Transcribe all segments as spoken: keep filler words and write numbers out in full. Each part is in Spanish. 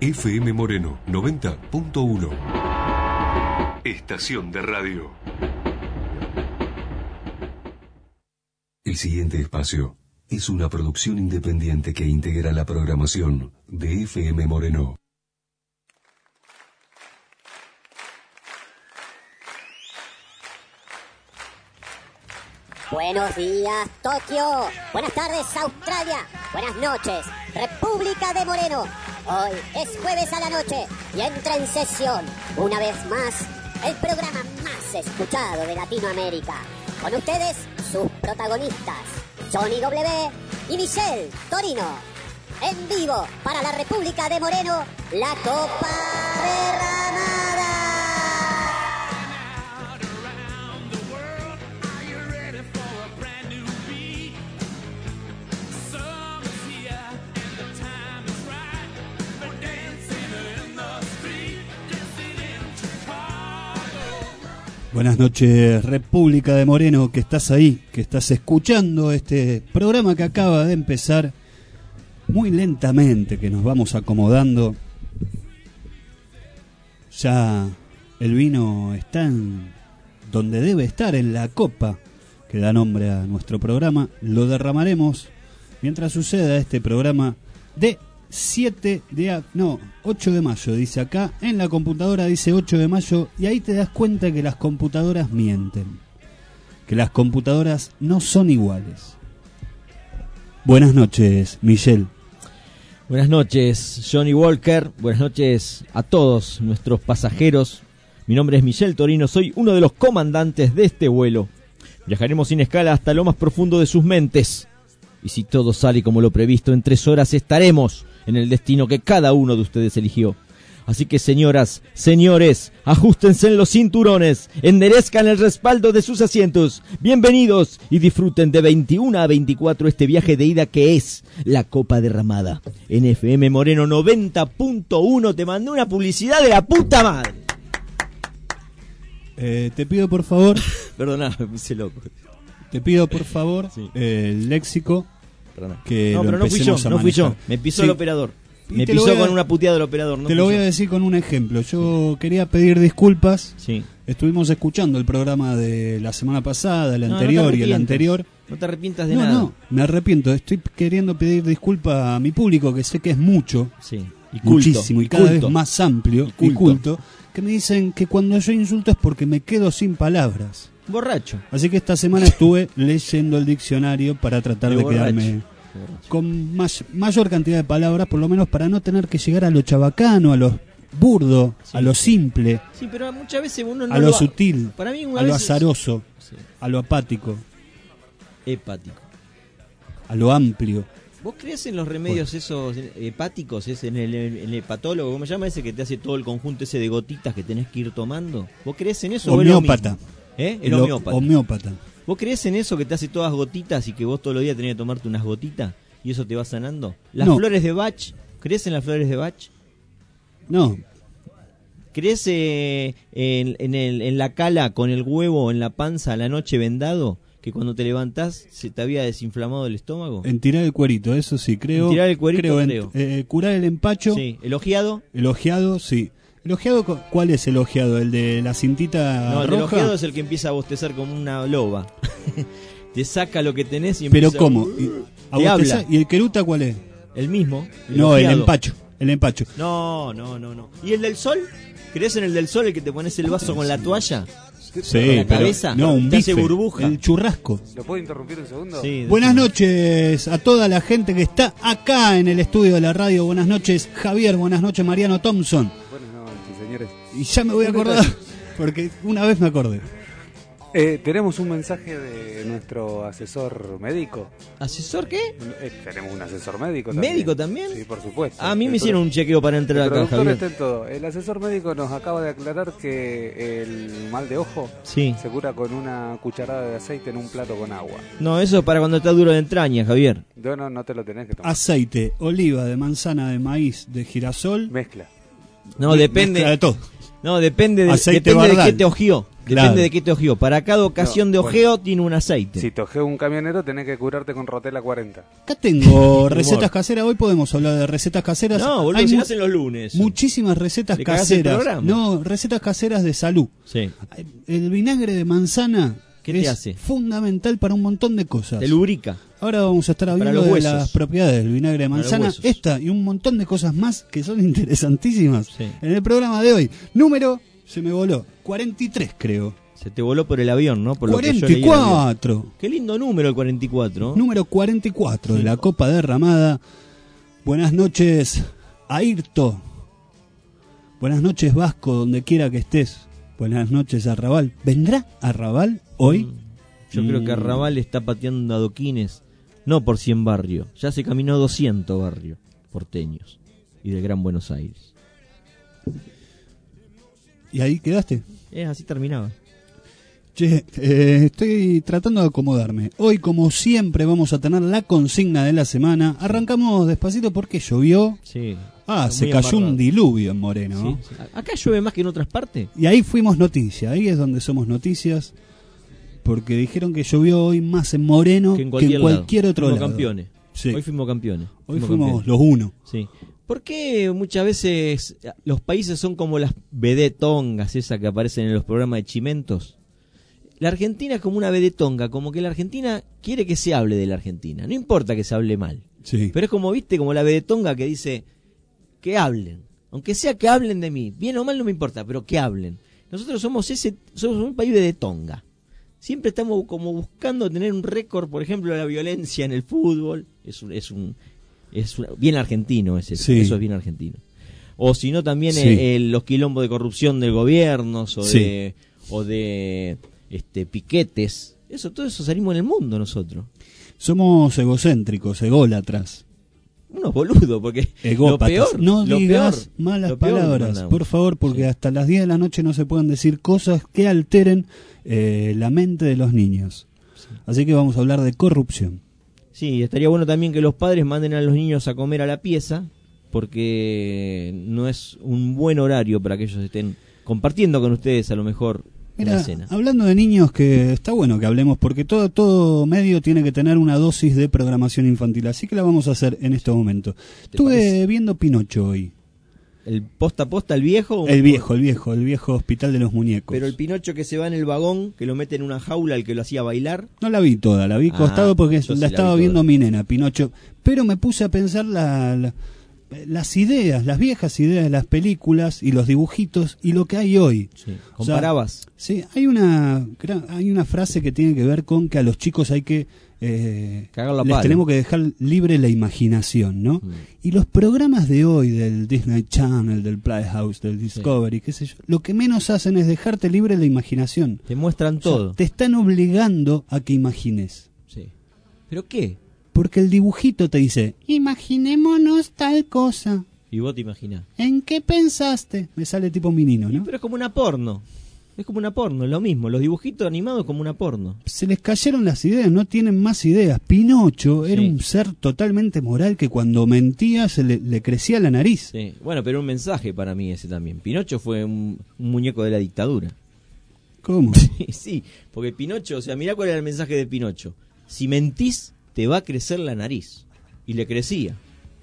F M Moreno noventa punto uno. Estación de radio. El siguiente espacio es una producción independiente que integra la programación de F M Moreno. Buenos días, Tokio. Buenas tardes, Australia. Buenas noches, República de Moreno. Hoy es jueves a la noche y entra en sesión, una vez más, el programa más escuchado de Latinoamérica. Con ustedes, sus protagonistas, Johnny W. y Michelle Torino. En vivo, para la República de Moreno, la Copa Derramada. Buenas noches, República de Moreno, que estás ahí, que estás escuchando este programa que acaba de empezar muy lentamente, que nos vamos acomodando. Ya el vino está en donde debe estar, en la copa que da nombre a nuestro programa. Lo derramaremos mientras suceda este programa de siete de... no, ocho de mayo, dice acá. En la computadora dice ocho de mayo y ahí te das cuenta que las computadoras mienten. Que las computadoras no son iguales. Buenas noches, Michelle. Buenas noches, Johnny Walker. Buenas noches a todos nuestros pasajeros. Mi nombre es Michelle Torino, soy uno de los comandantes de este vuelo. Viajaremos sin escala hasta lo más profundo de sus mentes. Y si todo sale como lo previsto, en tres horas estaremos en el destino que cada uno de ustedes eligió. Así que, señoras, señores, ajustense en los cinturones, enderezcan el respaldo de sus asientos. Bienvenidos y disfruten de veintiuno a veinticuatro este viaje de ida que es la Copa Derramada. En F M Moreno noventa punto uno te mandé una publicidad de la puta madre. Eh, te pido por favor... Perdona, me puse loco. Te pido por favor sí. eh, el léxico. Que no, pero no fui yo, no fui yo. Me pisó sí. el operador. Me pisó a, con una puteada del operador. No te lo voy yo. a decir con un ejemplo. Yo quería pedir disculpas. Sí. Estuvimos escuchando el programa de la semana pasada, el anterior no, no y el anterior. No te arrepientas de no, nada. No, no, me arrepiento. Estoy queriendo pedir disculpas a mi público, que sé que es mucho. Sí. Y culto, muchísimo y cada culto. vez más amplio y culto. y culto. Que me dicen que cuando yo insulto es porque me quedo sin palabras. Borracho. Así que esta semana estuve leyendo el diccionario para tratar de, de quedarme con más, mayor cantidad de palabras, por lo menos para no tener que llegar a lo chabacano, a lo burdo, sí. a lo simple, sí, pero muchas veces uno no a lo, lo sutil, para mí a lo azaroso, sí. a lo apático, hepático, a lo amplio. ¿Vos crees en los remedios bueno. esos hepáticos? ¿Es en el, en el hepatólogo? ¿Cómo se llama ese que te hace todo el conjunto ese de gotitas que tenés que ir tomando? ¿Vos crees en eso? Homeópata. ¿Eh? El, el homeópata. homeópata. ¿Vos crees en eso que te hace todas gotitas y que vos todos los días tenés que tomarte unas gotitas y eso te va sanando? ¿Las no. flores de Bach? ¿Crees en las flores de Bach? No. ¿Crees eh, en, en, el, en la cala con el huevo en la panza a la noche vendado? Que cuando te levantás se te había desinflamado el estómago. En tirar el cuerito, eso sí, creo. En tirar el cuerito, creo. En, creo. Eh, curar el empacho. Sí. ¿El ojeado? El ojeado, sí. ¿El ojeado, cuál es el ojeado? ¿El de la cintita no, el roja? No, el ojeado es el que empieza a bostezar como una loba. Te saca lo que tenés y empieza... ¿Pero cómo? A... Te habla. ¿Y el queruta cuál es? El mismo. El no, ojeado. el empacho. El empacho. No, no, no, no. ¿Y el del sol? ¿Crees en el del sol, el que te pones el vaso con la toalla? Sí, con la cabeza. No, un te bife, hace burbuja. El churrasco. ¿Lo puedo interrumpir un segundo? Sí, buenas noches a toda la gente que está acá en el estudio de la radio. Buenas noches, Javier. Buenas noches, Mariano Thompson. Buenas noches, señores. Y ya me voy a acordar, porque una vez me acordé. Eh, tenemos un mensaje de nuestro asesor médico. ¿Asesor qué? Eh, tenemos un asesor médico también. ¿Médico también? Sí, por supuesto. A mí me el hicieron pro... un chequeo para entrar el acá, Javier. Está en todo. El asesor médico nos acaba de aclarar que el mal de ojo sí. se cura con una cucharada de aceite en un plato con agua. No, eso es para cuando está duro de entraña, Javier. No, no, no te lo tenés que tomar. Aceite, oliva, de manzana, de maíz, de girasol. Mezcla. No, depende. Mezcla de todo. No, depende de, aceite depende de Bardal. qué te ojió. Depende Claro. de qué te ojeó. Para cada ocasión No, de bueno. ojeo tiene un aceite. Si te ojea un camionero, tenés que curarte con Rotela cuarenta. Acá tengo Humor. recetas caseras. Hoy podemos hablar de recetas caseras. No, boludo, Hay si mu- nacen los lunes. muchísimas recetas Le cagás el caseras. programa. No, recetas caseras de salud. Sí. El vinagre de manzana ¿Qué te es hace? fundamental para un montón de cosas. Te lubrica. Ahora vamos a estar Para hablando los de huesos. las propiedades del vinagre de Para los manzana, huesos. esta y un montón de cosas más que son interesantísimas Sí. en el programa de hoy. Número, se me voló, cuarenta y tres creo. Se te voló por el avión, ¿no? Por lo que yo cuarenta leí y en el avión. cuatro. Qué lindo número el cuarenta y cuatro. Número cuarenta y cuatro de la Copa Derramada. Buenas noches, Airto. Buenas noches, Vasco, donde quiera que estés. Buenas noches, Arrabal. ¿Vendrá Arrabal hoy? Yo creo que Mm. Arrabal está pateando adoquines, no por cien barrios, ya se caminó doscientos barrios porteños y del Gran Buenos Aires. ¿Y ahí quedaste? Eh, así terminaba. Che, eh, estoy tratando de acomodarme. Hoy, como siempre, vamos a tener la consigna de la semana. Arrancamos despacito porque llovió. Sí. Ah, Está se muy cayó un embarrado. diluvio en Moreno. ¿no? Sí, sí. Acá llueve más que en otras partes. Y ahí fuimos noticia. Ahí es donde somos noticias. Porque dijeron que llovió hoy más en Moreno Que en cualquier, cualquier lado. otro Fuimos lado. campeones. Sí. Hoy fuimos campeones. Hoy fuimos campeones. los uno. Sí. ¿Por qué muchas veces los países son como las vedetongas esas que aparecen en los programas de chimentos? La Argentina es como una vedetonga, como que la Argentina quiere que se hable de la Argentina. No importa que se hable mal. Sí. Pero es como, viste, como la vedetonga que dice que hablen. Aunque sea que hablen de mí. Bien o mal no me importa, pero que hablen. Nosotros somos ese, somos un país vedetonga. Siempre estamos como buscando tener un récord, por ejemplo, de la violencia en el fútbol. Es un, es un, es un- bien argentino ese, Sí. eso es bien argentino. O si no también Sí. eh, eh, los quilombos de corrupción del gobierno, o Sí. de, o de este piquetes. Eso, todo eso salimos en el mundo nosotros. Somos egocéntricos, ególatras. Unos boludos, porque Egópatas. lo peor, no lo digas peor, malas lo peor palabras, mandamos. por favor, porque Sí. hasta las diez de la noche no se pueden decir cosas que alteren eh, la mente de los niños. Así que vamos a hablar de corrupción. Sí, estaría bueno también que los padres manden a los niños a comer a la pieza, porque no es un buen horario para que ellos estén compartiendo con ustedes a lo mejor Mira, una cena. hablando de niños, que está bueno que hablemos, porque todo, todo medio tiene que tener una dosis de programación infantil, así que la vamos a hacer en este momento. ¿Te Estuve parece? viendo Pinocho hoy. ¿El posta a posta, el viejo? o El un- viejo, el viejo, el viejo hospital de los muñecos. Pero el Pinocho que se va en el vagón, que lo mete en una jaula, el que lo hacía bailar. No la vi toda, la vi Ah, costado porque yo sí la la estaba vi viendo toda. mi nena, Pinocho. Pero me puse a pensar la, la- las ideas, las viejas ideas de las películas y los dibujitos y lo que hay hoy. Sí. O sea, Comparabas. Sí, hay una, gra- hay una frase que tiene que ver con que a los chicos hay que... Eh, Cagar la les pala. tenemos que dejar libre la imaginación, ¿no? Mm. Y los programas de hoy del Disney Channel, del Playhouse, del Discovery, qué sé yo, lo que menos hacen es dejarte libre la imaginación. Te muestran O sea, todo. te están obligando a que imagines. Sí. ¿Pero qué? Porque el dibujito te dice, imaginémonos tal cosa. Y vos te imaginás. ¿En qué pensaste? Me sale tipo menino, ¿no? Pero es como una porno. Es como una porno, lo mismo. Los dibujitos animados como una porno. Se les cayeron las ideas, no tienen más ideas. Pinocho era Sí. un ser totalmente moral que cuando mentía se le, le crecía la nariz. Sí. Bueno, pero un mensaje para mí ese también. Pinocho fue un, un muñeco de la dictadura. ¿Cómo? Sí, porque Pinocho, o sea, mirá cuál era el mensaje de Pinocho. Si mentís, te va a crecer la nariz. Y le crecía.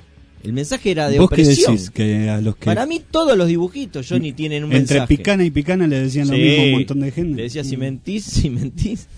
El mensaje era de ¿Vos qué opresión. decís? Que a los que Para mí todos los dibujitos, Johnny, tienen un entre mensaje. picana y picana le decían lo Sí. mismo a un montón de gente. Le decía, si mentís, si mentís,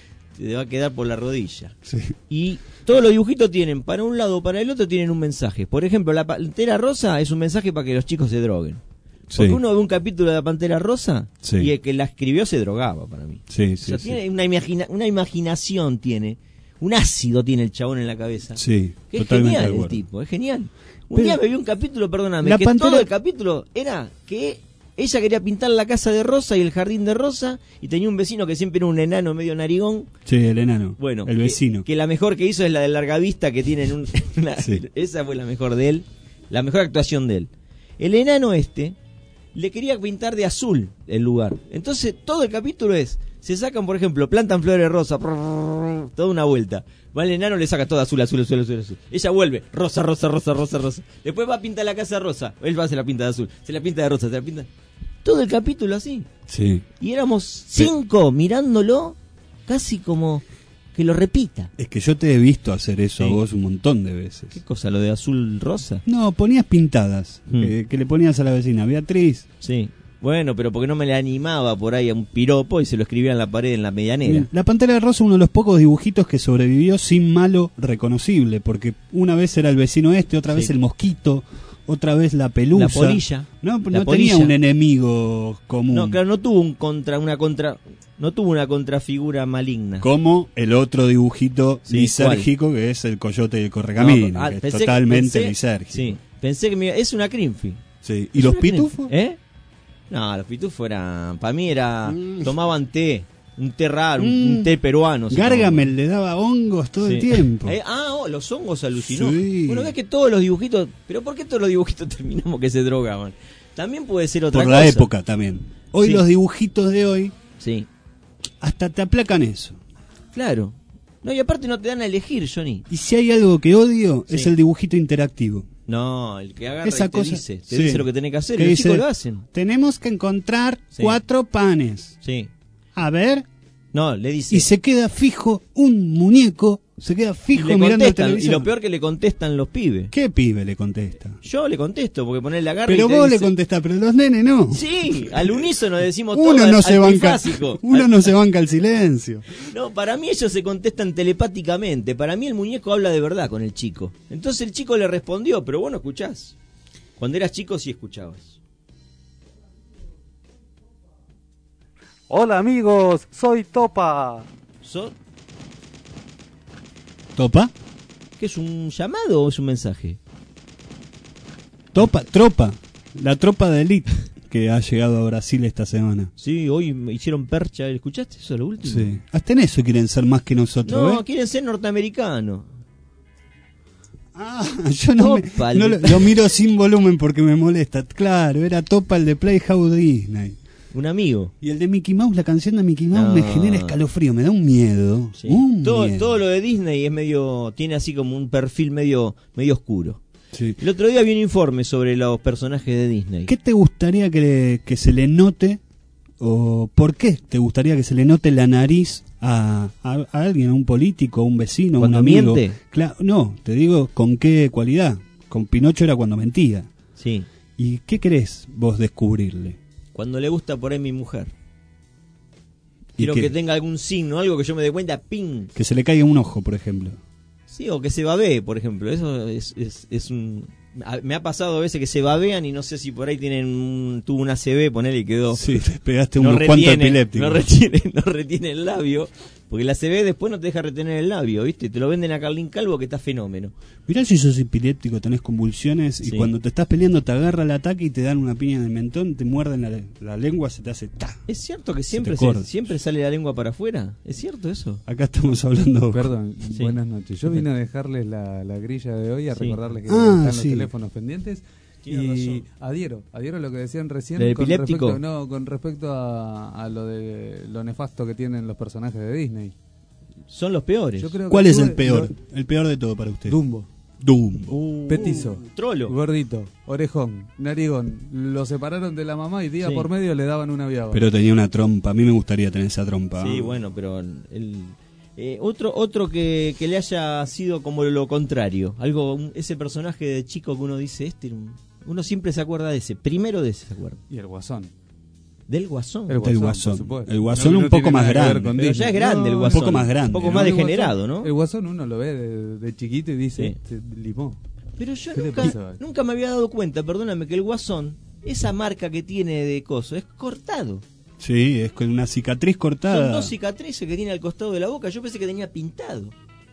te va a quedar por la rodilla. Sí. Y todos los dibujitos tienen, para un lado o para el otro, tienen un mensaje. Por ejemplo, la Pantera Rosa es un mensaje para que los chicos se droguen. Porque Sí. uno ve un capítulo de la Pantera Rosa Sí. y el que la escribió se drogaba para mí. Sí, O sí, sea, sí. tiene una, imagina una imaginación, tiene un ácido tiene el chabón en la cabeza. Sí, Que es totalmente de genial el acuerdo. tipo, es genial. Un Pero- día me vi un capítulo, perdóname, La que Pantera- todo el capítulo era que ella quería pintar la casa de rosa y el jardín de rosa y tenía un vecino que siempre era un enano medio narigón. Sí, el enano. Bueno, el que- vecino. Que, la mejor que hizo es la de larga vista que tienen un, una- Sí. esa fue la mejor de él, la mejor actuación de él. El enano este le quería pintar de azul el lugar. Entonces todo el capítulo es, se sacan por ejemplo, plantan flores rosas, prrr, toda una vuelta. Va el enano, le saca todo azul, azul, azul, azul, azul. Ella vuelve, rosa, rosa, rosa, rosa, rosa. Después va a pintar la casa rosa. Él va, se la pinta de azul, se la pinta de rosa, se la pinta. todo el capítulo así. Sí. Y éramos cinco mirándolo, casi como que lo repita. Es que yo te he visto hacer eso Sí. a vos un montón de veces. ¿Qué cosa? ¿Lo de azul rosa? No, ponías pintadas, Hmm. que, que le ponías a la vecina, Beatriz. Sí. Bueno, pero porque no me le animaba por ahí a un piropo y se lo escribía en la pared en la medianera. La Pantera Rosa es uno de los pocos dibujitos que sobrevivió sin malo reconocible, porque una vez era el vecino este, otra vez Sí. el mosquito, otra vez la pelusa. La polilla. No, La no polilla. tenía un enemigo común. No, claro, no tuvo un contra, una contra, no tuvo una contrafigura maligna. Como el otro dibujito Sí, lisérgico que es el coyote y el correcamino, No, ah, que es pensé que- totalmente pensé- lisérgico. Sí, pensé que me iba- es una Crinfi. Sí. ¿Y los ¿Es una pitufos? Crinfi? ¿Eh? No, los pitufos eran, para mí era, Mm. tomaban té, un té raro, un, Mm. un té peruano. se Gargamel le daba hongos todo Sí. el tiempo. Eh, ah, oh, los hongos alucinó. Sí. Bueno, ves que todos los dibujitos, pero ¿por qué todos los dibujitos terminamos que se drogaban? También puede ser otra Por cosa. la época también. Hoy Sí. los dibujitos de hoy Sí, hasta te aplacan eso. claro. No, y aparte no te dan a elegir, Johnny. Y si hay algo que odio Sí. es el dibujito interactivo. No, el que agarra Esa y te cosa- dice, te sí. dice lo que tenés que hacer, Que y los dice, chicos lo hacen. Tenemos que encontrar Sí. cuatro panes. Sí. A ver, No, le dice. y se queda fijo un muñeco, se queda y fijo le mirando el contestan, y televisor. lo peor que le contestan los pibes. ¿Qué pibe le contesta? Yo le contesto, porque poner la garra Pero y te vos dice, le contestás, pero los nenes no. Sí, al unísono decimos Uno todo, no al- se al banca, trifásico. uno Al- no se banca el silencio. No, para mí ellos se contestan telepáticamente. Para mí el muñeco habla de verdad con el chico. Entonces el chico le respondió, pero vos no escuchás. Cuando eras chico sí escuchabas. Hola amigos, soy Topa. ¿So- ¿Topa? ¿Qué es un llamado o es un mensaje? Topa, tropa. La tropa de élite que ha llegado a Brasil esta semana. Sí, hoy me hicieron percha. ¿Escuchaste eso lo último? Sí. Hasta en eso quieren ser más que nosotros, No, ¿eh? quieren ser norteamericanos. Ah, yo no, me- Topa, no el- lo, lo miro sin volumen porque me molesta. Claro, era Topa el de Playhouse Disney. Un amigo. Y el de Mickey Mouse, la canción de Mickey Mouse No. me genera escalofrío, me da un miedo. Sí. Un Todo, miedo. todo lo de Disney es medio, tiene así como un perfil medio, medio oscuro. Sí. El otro día vi un informe sobre los personajes de Disney. ¿Qué te gustaría que, le- que se le note o por qué te gustaría que se le note la nariz a, a- a alguien, a un político, a un vecino, a un ¿Cuando amigo? miente? Claro, no, te digo con qué cualidad. Con Pinocho era cuando mentía. Sí. ¿Y qué querés vos descubrirle? Cuando le gusta por ahí mi mujer. Quiero qué? que tenga algún signo, algo que yo me dé cuenta, ping. Que se le caiga un ojo, por ejemplo. Sí, o que se babee, por ejemplo. Eso es, es, es un... a- Me ha pasado a veces que se babean y no sé si por ahí tienen un, tuvo una A C V, ponele y quedó. Sí, te pegaste no unos cuantos retiene, epilépticos. no retiene, no retiene el labio. Porque la A C V después no te deja retener el labio, ¿viste? Te lo venden a Carlín Calvo que está fenómeno. Mirá si sos epiléptico, tenés convulsiones y Sí. cuando te estás peleando te agarra el ataque y te dan una piña en el mentón, te muerden la, la lengua, se te hace ta. ¿Es cierto que Se siempre, te se- corta. siempre sale la lengua para afuera? ¿Es cierto eso? Acá estamos hablando. Perdón, Sí. buenas noches. Yo vine a dejarles la, la grilla de hoy, a Sí. recordarles que Ah, están sí. los teléfonos pendientes. Tiene Y razón. adhiero, adhiero a lo que decían recién ¿Del con epiléptico? respecto, no, con respecto a, a lo de lo nefasto que tienen los personajes de Disney. Son los peores. Yo creo que ¿Cuál es tuve- el peor? lo- El peor de todo para usted. Dumbo, Dumbo. Uh, petizo, Trolo. gordito, orejón, narigón. Lo separaron de la mamá y día Sí. por medio le daban una viaba. Pero tenía una trompa. A mí me gustaría tener esa trompa. Sí, bueno, pero el, eh, otro otro que, que le haya sido como lo contrario. Algo un- ese personaje de chico que uno dice, este era un- uno siempre se acuerda de ese. Primero de ese se acuerda. Y el guasón. Del Guasón. El El por Guasón. supuesto. El Guasón No- un no poco tiene más nada que ver grande. con Pero Disney. ya es grande el No, Guasón. un poco más grande, Un poco ¿no? más El degenerado, Guasón- ¿no? El guasón uno lo ve de, de chiquito y dice, Sí. "Se limó". Pero yo ¿Qué le nunca, pasa? nunca me había dado cuenta, perdóname, que el Guasón, esa marca que tiene de coso, es cortado. Sí, es con una cicatriz cortada. Son dos cicatrices que tiene al costado de la boca. Yo pensé que tenía pintado.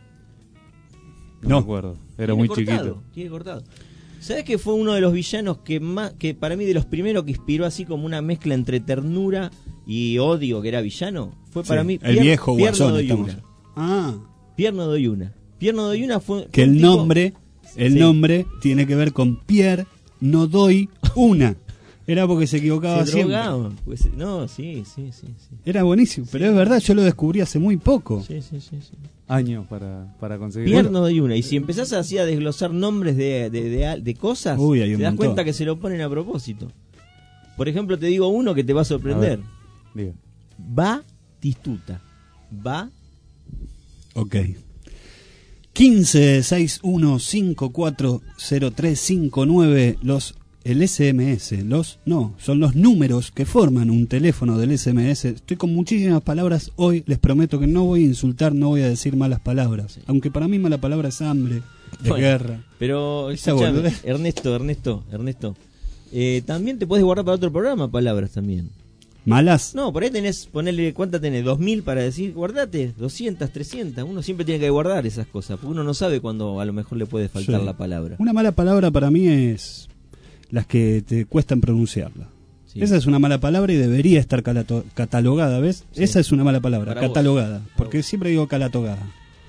No, No. me acuerdo. Era Tiene muy cortado, chiquito. Tiene cortado. ¿Sabes que fue uno de los villanos que más, que para mí de los primeros que inspiró así como una mezcla entre ternura y odio que era villano? Fue para Sí, mí el Pier- viejo Pierno Guasón. Doyuna. Estamos. Ah, Pierno Doyuna. Pierno Doyuna fue que fue un el tipo- nombre, el Sí. nombre tiene que ver con Pierre, no doy una. Era porque se equivocaba se siempre. drogaba. Pues, no, sí, sí, sí, sí. Era buenísimo, pero es verdad, yo lo descubrí hace muy poco. Sí, sí, sí, sí. Años para, para conseguir. Pierno Doyuna. Y si empezás así a desglosar nombres de, de, de, de cosas, Uy, hay un te das montón. cuenta que se lo ponen a propósito. Por ejemplo, te digo uno que te va a sorprender. A ver, diga. Batistuta. Va. Ok. quince sesenta y uno cincuenta y cuatro cero tres cincuenta y nueve, los el S M S, los no, son los números que forman un teléfono del S M S. Estoy con muchísimas palabras hoy, les prometo que no voy a insultar, no voy a decir malas palabras. Sí. Aunque para mí mala palabra es hambre, es bueno, guerra. Pero escúchame, Ernesto, Ernesto, Ernesto, eh, también te puedes guardar para otro programa palabras también. ¿Malas? No, por ahí tenés, ponerle, ¿cuántas tenés? ¿Dos mil para decir? Guardate, doscientas, trescientas. Uno siempre tiene que guardar esas cosas, porque uno no sabe cuándo a lo mejor le puede faltar sí. la palabra. Una mala palabra para mí es las que te cuestan pronunciarla. Sí. Esa es una mala palabra y debería estar calato- catalogada, ¿ves? Sí. Esa es una mala palabra, para catalogada, vos. Porque vos. Siempre digo calatogada.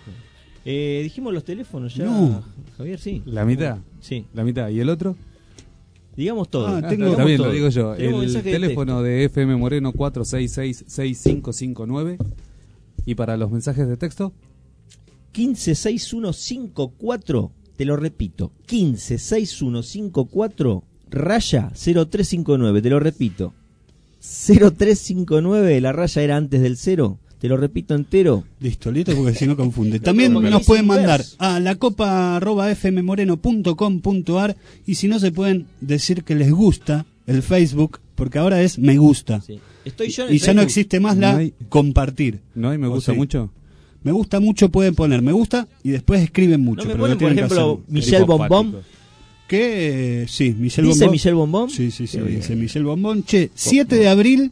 Eh, dijimos los teléfonos ya, no. Javier, sí. ¿La mitad? Sí. ¿La mitad? ¿Y el otro? Digamos todo. Ah, tengo, está bien, todo. Lo digo yo. Tenemos el teléfono de, de F M Moreno cuatro seis seis, seis cinco cinco nueve. ¿Y para los mensajes de texto? quince sesenta y uno cincuenta y cuatro, te lo repito, quince sesenta y uno cincuenta y cuatro raya cero tres cinco nueve, te lo repito. cero tres cinco nueve, la raya era antes del cero. Te lo repito entero. Listo, listo, porque si no confunde. También nos pueden mandar a la copa arroba f m moreno punto com punto a r y si no se pueden decir que les gusta el Facebook, porque ahora es me gusta. Sí. Estoy yo en y el ya Facebook. no existe más la no hay, compartir. ¿No hay me gusta sí. mucho? Me gusta mucho, pueden poner me gusta y después escriben mucho. No me pero ponen, por ejemplo, Michelle Bombón. Que eh, sí, Michelle ¿Dice Bombón. Michelle Bombón? Sí, sí, sí, dice Michelle Bombón. Che, siete de abril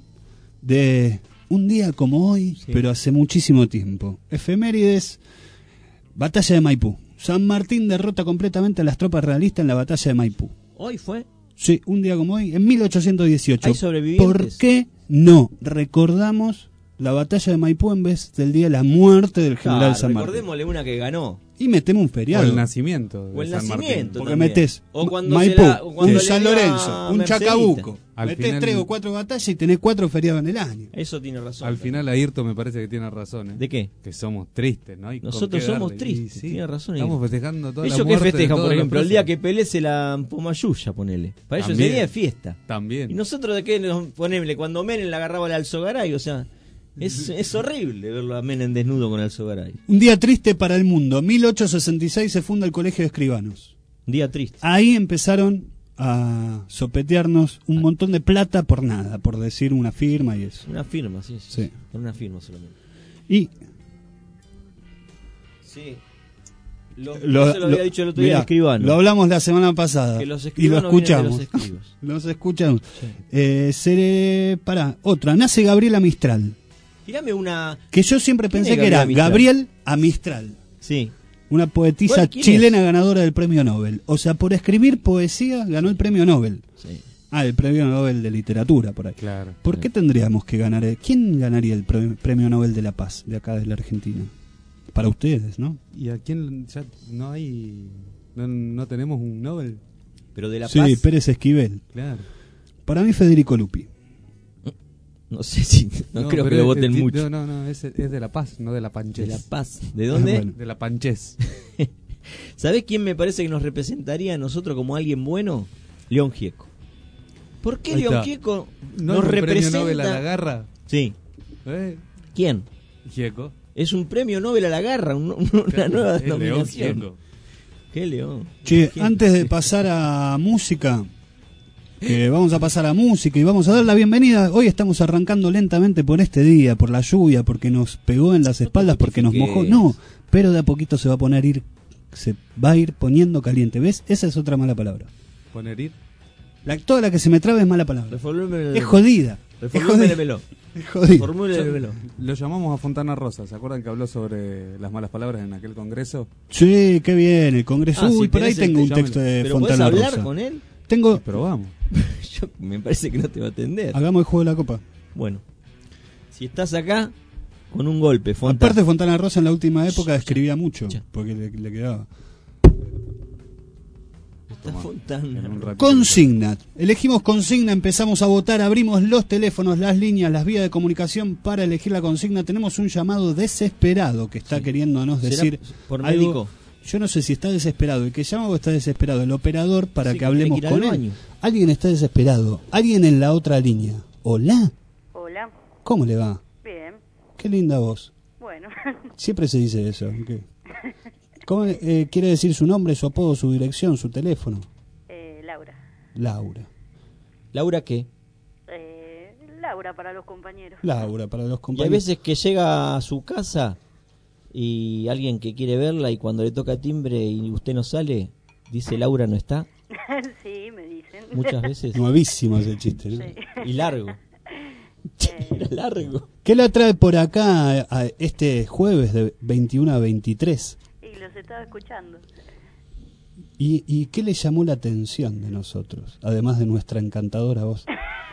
de un día como hoy, sí. pero hace muchísimo tiempo. Efemérides, batalla de Maipú. San Martín derrota completamente a las tropas realistas en la batalla de Maipú. ¿Hoy fue? Sí, un día como hoy, en mil ochocientos dieciocho. ¿Hay sobrevivientes? ¿Por qué no recordamos la batalla de Maipú en vez del día de la muerte del general claro, San Martín? Recordémosle una que ganó. Y metemos un feriado. O el nacimiento de o el San nacimiento Martín. Porque también. metés o cuando Maipú, la, o cuando un San Lorenzo, un Mercedita. Chacabuco. Al metés final, tres o cuatro batallas y tenés cuatro feriados en el año. Eso tiene razón. Al final Ayrton me parece que tiene razón. ¿eh? ¿De qué? Que somos tristes, ¿no? Nosotros somos tristes, sí, tiene razón. Estamos festejando toda ellos la que muerte festejan, de por ejemplo, el día que que Pelé se la Pumayuya, ponele. Para ellos También. ese día es fiesta. También. Y nosotros de qué nos ponemos cuando Menem le agarraba al Alzogaray, o sea, es, es horrible verlo a Menem desnudo con Alzogaray. Un día triste para el mundo. mil ochocientos sesenta y seis se funda el Colegio de Escribanos. Un día triste. Ahí empezaron a sopetearnos un montón de plata por nada, por decir una firma y eso. Una firma, sí, sí. Sí. Por una firma solamente. Y sí. Lo, lo, eso lo había lo, dicho el otro mirá, día el escribano. Lo hablamos la semana pasada Que los y lo escribanos escuchamos. vienen de los escribos. Los escuchamos. Sí. Eh, se, pará, otra. Nace Gabriela Mistral. Tirame una. Que yo siempre ¿Quién pensé es que era Gabriela Mistral? Gabriel a Mistral. Sí. Una poetisa ¿Cuál? ¿Quién chilena es? ganadora del premio Nobel. O sea, por escribir poesía ganó el premio Nobel. Sí. Ah, el premio Nobel de literatura, por ahí. Claro. ¿Por qué tendríamos que ganar? ¿Quién ganaría el pre- premio Nobel de la Paz de acá de la Argentina? Para ustedes, ¿no? ¿Y a quién ya no hay, no, no tenemos un Nobel? Pero de la Sí, paz. Pérez Esquivel. Claro. Para mí Federico Lupi. No sé si. No, No, creo que pero lo es- voten es- mucho. No, no, no, es, es de la paz, no de la panchez. De la paz. ¿De dónde? Ah, bueno. De la panchez. ¿Sabés quién me parece que nos representaría a nosotros como alguien bueno? León Gieco. ¿Por qué Ahí León está. Gieco ¿No nos es un premio representa? Nobel a la garra? Sí. ¿Eh? ¿Quién? Gieco. Es un premio Nobel a la garra, un- una Claro, nueva es León denominación. Gieco. ¿Qué León? Che, ¿Quién? antes de pasar a música, que vamos a pasar a música y vamos a dar la bienvenida. Hoy estamos arrancando lentamente por este día, por la lluvia, porque nos pegó en las espaldas, porque nos mojó. No, pero de a poquito se va a poner ir, se va a ir poniendo caliente. ¿Ves? Esa es otra mala palabra. Poner ir. La, toda la que se me trabe es mala palabra. Reformúlemelo. Es jodida. Es jodida. Reformúlemelo. Es jodida. Reformúlemelo. Lo llamamos a Fontana Rosa. ¿Se acuerdan que habló sobre las malas palabras en aquel congreso? Sí, qué bien, el Congreso. Ah, Uy, si por ahí tenés el tengo un texto, texto de ¿Pero podés Fontana hablar Rosa. con él? Tengo. Pero vamos. Yo, me parece que no te va a atender. Hagamos el juego de la copa. Bueno, si estás acá, con un golpe, Fontana. Aparte, Fontana Rosa en la última época escribía mucho, Ya. porque le, le quedaba. Está En un Fontana. ratito. Consigna. Elegimos consigna, empezamos a votar, abrimos los teléfonos, las líneas, las vías de comunicación para elegir la consigna. Tenemos un llamado desesperado que está Sí. queriéndonos ¿Será decir por algo médico? Yo no sé si está desesperado el que llama o está desesperado el operador para Sí, que hablemos que quiere ir con al él. baño. Alguien está desesperado. Alguien en la otra línea. Hola. Hola, ¿Cómo le va? bien, Qué linda voz. bueno, Siempre se dice eso. ¿Qué? ¿Cómo eh, quiere decir su nombre, su apodo, su dirección, su teléfono? eh, Laura, Laura. ¿Laura qué? eh, Laura para los compañeros. Laura, para los Y hay compañeros. veces que llega a su casa y alguien que quiere verla y cuando le toca timbre y usted no sale, dice Laura no está. Sí, me dicen. Muchas veces. Nuevísimo ese chiste, ¿no? Sí. Y largo. Eh, Era largo. ¿Qué la trae por acá a, a este jueves de veintiuno a veintitrés? y los estaba escuchando. ¿Y, ¿Y qué le llamó la atención de nosotros? Además de nuestra encantadora voz.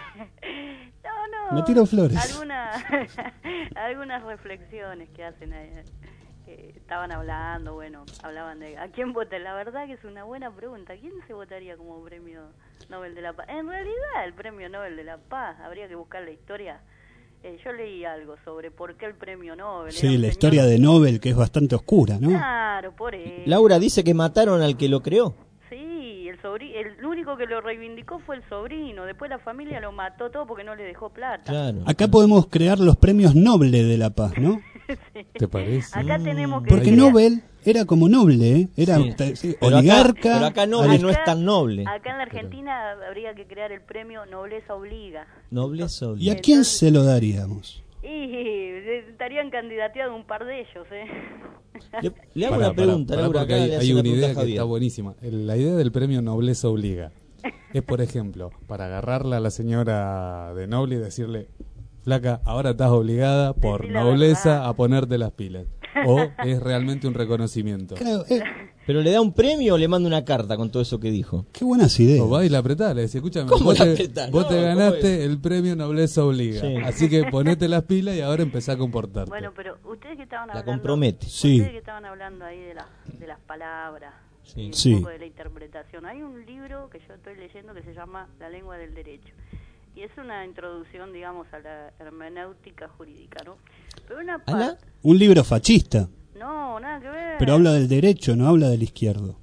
No, no. Me tiro flores. Alguna, algunas reflexiones que hacen ahí, que estaban hablando, bueno, hablaban de a quién vota. La verdad que es una buena pregunta. ¿Quién se votaría como premio Nobel de la Paz? En realidad, el premio Nobel de la Paz, habría que buscar la historia. Eh, yo leí algo sobre por qué el premio Nobel. Sí, la historia de Nobel, que es bastante oscura, ¿no? Claro, por eso. Laura dice que mataron al que lo creó. Sí, el sobri el único que lo reivindicó fue el sobrino. Después la familia lo mató todo porque no le dejó plata. Claro. Acá podemos crear los premios Nobel de la Paz, ¿no? Sí. ¿Te parece? Acá tenemos que Porque crear- Nobel era como noble, ¿eh? Era Sí. ta- sí, Pero acá- oligarca. pero acá Nobel arist- no es tan noble. Acá en la Argentina habría que crear el premio Nobleza Obliga. Nobleza ¿Y obliga. a quién se lo daríamos? Y eh, estarían candidateados un par de ellos, ¿eh? Le, le hago Pará, una pregunta, pará, pará, Laura. porque Acá hay, le hay hace la una pregunta idea a que Javier. está buenísima. El- La idea del premio Nobleza Obliga es, por ejemplo, para agarrarla a la señora de Noble y decirle, flaca, ahora estás obligada por Decí la nobleza verdad. a ponerte las pilas. O es realmente un reconocimiento. Claro, eh, ¿Pero le da un premio o le manda una carta con todo eso que dijo? qué buenas ideas. O va y la apretás, le decís, escúchame, ¿Cómo vos, la te, apretás? vos No, te ¿cómo ganaste es? el premio Nobleza Obliga. Sí. Así que ponete las pilas y ahora empezá a comportarte. Bueno, pero ustedes que estaban La hablando... compromete. Sí. Ustedes que estaban hablando ahí de, la, de las palabras, Sí. y un Sí. poco de la interpretación. Hay un libro que yo estoy leyendo que se llama La lengua del derecho. Y es una introducción, digamos, a la hermenéutica jurídica, ¿no? Pero una ¿A la? parte... Un libro fascista, No, nada que ver. pero habla del derecho, no habla del izquierdo.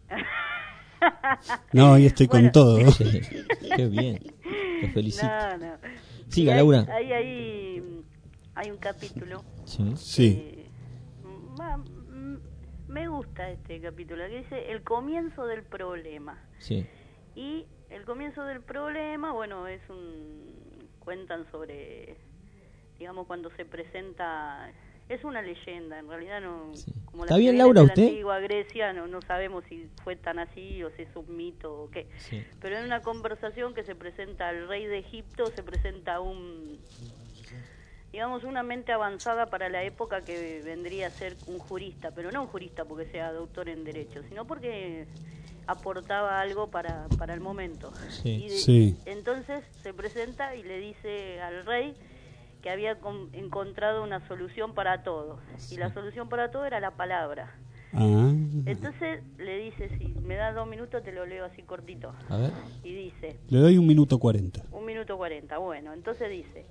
No, ahí estoy Bueno. con todo. Sí. Qué bien. Te felicito. No, no. Siga, Y hay- Laura. Hay, hay, hay un capítulo. Sí. Sí. que, mm, va, mm, me gusta este capítulo, que dice el comienzo del problema. Sí. Y el comienzo del problema, bueno, es un... cuentan sobre, digamos, cuando se presenta... Es una leyenda, en realidad no... Sí. Como ¿Está las bien, que Laura, vienen de usted? la antigua Grecia, no, no sabemos si fue tan así o si es un mito o qué. Sí. Pero en una conversación que se presenta al rey de Egipto, se presenta un... digamos, una mente avanzada para la época que vendría a ser un jurista, pero no un jurista porque sea doctor en Derecho, sino porque aportaba algo para, para el momento. Sí. Y de- Sí. Entonces se presenta y le dice al rey que había con- encontrado una solución para todo. Y la solución para todo era la palabra. Ah, Entonces le dice, si me das dos minutos te lo leo así cortito. A ver. Y dice, le doy un minuto cuarenta. un minuto cuarenta, bueno, entonces dice,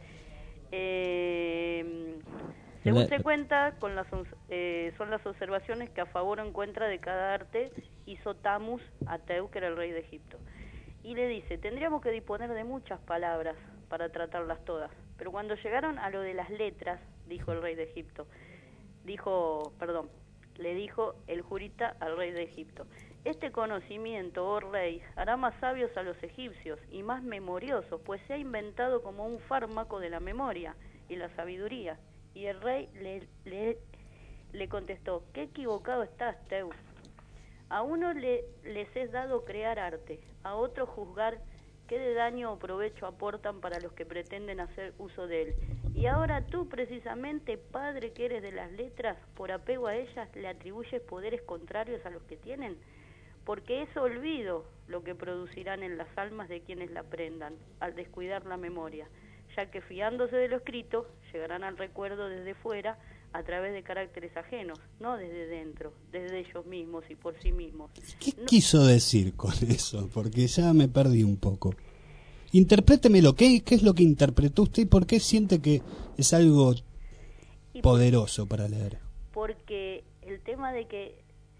eh, según La- se cuenta, con las, ons- eh, son las observaciones que a favor o en contra de cada arte hizo Tamus a Teu, que era el rey de Egipto. Y le dice, tendríamos que disponer de muchas palabras para tratarlas todas, pero cuando llegaron a lo de las letras, dijo el rey de Egipto, dijo, perdón, le dijo el jurista al rey de Egipto, este conocimiento, oh rey, hará más sabios a los egipcios y más memoriosos, pues se ha inventado como un fármaco de la memoria y la sabiduría. Y el rey le, le, le contestó, qué equivocado estás, Teus. A uno le, les es dado crear arte, a otro juzgar qué de daño o provecho aportan para los que pretenden hacer uso de él. Y ahora tú, precisamente, padre que eres de las letras, por apego a ellas, le atribuyes poderes contrarios a los que tienen, porque es olvido lo que producirán en las almas de quienes la aprendan, al descuidar la memoria, ya que fiándose de lo escrito, llegarán al recuerdo desde fuera, a través de caracteres ajenos, no desde dentro, desde ellos mismos y por sí mismos. ¿Qué No- quiso decir con eso? Porque ya me perdí un poco. Interprétemelo, ¿qué, qué es lo que interpretó usted y por qué siente que es algo y por- poderoso para leer? porque el tema de que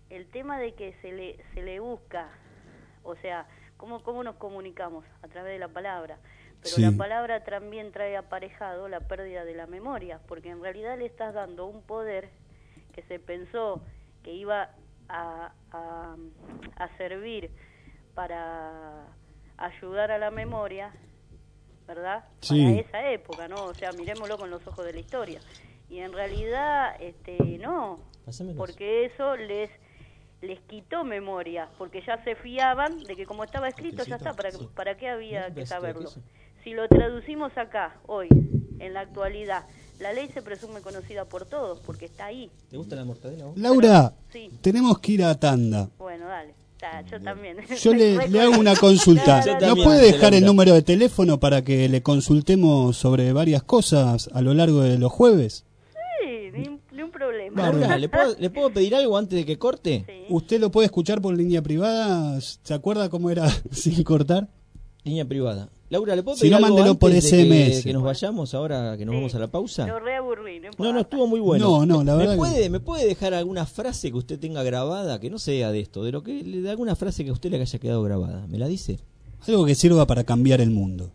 el tema de que se le se le busca, o sea, cómo cómo nos comunicamos a través de la palabra, pero Sí. la palabra también trae aparejado la pérdida de la memoria, porque en realidad le estás dando un poder que se pensó que iba a, a, a servir para ayudar a la memoria, ¿verdad? Sí. Para esa época, ¿no? O sea, miremoslo con los ojos de la historia. Y en realidad, este, no, Pásamelos. porque eso les les quitó memoria, porque ya se fiaban de que como estaba escrito ya está, ¿para, Sí. para qué había No, que ves, saberlo? creo que Si lo traducimos acá, hoy, en la actualidad, la ley se presume conocida por todos, porque está ahí. ¿Te gusta la mortadela vos? Laura, Sí, tenemos que ir a tanda. bueno, dale. Ta, yo también. Yo le, le hago una consulta. Yo ¿Nos también, puede dejar el Laura. número de teléfono para que le consultemos sobre varias cosas a lo largo de los jueves? Sí, ni, un- ni un problema. Laura, ¿le puedo, ¿le puedo pedir algo antes de que corte? Sí. ¿Usted lo puede escuchar por línea privada? ¿Se acuerda cómo era sin cortar? Línea privada. Laura, ¿le puedo Si pedir no, algo mándelo antes por de S M S. Que, que nos vayamos ahora, que nos Sí. vamos a la pausa? Lo reaburrí, no importa. No, no, estuvo muy bueno. No, no, la ¿Me verdad que- puede, ¿Me puede dejar alguna frase que usted tenga grabada, que no sea de esto, de lo que de alguna frase que a usted le haya quedado grabada? ¿Me la dice? Algo que sirva para cambiar el mundo.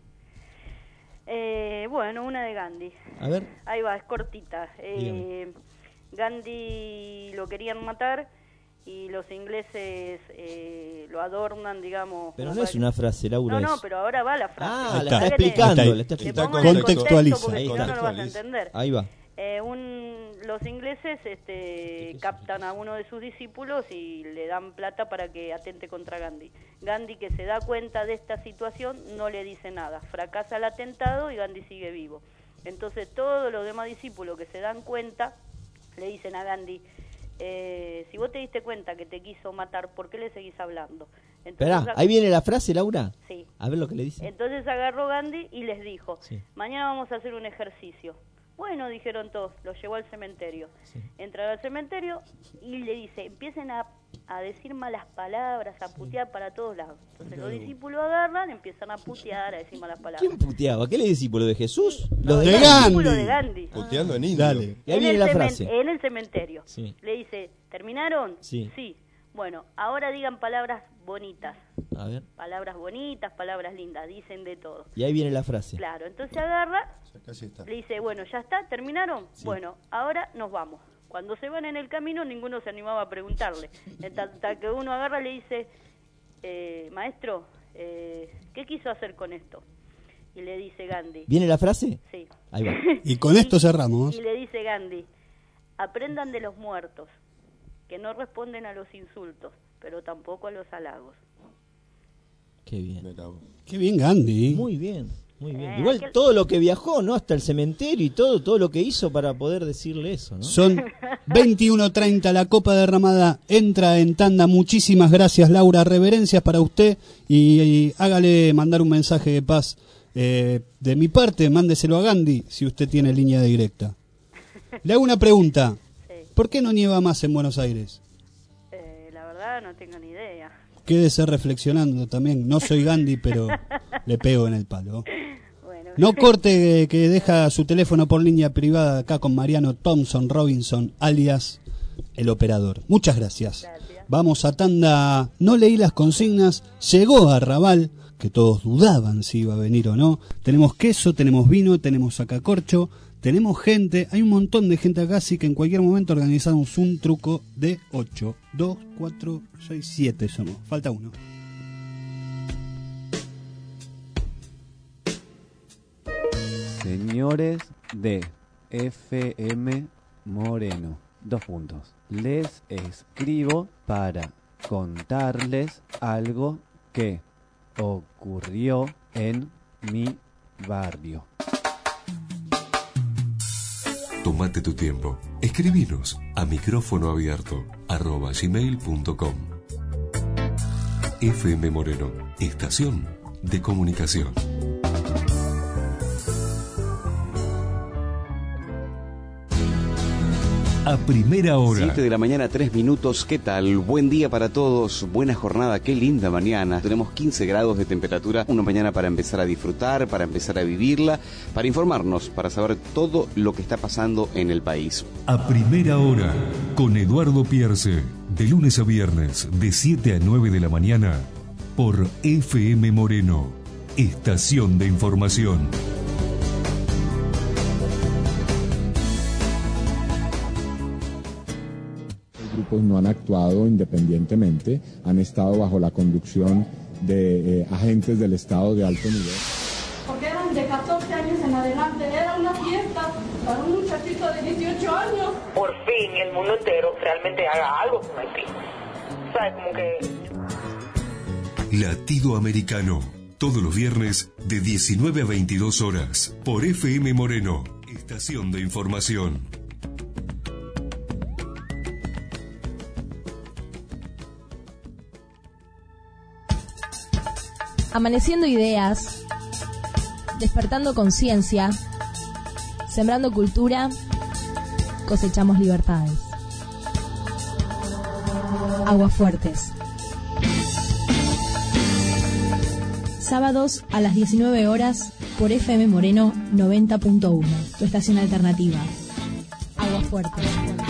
Eh, bueno, una de Gandhi. A ver. Ahí va, es cortita. Eh, Gandhi lo querían matar y los ingleses eh, lo adornan, digamos. Pero como no para es que- una frase, Laura. No, no, es- pero ahora va la frase. Ah, Ahí la está. está Acá tenés. explicando. Ahí La está. está Te explicando. pongo en el Contextualiza. contexto porque Ahí si no, está. no lo vas a entender. Ahí va. Eh, un, los ingleses este, captan a uno de sus discípulos y le dan plata para que atente contra Gandhi. Gandhi, que se da cuenta de esta situación, no le dice nada. Fracasa el atentado y Gandhi sigue vivo. Entonces todos los demás discípulos que se dan cuenta le dicen a Gandhi, eh, si vos te diste cuenta que te quiso matar, ¿por qué le seguís hablando? Entonces, Esperá, ahí viene la frase, Laura. Sí. A ver lo que le dice. Entonces agarró Gandhi y les dijo, Sí. mañana vamos a hacer un ejercicio. Bueno, dijeron todos, lo llevó al cementerio. Sí. Entra al cementerio y le dice, empiecen a, a decir malas palabras, a putear para todos lados. Entonces los discípulos agarran, empiezan a putear, a decir malas palabras. ¿Quién puteaba? ¿Qué le discípulo de Jesús? No, de los Gandhi. discípulos de Gandhi. Puteando en indio. Dale. Y ahí En viene el la cemen- frase. En el cementerio. Sí. Le dice, ¿terminaron? Sí. Sí. Bueno, ahora digan palabras bonitas. A ver. Palabras bonitas, palabras lindas, dicen de todo. Y ahí viene la frase. Claro, entonces agarra, Casi está. le dice, bueno, ¿ya está? ¿Terminaron? Bueno, ahora nos vamos. Cuando se van en el camino, ninguno se animaba a preguntarle. Hasta que uno agarra le dice, eh, maestro, eh, ¿qué quiso hacer con esto? Y le dice Gandhi, ¿Viene la frase? sí. Ahí va. Y con esto cerramos. Y le dice Gandhi, aprendan de los muertos, que no responden a los insultos, pero tampoco a los halagos. Qué bien. Mirá vos. Qué bien, Gandhi. Muy bien, muy bien. Eh, Igual aquel- todo lo que viajó, ¿no? Hasta el cementerio y todo, todo lo que hizo para poder decirle eso, ¿no? Son veintiuno treinta, la copa derramada entra en tanda. Muchísimas gracias, Laura. Reverencias para usted y, y hágale mandar un mensaje de paz. Eh, de mi parte, mándeselo a Gandhi si usted tiene línea directa. Le hago una pregunta. Sí. ¿Por qué no nieva más en Buenos Aires? Eh, la verdad no tengo ni idea. Quédese reflexionando también. No soy Gandhi, pero le pego en el palo. Bueno, No corte eh, que deja su teléfono por línea privada acá con Mariano Thompson Robinson, alias el operador. Muchas gracias. Gracias. Vamos a tanda. No leí las consignas. Llegó a Raval, que todos dudaban si iba a venir o no. Tenemos queso, tenemos vino, tenemos sacacorcho, tenemos gente. Hay un montón de gente acá, así que en cualquier momento organizamos un truco de ocho. dos, cuatro, seis, siete somos. Falta uno. Señores de F M Moreno, dos puntos. Les escribo para contarles algo que ocurrió en mi barrio. Tómate tu tiempo. Escribinos a micrófono abierto arroba gmail punto com. F M Moreno, estación de comunicación. A primera hora. siete de la mañana, tres minutos. ¿Qué tal? Buen día para todos. Buena jornada. Qué linda mañana. Tenemos quince grados de temperatura. Una mañana para empezar a disfrutar, para empezar a vivirla, para informarnos, para saber todo lo que está pasando en el país. A primera hora, con Eduardo Pierce, De lunes a viernes, de siete a nueve de la mañana, por F M Moreno, Estación de Información. Los grupos no han actuado independientemente, han estado bajo la conducción de eh, agentes del Estado de alto nivel. Porque eran de catorce años en adelante, era una fiesta para un muchachito de dieciocho años. Por fin el mundo entero realmente haga algo con Haití. ¿Sabes? Como que... Latido Americano, todos los viernes de diecinueve a veintidós horas, por F M Moreno, Estación de Información. Amaneciendo ideas, despertando conciencia, sembrando cultura, cosechamos libertades. Aguafuertes. Sábados a las diecinueve horas por F M Moreno noventa punto uno, tu estación alternativa. Aguafuertes.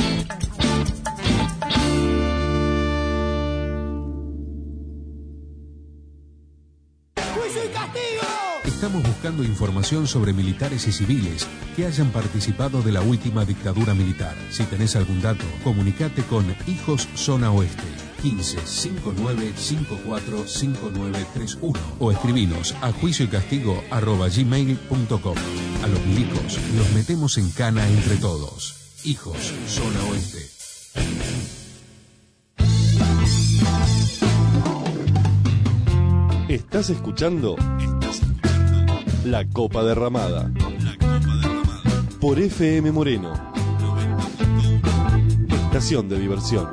Estamos buscando información sobre militares y civiles que hayan participado de la última dictadura militar. Si tenés algún dato, comunicate con Hijos Zona Oeste quince cincuenta y nueve cincuenta y cuatro cincuenta y nueve treinta y uno o escribinos a juicio y castigo arroba gmail punto com. A los milicos los metemos en cana entre todos. Hijos Zona Oeste. ¿Estás escuchando? La Copa Derramada. La Copa Derramada. Por F M Moreno. Estación de diversión.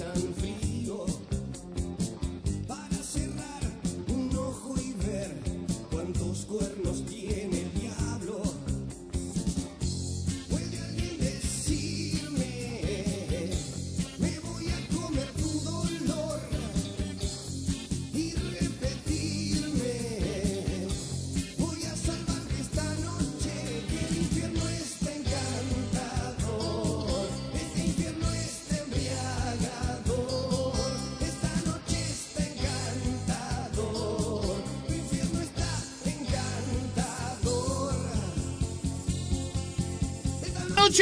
tan frío para cerrar un ojo y ver cuántos cuernos tiene el diablo. ¿Puede alguien decirme? Me voy a comer tu dolor y repetirme. Voy a salvarte esta noche, que el infierno está encantador. Este infierno está embriagador. Esta noche está encantador. Tu infierno está encantador. ¡Noche!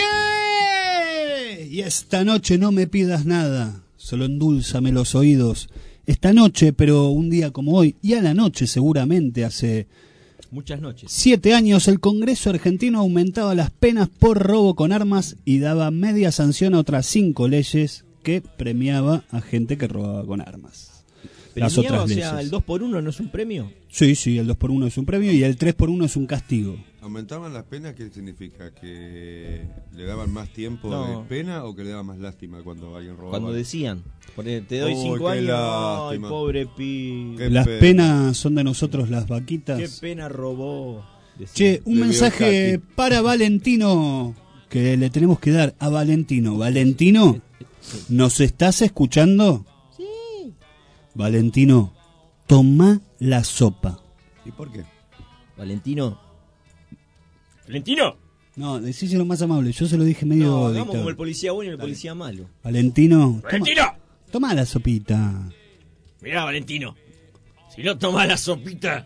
Y esta noche no me pidas nada, solo endúlzame los oídos. Esta noche, pero un día como hoy, y a la noche seguramente, hace Muchas noches. siete años, el Congreso argentino aumentaba las penas por robo con armas y daba media sanción a otras cinco leyes que premiaba a gente que robaba con armas. Las ¿Premiaba? otras O sea, leyes. ¿el dos por uno no es un premio? Sí, sí, el dos por uno es un premio y el tres por uno es un castigo. ¿Aumentaban las penas? ¿Qué significa? ¿Que le daban más tiempo No. de pena o que le daban más lástima cuando alguien robaba? Cuando decían, ponele, te doy Uy, cinco qué años, ay, lástima. pobre pi. Qué Las pena. penas son de nosotros las vaquitas. Qué pena robó. Decían. Che, un Le mensaje dio Katy. para Valentino que le tenemos que dar a Valentino. Valentino, ¿nos estás escuchando? Sí. Valentino, toma la sopa. ¿Y por qué? Valentino. ¡Valentino! No, decíselo más amable, yo se lo dije medio No, hagamos dictador. como el policía bueno y el policía malo. Valentino, ¡Valentino! toma, toma la sopita. Mirá, Valentino. Si no tomás la sopita,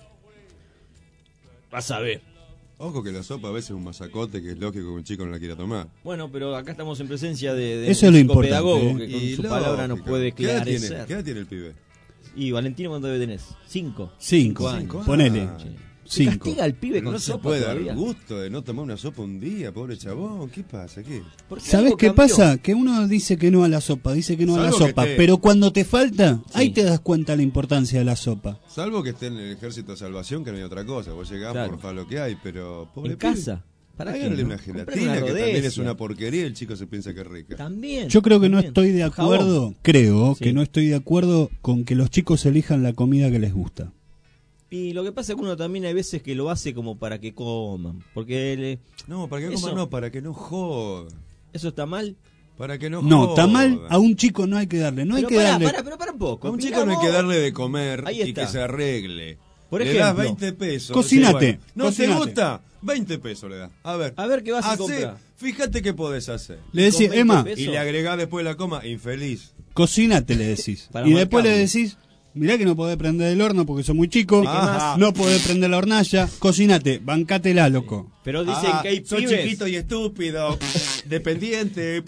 vas a ver. Ojo que la sopa a veces es un masacote que es lógico que un chico no la quiera tomar. Bueno, pero acá estamos en presencia de, de Eso un es lo importante, psicopedagogo ¿eh? que con Y su lógico. palabra nos puede ¿Qué edad tiene? esclarecer. ¿Qué edad tiene el pibe? Y Valentino, ¿cuánto debe tener? Cinco. Cinco, años. ponele. Ah. ¿Se Cinco. castiga al pibe Pero con no se sopa puede todavía? dar gusto de no tomar una sopa un día, pobre chabón. ¿Qué pasa? ¿Qué? Porque ¿Sabes algo qué cambió. pasa? Que uno dice que no a la sopa, dice que no a la Salvo que sopa, te- pero cuando te falta, Sí. ahí te das cuenta la importancia de la sopa. Salvo que esté en el ejército de salvación, que no hay otra cosa. Vos llegás Claro. por fa lo que hay, pero... Pobre En pibe. casa. ¿Para qué? Háganle no? una Comprar gelatina, una que también es rodesia. una porquería y el chico se piensa que es rica. También. Yo creo que no también. estoy de acuerdo, Jabón. creo Sí. que no estoy de acuerdo con que los chicos elijan la comida que les gusta. Y lo que pasa es que uno también hay veces que lo hace como para que coman. Porque le- No, para que Eso- coma no, para que no joda. eso está mal. Para que no No, joda. está mal, a un chico no hay que darle, no hay pero que pará, darle. pará, pero para un poco. A un Mirá chico no hay vos. que darle de comer Ahí y está. que se arregle. Por le ejemplo, das veinte pesos. Cocinate, Bueno, ¿no cocinate. te gusta? veinte pesos le das. A ver. A ver qué vas a hacé, comprar. Fíjate qué podés hacer. Le decís, Con veinte Emma, pesos. Y le agregás después de la coma, infeliz. cocínate, le decís. Para Y después le marcarlo. decís, mirá que no podés prender el horno porque sos muy chico, Ajá. no podés prender la hornalla, cocínate, bancátela, loco. Pero dicen Ah, que hay soy pibes. chiquito y estúpido. Dependiente.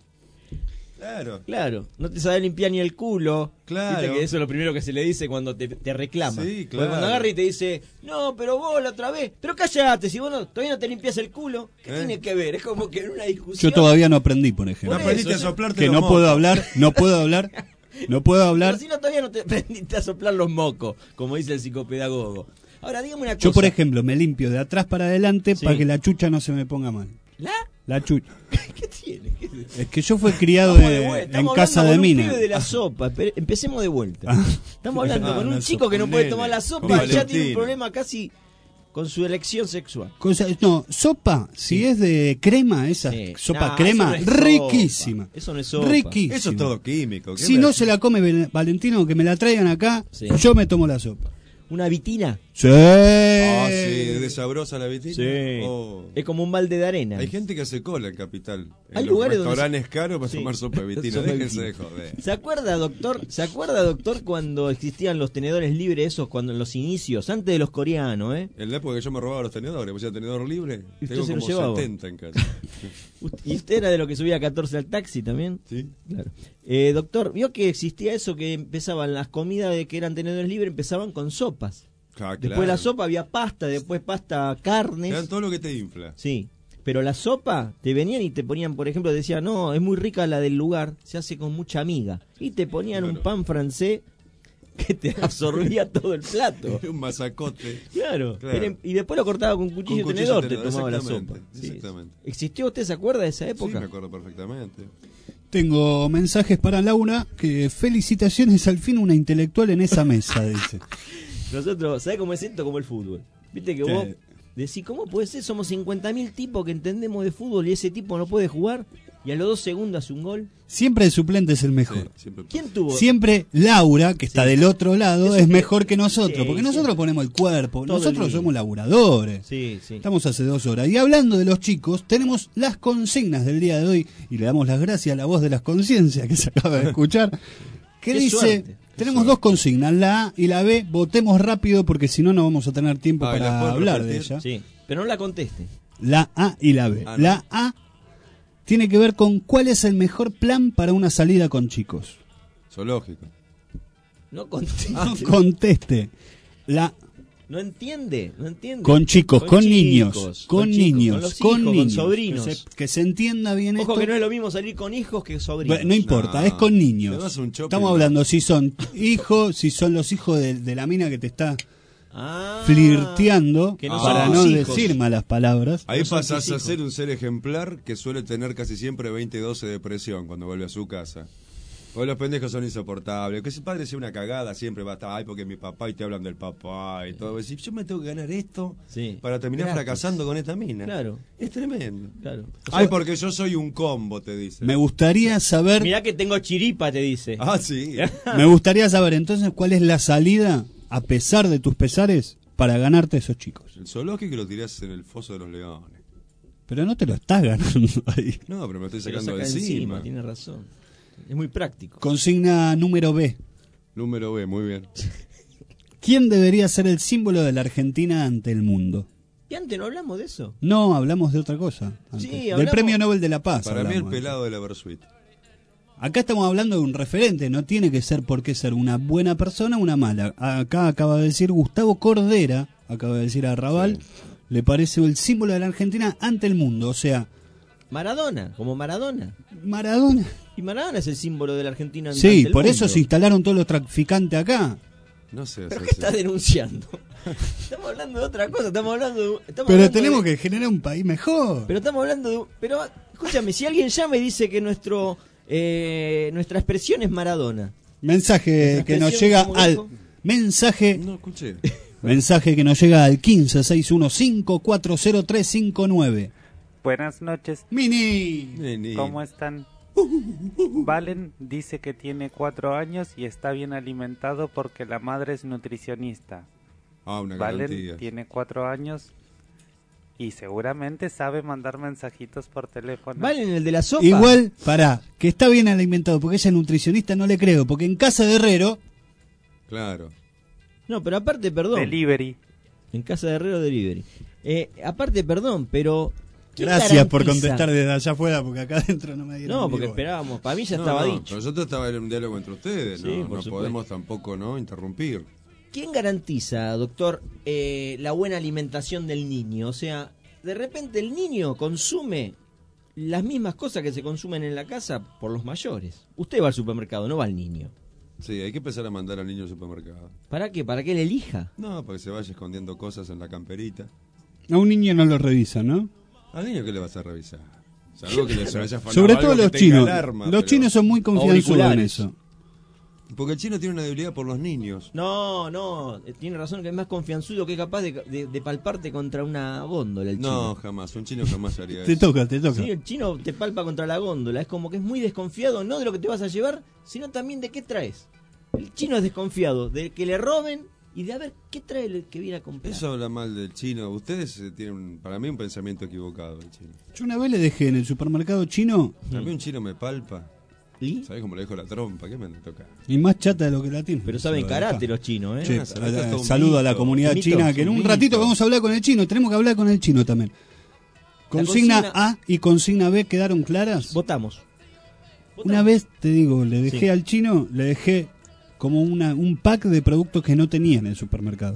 Claro. Claro, no te sabes limpiar ni el culo. Claro. Viste que eso es lo primero que se le dice cuando te, te reclama. Sí, Porque claro. cuando agarra y te dice, no, pero vos la otra vez, pero cállate, si vos no- todavía no te limpias el culo, ¿qué ¿Eh? tiene que ver? Es como que en una discusión. Yo todavía no aprendí, por No ejemplo. Por aprendiste eso, a soplarte Que los no mocos. puedo hablar, no puedo hablar, no puedo hablar. Pero si no, todavía no te aprendiste a soplar los mocos, como dice el psicopedagogo. Ahora, dígame una cosa. Yo, por ejemplo, me limpio de atrás para adelante Sí. para que la chucha no se me ponga mal. ¿La? La chucha. ¿Qué tiene? ¿Qué tiene? Es que yo fui criado Estamos de de- vuelta, en estamos casa hablando de con un mina. pibe de la sopa. Espere- Empecemos de vuelta. Ah. Estamos hablando Ah, con un la chico sopa, que no un puede nene, tomar la con sopa y ya Valentina. tiene un problema casi con su elección sexual. Cosa- no, sopa, si es de crema, esa Sí. sopa No, crema, eso no es riquísima. sopa. Eso no es sopa. Riquísima. Eso es todo químico. ¿qué Si me no decís? se la come Val- Valentino, que me la traigan acá, Sí. yo me tomo la sopa. ¿Una vitina? Sí. Ah, sí, ¿es de sabrosa la vitina? Sí. Oh. Es como un balde de arena. Hay gente que hace cola en Capital. En Hay los lugares donde restaurantes caros para Sí. tomar sopa de vitina. Sopa de Déjense de vitina. joder. ¿Se acuerda, doctor? ¿Se acuerda, doctor, cuando existían los tenedores libres esos, cuando en los inicios, antes de los coreanos, eh? En la época que yo me robaba los tenedores, pues ya tenedor libre, ¿Y usted tengo se lo como llevaba? setenta en casa. ¿Y usted era de lo que subía catorce al taxi también? Sí. Claro. Eh, doctor, ¿vio que existía eso que empezaban las comidas de que eran tenedores libres, empezaban con sopas? Ah, Después claro. de la sopa había pasta, después pasta carnes. Eran todo lo que te infla. Sí, pero la sopa te venían y te ponían, por ejemplo, decían, no, es muy rica la del lugar, se hace con mucha amiga. Y te ponían un Claro. pan francés que te absorbía todo el plato. Un masacote. Claro. Claro. Era- y después lo cortaba con cuchillo y Con cuchillo tenedor, y te tenedor, tomaba la exactamente, sopa. Sí. exactamente. ¿Existió? ¿Usted se acuerda de esa Sí, época? me acuerdo perfectamente. Tengo mensajes para Laura, que felicitaciones, al fin una intelectual en esa mesa, dice. Nosotros, ¿sabés cómo es esto? Como el fútbol. Viste que ¿Qué? vos decís, ¿cómo puede ser? Somos cincuenta mil tipos que entendemos de fútbol y ese tipo no puede jugar y a los dos segundos hace un gol. Siempre el suplente es el mejor. Sí, siempre. ¿Quién tuvo? Siempre Laura, que está Sí. del otro lado, Eso es que- mejor que nosotros, Sí, porque sí. nosotros ponemos el cuerpo, Todo el nosotros día. somos laburadores. Sí, sí. Estamos hace dos horas. Y hablando de los chicos, tenemos las consignas del día de hoy y le damos las gracias a la voz de las conciencias que se acaba de escuchar. Que Qué dice, suerte. tenemos dos consignas, la A y la B, votemos rápido porque si no no vamos a tener tiempo Ah, ¿y las para pueden hablar de repetir? ella. Sí, pero no la conteste. La A y la B. Ah, no. La A tiene que ver con cuál es el mejor plan para una salida con chicos. Zoológico. No conteste. No conteste. La No entiende, no entiende. con chicos, con, niños, chicos, con, chicos, niños, con, los con hijos, niños, con sobrinos. Que se, que se entienda bien Ojo esto. que no es lo mismo salir con hijos que sobrinos. Bueno, no importa, No. es con Te niños. vas a un shopping, Estamos ¿no? hablando si son hijos, si son los hijos de, de la mina que te está Ah, flirteando, que no para son no tus hijos. decir malas palabras. Ahí No son pasás tus a hijos. ser un ser ejemplar que suele tener casi siempre veinte doce de presión cuando vuelve a su casa. Porque los pendejos son insoportables. Que si padre sea una cagada siempre va a estar, ay, porque mi papá y te hablan del papá y todo. Decir, yo me tengo que ganar esto Sí. para terminar Gratis. fracasando con esta mina. Claro. Es tremendo. Claro. Ay, porque yo soy un combo, te dice. Me gustaría saber, Mirá que tengo chiripa, te dice. Ah, sí. me gustaría saber entonces cuál es la salida, a pesar de tus pesares, para ganarte esos chicos. El zoológico lo tirás en el foso de los leones. Pero no te lo estás ganando ahí. No, pero me estoy Se lo sacando saca de encima. encima, tiene razón. Es muy práctico. Consigna número B. Número B, muy bien. ¿Quién debería ser el símbolo de la Argentina ante el mundo? ¿Y antes no hablamos de eso? No, hablamos de otra cosa. antes. Sí, Del hablamos- Premio Nobel de la Paz. Para mí el hablamos antes. pelado de la Versuit. Acá estamos hablando de un referente, no tiene que ser por qué ser una buena persona o una mala. Acá acaba de decir Gustavo Cordera, acaba de decir a Raval, le parece el símbolo de la Argentina ante el mundo. O sea, Maradona, como Maradona. Maradona. Y Maradona es el símbolo de la Argentina. Sí, ante el por mundo. eso se instalaron todos los traficantes acá. No sé. ¿Pero sí, qué sí. estás denunciando? Estamos hablando de otra cosa, estamos hablando de... estamos Pero hablando tenemos de- que generar un país mejor. Pero estamos hablando de... Pero, escúchame, si alguien llama y dice que nuestro eh, nuestra expresión es Maradona. Mensaje Esa que nos expresión, llega ¿cómo al... dijo? Mensaje... No escuché. Mensaje que nos llega al quince seis uno cinco cuatro cero tres cinco nueve. Buenas noches. Mini. Neni. ¿Cómo están? Valen dice que tiene cuatro años y está bien alimentado porque la madre es nutricionista. Ah, una Valen garantía. tiene cuatro años y seguramente sabe mandar mensajitos por teléfono. ¿Valen el de la sopa? Igual, pará, que está bien alimentado porque ella es nutricionista, no le creo, porque en casa de Herrero, Claro. No, pero aparte, perdón. Delivery. En casa de Herrero Delivery. Eh, aparte, perdón, pero... ¿quién gracias por garantiza? contestar desde allá afuera, porque acá adentro no me dieron No, ni porque bola. esperábamos. Para mí ya No, estaba no, dicho. pero nosotros estaba en un diálogo entre ustedes, Sí, ¿no? por No supuesto. podemos tampoco, ¿no? Interrumpir. ¿Quién garantiza, doctor, eh, la buena alimentación del niño? O sea, de repente el niño consume las mismas cosas que se consumen en la casa por los mayores. Usted va al supermercado, no va al niño. Sí, hay que empezar a mandar al niño al supermercado. ¿Para qué? ¿Para que él elija? No, para que se vaya escondiendo cosas en la camperita. A un niño no lo revisa, ¿no? ¿Al niño qué le vas a revisar? Salvo que le se haya afanado Sobre algo todo que los tenga chinos. alarma, los pero- chinos son muy confianzudos en Auriculares. eso. Porque el chino tiene una debilidad por los niños. No, no, eh, tiene razón que es más confianzudo que es capaz de, de- de palparte contra una góndola el chino. No, jamás. Un chino jamás haría Te eso. toca, te toca. Sí, el chino te palpa contra la góndola. Es como que es muy desconfiado, no de lo que te vas a llevar, sino también de qué traes. El chino es desconfiado de que le roben y de a ver qué trae el que viene a comprar. Eso habla mal del chino. Ustedes eh, tienen, un- para mí, un pensamiento equivocado del chino. Yo una vez le dejé en el supermercado chino A mí un chino me palpa. ¿Y? ¿Sabés cómo le dejo la trompa? ¿Qué me anda a tocar? y más chata de lo que la tiene. Pero saben Se lo karate deja. los chinos, ¿eh? Sí, Ah, sabés que eh, es un saludo a la mito. comunidad Un mito, china, que en un un mito. ratito vamos a hablar con el chino. Tenemos que hablar con el chino también. Consigna, consigna- A y consigna B quedaron claras. Votamos. Una vez, te digo, le dejé Sí. al chino, le dejé como una, un pack de productos que no tenía en el supermercado.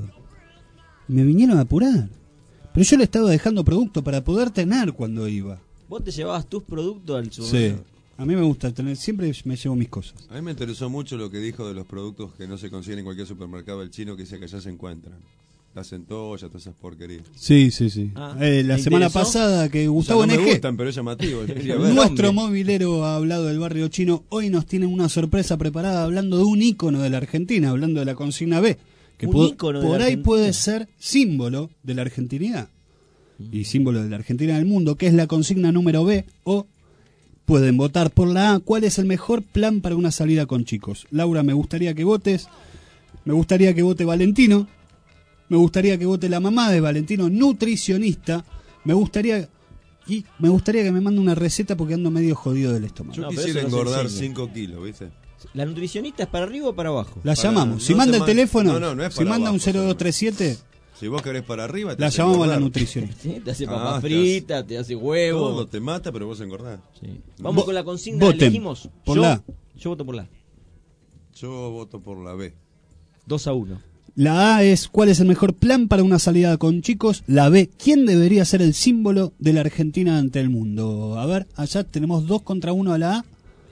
Y me vinieron a apurar. Pero yo le estaba dejando productos para poder tener cuando iba. Vos te llevabas tus productos al Sí. supermercado. A mí me gusta tener, siempre me llevo mis cosas. A mí me interesó mucho lo que dijo de los productos que no se consiguen en cualquier supermercado del chino, que dice que allá se encuentran. La centolla, todas esas porquerías. Sí, sí, sí. Ah, eh, la ¿te semana interesó? pasada que Gustavo O sea, no me N G, gustan, pero es llamativo. quería ver. nuestro movilero ha hablado del barrio chino. Hoy nos tienen una sorpresa preparada hablando de un ícono de la Argentina, hablando de la consigna B. Que Un po- ícono de por la ahí Argentina. puede ser símbolo de la argentinidad. Y símbolo de la Argentina del mundo, que es la consigna número B. O pueden votar por la A. ¿Cuál es el mejor plan para una salida con chicos? Laura, me gustaría que votes. Me gustaría que vote Valentino. Me gustaría que vote la mamá de Valentino, nutricionista. Me gustaría y me gustaría que me mande una receta porque ando medio jodido del estómago. Yo No, pero quisiera eso no se engordar enseña. cinco kilos, ¿viste? ¿La nutricionista es para arriba o para abajo? La Para- llamamos. Si no manda te el man- teléfono, no, no, no es si para manda un abajo, cero dos tres siete, Si vos querés para arriba, te la hace llamamos a la engordar. nutricionista. Sí, te hace Ah, papas te fritas, te hace Todo huevo. te mata, pero vos engordás. Sí. Vamos Vo- con la consigna. voten Elegimos. por yo, la A. yo voto por la A. Yo voto por la B. dos a uno. La A es ¿cuál es el mejor plan para una salida con chicos? La B, ¿quién debería ser el símbolo de la Argentina ante el mundo? A ver, allá tenemos dos contra uno a la A.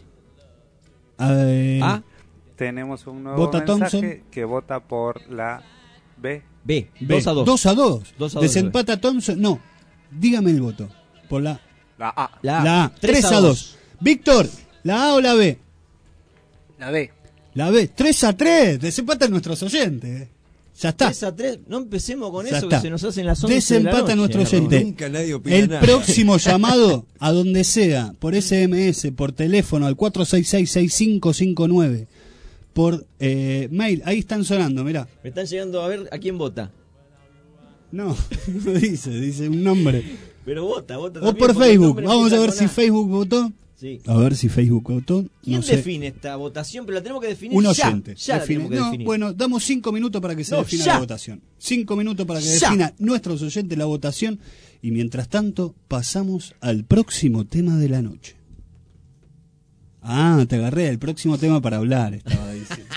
A ver, A, Tenemos un nuevo Vota mensaje Thompson. que vota por la B. B. B. dos a dos. dos a dos. Dos a dos, Desempata Thompson. No, dígame el voto. Por la, La A. La A. la A. tres tres a dos. Víctor, ¿la A o la B? La B. La B. tres a tres. Desempatan nuestros oyentes. Ya está. tres a tres. No empecemos con Ya eso está. que se nos hacen las once Desempata de la noche. nuestro Ramón. oyente. Nunca nadie opina El nada. próximo llamado, a donde sea, por S M S, por teléfono al cuatro seis seis, seis cinco cinco nueve, por eh, mail, ahí están sonando, mirá. Me están llegando a ver a quién vota. No, no dice, dice un nombre. Pero vota, vota O también, por porque el Facebook, nombre vamos a empieza ver con si A. Facebook votó. Sí. A ver si Facebook votó. ¿Quién No sé. define esta votación? Pero la tenemos que definir Un ya. oyente. Ya la Define. tenemos que No, definir. bueno, damos cinco minutos para que se No, defina ya. la votación. Cinco minutos para que Ya. defina nuestros oyentes la votación. Y mientras tanto, pasamos al próximo tema de la noche. Ah, te agarré, el próximo tema para hablar, estaba diciendo.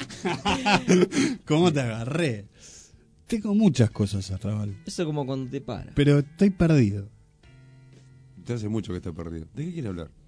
¿Cómo te agarré? Tengo muchas cosas, Arrabal. Eso como cuando te para. Pero estoy perdido. Te hace mucho que estás perdido. ¿De qué quieres hablar?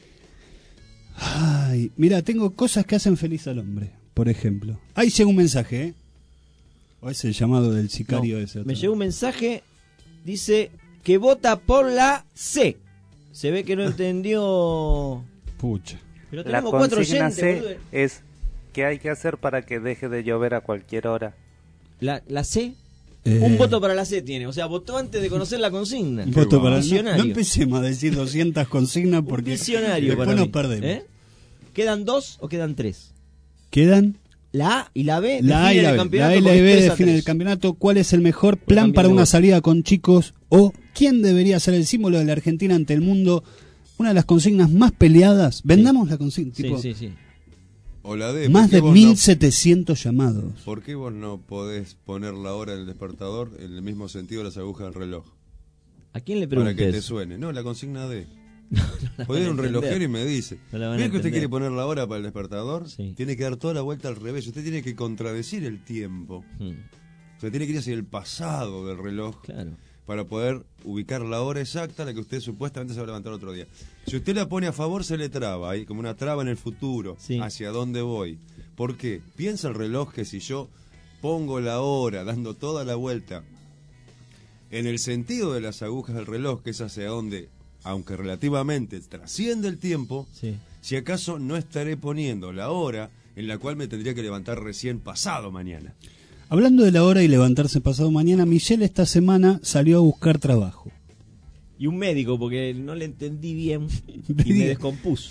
Ay, mira, tengo cosas que hacen feliz al hombre, por ejemplo. Ahí llega un mensaje, ¿eh? O es el llamado del sicario No, ese. otro. me llegó un mensaje, dice que vota por la C. Se ve que no entendió. Pucha. Pero La tenemos cuatro consigna oyentes, C boludo. es ¿qué hay que hacer para que deje de llover a cualquier hora? La, la C. Eh, Un voto para la C tiene. O sea, votó antes de conocer la consigna. Voto para no, no Visionario. empecemos a decir doscientas consignas porque Visionario después para nos mí. perdemos. ¿Eh? ¿Quedan dos o quedan tres? Quedan La A y la B la A y definen la el B. campeonato. La A y la con B tres a definen el tres. campeonato. ¿Cuál es el mejor plan también para de una voto. salida con chicos? ¿O quién debería ser el símbolo de la Argentina ante el mundo? Una de las consignas más peleadas. Vendamos la consigna. Sí, tipo, sí, sí. O la D. más ¿por qué de vos mil no- setecientos llamados. ¿Por qué vos no podés poner la hora del despertador en el mismo sentido de las agujas del reloj? ¿A quién le Para que preguntes? te suene. No, la consigna D. la Podés ir a un van a entender. relojero y me dice. No la van a ¿Ves que usted entender. quiere poner la hora para el despertador? Sí. Tiene que dar toda la vuelta al revés. Usted tiene que contradecir el tiempo. Hmm, O sea, tiene que ir hacia el pasado del reloj Claro. para poder ubicar la hora exacta a la que usted supuestamente se va a levantar otro día. Si usted la pone a favor, se le traba, ahí como una traba en el futuro. Sí. ¿Hacia dónde voy? ¿Por qué? Piensa el reloj que si yo pongo la hora dando toda la vuelta en el sentido de las agujas del reloj, que es hacia donde, aunque relativamente trasciende el tiempo, Sí. si acaso no estaré poniendo la hora en la cual me tendría que levantar recién pasado mañana. Hablando de la hora y levantarse pasado mañana, Michelle esta semana salió a buscar trabajo. Y un médico, porque no le entendí bien y Diga. me descompuso.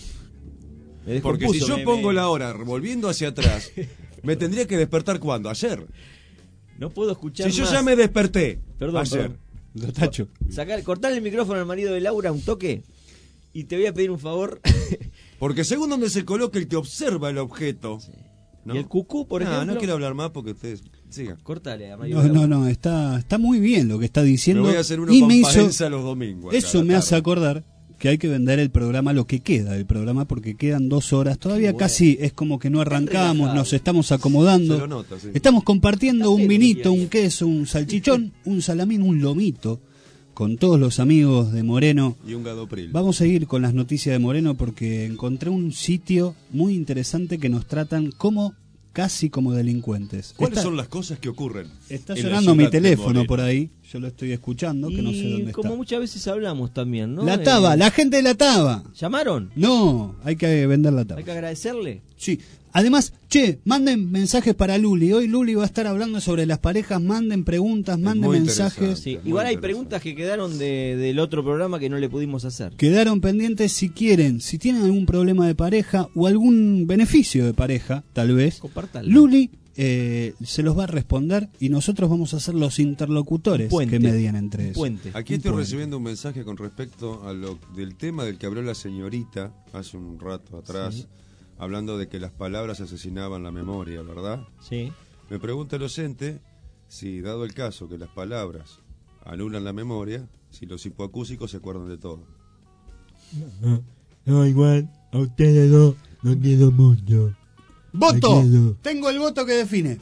Me Porque descompuso, si yo me- pongo me- la hora volviendo hacia atrás, me tendría que despertar ¿cuándo? Ayer. No puedo escuchar Si yo más. ya me desperté Perdón, ayer. perdón. Lo tacho. Sacar, cortarle el micrófono al marido de Laura un toque y te voy a pedir un favor. Porque según donde se coloque el que observa el objeto. ¿no? Y el cucú, por No, ejemplo. no quiero hablar más porque ustedes sigan. Cortale a marido No, de no, Laura. no, está, está muy bien lo que está diciendo. Me voy a hacer uno y con me hizo, Paenza los domingos. acá, eso a la me hace tarde. acordar que hay que vender el programa, lo que queda del programa, porque quedan dos horas. Todavía Qué bueno. casi es como que no arrancamos, relajado. nos estamos acomodando. Se lo nota, sí. Estamos compartiendo Está un feo, vinito, diría. un queso, un salchichón, un salamín, un lomito, con todos los amigos de Moreno. Y un gadopril. Vamos a ir con las noticias de Moreno porque encontré un sitio muy interesante que nos tratan como casi como delincuentes. ¿Cuáles Está- son las cosas que ocurren? Está en la sonando mi ciudad de teléfono Moreno? por ahí, yo lo estoy escuchando, que no sé Y dónde como está. muchas veces hablamos también, ¿no? La Eh, Taba, la gente de la Taba. ¿Llamaron? No, hay que vender la Taba. Hay que agradecerle. Sí. Además, che, manden mensajes para Luli. Hoy Luli va a estar hablando sobre las parejas. Manden preguntas, manden muy mensajes. Sí, igual hay preguntas que quedaron de, del otro programa que no le pudimos hacer. Quedaron pendientes si quieren, si tienen algún problema de pareja o algún beneficio de pareja, tal vez. Compártalo. Luli eh, se los va a responder y nosotros vamos a ser los interlocutores Puente. que median entre Un eso. puente. Aquí Un estoy puente. recibiendo un mensaje con respecto a lo del tema del que habló la señorita hace un rato atrás, Sí. hablando de que las palabras asesinaban la memoria, ¿verdad? Sí. Me pregunta el oyente si, dado el caso que las palabras anulan la memoria, si los hipoacúsicos se acuerdan de todo. No, no, igual, a ustedes no, no quiero mucho. ¡Voto! Me quedo. Tengo el voto que define.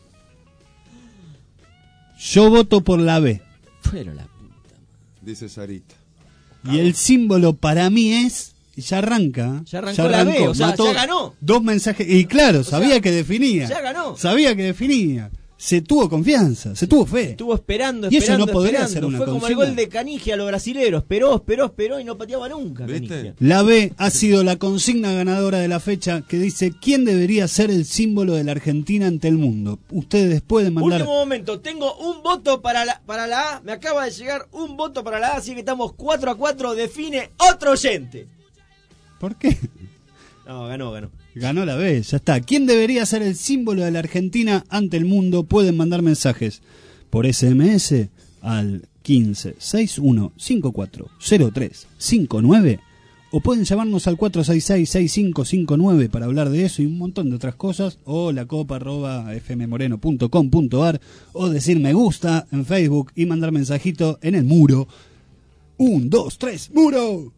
Yo voto por la B. Pero la Dice Sarita. Y el símbolo para mí es... Y ya arranca. ¿eh? Ya arrancó la B, o sea, mató ya ganó. Dos mensajes. Y claro, sabía sea, que definía. ya ganó. Sabía que definía. Se tuvo confianza, se tuvo fe. Estuvo esperando, Y eso esperando, no podría esperando. ser una Fue como el consigna. gol de Canigia a los brasileros. Esperó, esperó, esperó y no pateaba nunca. ¿Viste? Canigia. La B ha sido la consigna ganadora de la fecha que dice quién debería ser el símbolo de la Argentina ante el mundo. Ustedes pueden mandar... Último momento, tengo un voto para la, para la A. Me acaba de llegar un voto para la A, así que estamos cuatro a cuatro. Define otro oyente. ¿Por qué? No, ganó, ganó. Ganó la B, ya está. ¿Quién debería ser el símbolo de la Argentina ante el mundo? Pueden mandar mensajes por S M S al quince sesenta y uno cincuenta y cuatro cero tres cincuenta y nueve o pueden llamarnos al cuatro seis seis seis cinco cinco nueve para hablar de eso y un montón de otras cosas, o la copa arroba f m moreno punto com punto a r, o decir me gusta en Facebook y mandar mensajito en el muro. Un, dos, tres, muro.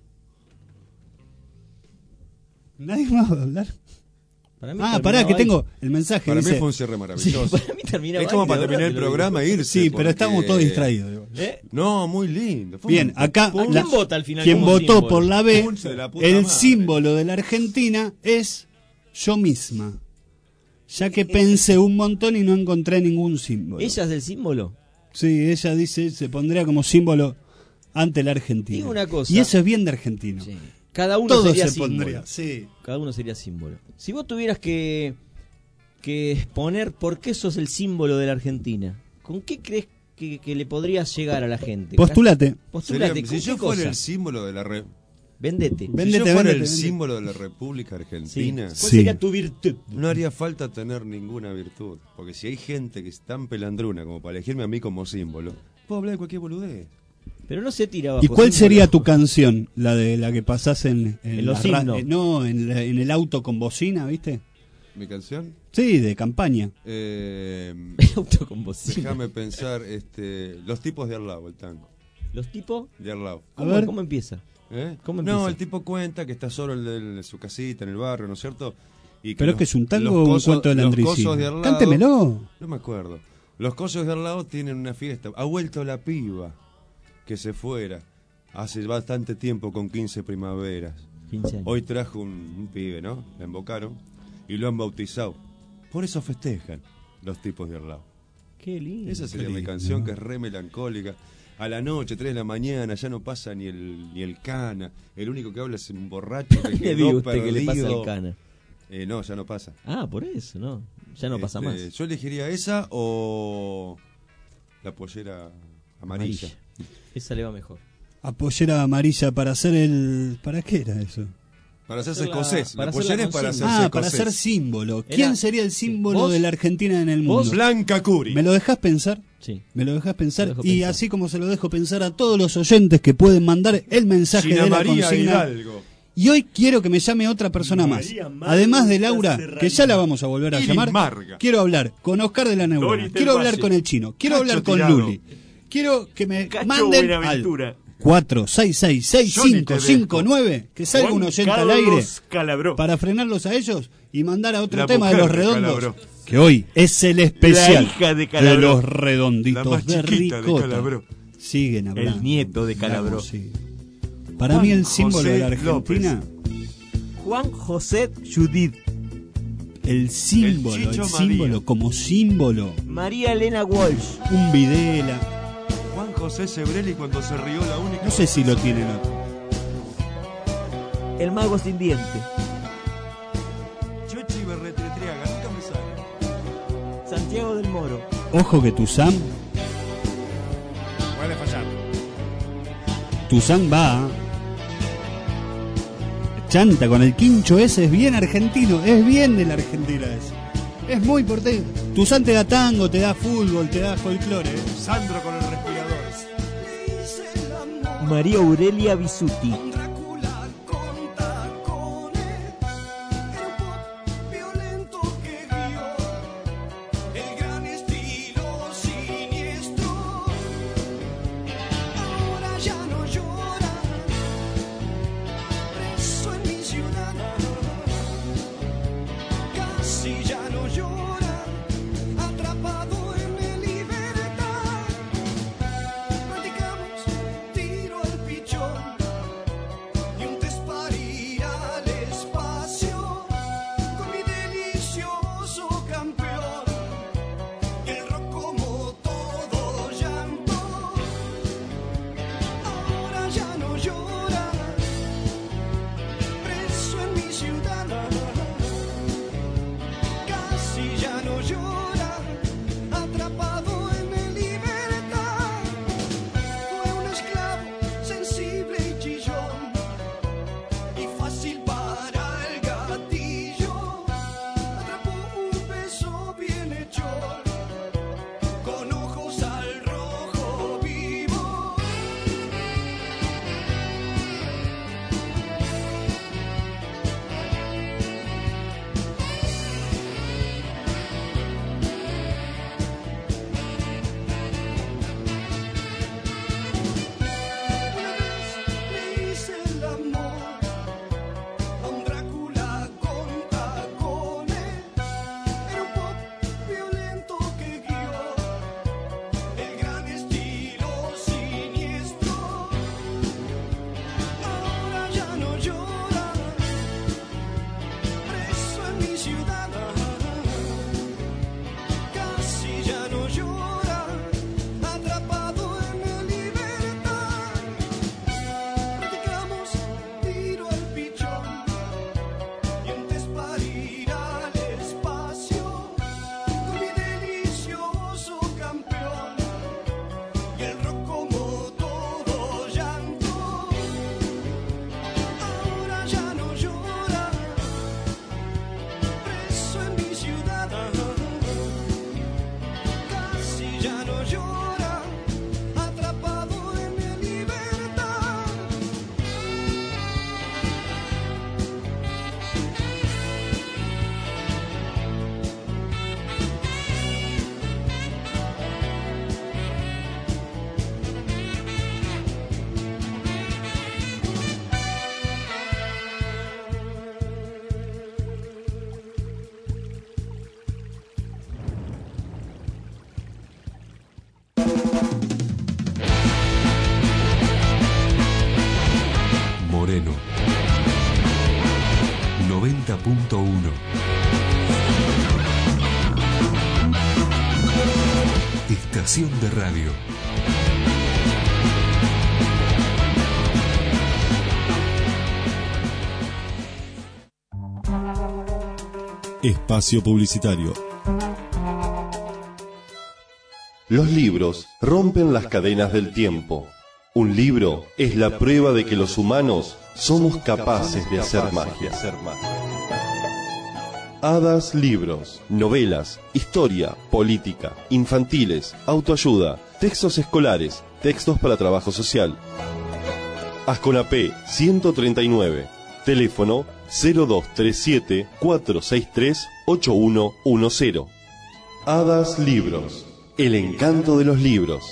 Nadie más va a hablar. Para mí Ah, terminaba pará, que ahí. tengo el mensaje. Para dice, mí fue un cierre maravilloso. Sí, para mí terminaba Es como ahí, para de terminar verdad el te lo programa e irse. Sí, pero porque- estamos todos distraídos. igual. ¿Eh? No, muy lindo. Fue Bien, un- acá fue un- la- ¿Quién vota al final quien como votó símbolo? por la B, Concha de la puta el madre. símbolo de la Argentina es yo misma. Ya que pensé un montón y no encontré ningún símbolo. ¿Ella es el símbolo? Sí, ella dice, se pondría como símbolo ante la Argentina. Digo una cosa. Y eso es bien de argentino. Sí. Cada uno Todo sería se símbolo. pondría, sí. Cada uno sería símbolo. Si vos tuvieras que, que exponer por qué sos el símbolo de la Argentina, ¿con qué crees que, que le podrías llegar a la gente? Postulate. Postulate. Sería- ¿con si yo qué fuera cosa? el símbolo de la re- Vendete. si Vendete, yo fuera vendete, el vendete. símbolo de la República Argentina, ¿Cuál Sí. sería tu virtud? no haría falta tener ninguna virtud. Porque si hay gente que es tan pelandruna como para elegirme a mí como símbolo, puedo hablar de cualquier boludez. Pero no se tira ¿Y bajo cuál símbolo. sería tu canción? La de la que pasás en, En los la ra- himnos. eh, no, en, la- en el auto con bocina, ¿viste? ¿Mi canción? Sí, de campaña. Eh, Auto con bocina. déjame pensar, este, los tipos de Arlau, el tango. ¿Los tipos? De Arlau. ¿Cómo, ver. ¿Cómo empieza? ¿Eh? ¿Cómo no, empieza? el tipo cuenta que está solo en, el- en su casita, en el barrio, ¿no es cierto? Y ¿Pero es los- que es un tango los o un cosos- cuento de los Landrici? cosos de Arlau- Cántemelo. No me acuerdo. Los cosos de Arlau tienen una fiesta. Ha vuelto la piba que se fuera hace bastante tiempo con quince primaveras. quince años. Hoy trajo un, un pibe, ¿no? La invocaron y lo han bautizado. Por eso festejan los tipos de Arlau. Qué lindo. Esa sería Qué mi lindo. canción, que es re melancólica. A la noche, tres de la mañana, ya no pasa ni el ni el cana. El único que habla es un borracho que ¿Qué quedó digo usted que le pasa perdido. al cana? Eh, no, ya no pasa. Ah, por eso, ¿no? Ya no pasa Este, más. Yo elegiría esa o la pollera amarilla. Amarilla. Esa le va mejor. A pollera amarilla para hacer el... ¿Para qué era eso? Para hacerse hacer la- escocés. para La hacer la pollera es para hacerse consigna. Ah, para escocés. ser símbolo. Era- ¿Quién sería el símbolo ¿Vos? de la Argentina en el mundo? ¿Vos? Blanca Curi. ¿Me lo dejas pensar? Sí. Me lo dejas pensar. Lo dejo y pensar. así como se lo dejo pensar a todos los oyentes que pueden mandar el mensaje Gina de la María consigna. Hidalgo. Y hoy quiero que me llame otra persona más. María Marta Además de Laura, Serrano. que ya la vamos a volver a Iris llamar. Marga. Quiero hablar con Oscar de la Neurona. Doris del Quiero hablar Valle. con el chino. Quiero Cacho hablar con Tirado. Luli. Quiero que me Cacho manden Buenaventura. al cuatro seis seis seis cinco cinco nueve, que salga un oyente al aire Calabró. para frenarlos a ellos y mandar a otro La tema de mujer los de redondos. Calabró. Que hoy es el especial La hija de Calabró. los La redonditos más de chiquita de ricota. Calabró. Siguen hablando. El nieto de Calabró. Vamos, sí. Para Juan mí el símbolo José de la Argentina Juan José Judith. el símbolo, El el, Chicho símbolo María. como símbolo. María Elena Walsh. Un Videla. Juan José Sebrelli cuando se rió la única. No sé si lo tienen otro. El mago sin diente. Chochi Berretretriaga, nunca me sale. Santiago del Moro. Ojo que Tuzán, Puede fallar. Tuzán va. Chanta con el quincho ese, es bien argentino, es bien de la Argentina ese. Es muy porteño. Tuzán te da tango, te da fútbol, te da folclore. ¿eh? Sandro con el respirador. María Aurelia Bisuti. El gran estilo siniestro ahora ya no llora, preso en mi ciudad, casi ya no llora, atrapado en mi libertad. Practicamos tiro al pichón y un test para ir al espacio con mi delicioso campeón. El rock como todo llanto, ahora ya no llora, preso en mi ciudad, casi ya no llora, atrapado en mi libertad. Fue un esclavo sensible y chillón, y fácil para el gatillo, atrapó un beso bien hecho, con ojos al rojo vivo. Una vez le hice el amor a un Drácula con tacones, era un pop violento que guió el gran estilo siniestro. Ahora ya no llora, preso en mi ciudad, casi ya no llora, atrapado en mi libertad. Practicamos tiro al pichón y un test para ir al espacio con mi delicioso campeón. Y el rock como todo llanto, ahora ya no llora, preso en mi ciudad, casi ya no llora, atrapado en mi libertad. Moreno noventa punto uno. Estación de radio. Espacio publicitario. Los libros rompen las cadenas del tiempo. Un libro es la prueba de que los humanos somos capaces de hacer magia. Hadas Libros, novelas, historia, política, infantiles, autoayuda, textos escolares, textos para trabajo social. Asconapé ciento treinta y nueve, teléfono cero dos tres siete, cuatro seis tres, ocho uno uno cero. Hadas Libros, el encanto de los libros.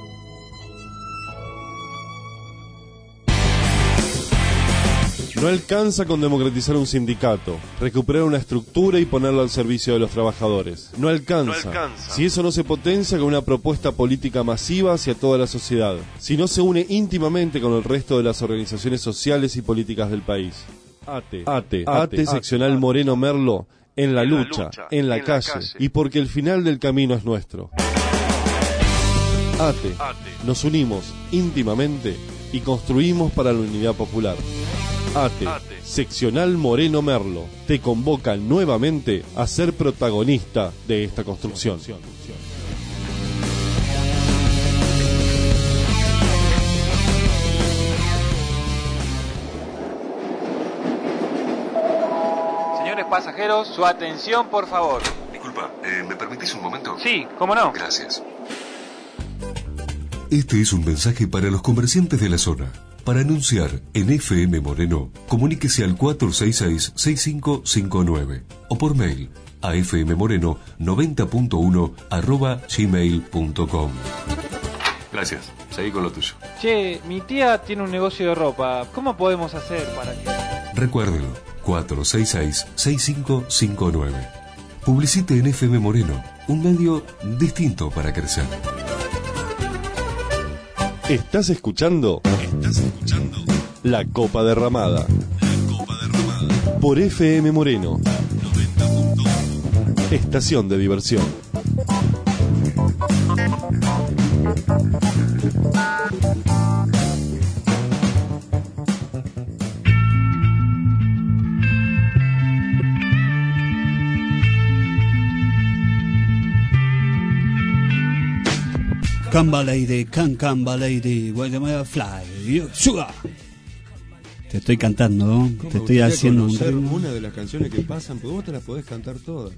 No alcanza con democratizar un sindicato, recuperar una estructura y ponerlo al servicio de los trabajadores. No alcanza, No alcanza. si eso no se potencia con una propuesta política masiva hacia toda la sociedad, si no se une íntimamente con el resto de las organizaciones sociales y políticas del país. ATE, ATE, ATE, seccional Moreno Merlo, en la lucha, en la calle, y porque el final del camino es nuestro. ATE, nos unimos íntimamente y construimos para la unidad popular. ATE, Seccional Moreno Merlo, te convoca nuevamente a ser protagonista de esta construcción. Señores pasajeros, su atención, por favor. Disculpa, eh, ¿me permitís un momento? Sí, ¿cómo no? Gracias. Este es un mensaje para los comerciantes de la zona. Para anunciar en F M Moreno, comuníquese al cuatro seis seis, seis cinco cinco nueve o por mail a fmmoreno noventa punto uno arroba gmail punto com. Gracias, seguí con lo tuyo. Che, mi tía tiene un negocio de ropa. ¿Cómo podemos hacer para que...? Recuérdelo, cuatro seis seis, seis cinco cinco nueve. Publicite en F M Moreno, un medio distinto para crecer. ¿Estás escuchando? ¿Estás escuchando? La Copa Derramada. La Copa Derramada. Por F M Moreno. noventa punto uno. Estación de diversión. Camba lady, can camba lady, Guatemala fly, yo, sugar. Te estoy cantando, ¿no? Te estoy haciendo un ritmo. Una de las canciones que pasan, porque vos te las podés cantar todas.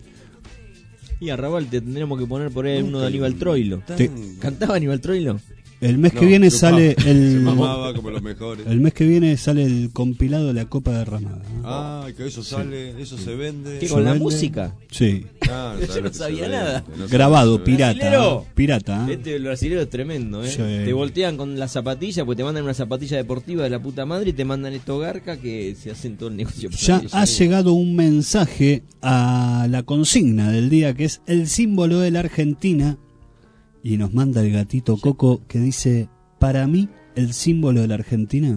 Y a Raval te tendremos que poner por ahí uno de Aníbal Troilo. Te- ¿Cantaba Aníbal Troilo? El mes que No, viene se sale mamaba, el se mamaba como los mejores. El mes que viene sale el compilado de la Copa Derramada. Ah, que eso sale, eso se vende. ¿Qué, ¿Se con la vende? música? Sí. Ah, Yo sabés lo no que sabía se nada. vende, no Grabado, sabés lo que se vende. pirata. ¡Brasilero! Pirata. ¿eh? Este el brasilero es tremendo, ¿eh? Sí. Te voltean con la zapatilla, pues te mandan una zapatilla deportiva de la puta madre y te mandan estos garca que se hacen todo el negocio. por Ya ahí. ha llegado un mensaje a la consigna del día, que es el símbolo de la Argentina, y nos manda el gatito Coco que dice: para mí el símbolo de la Argentina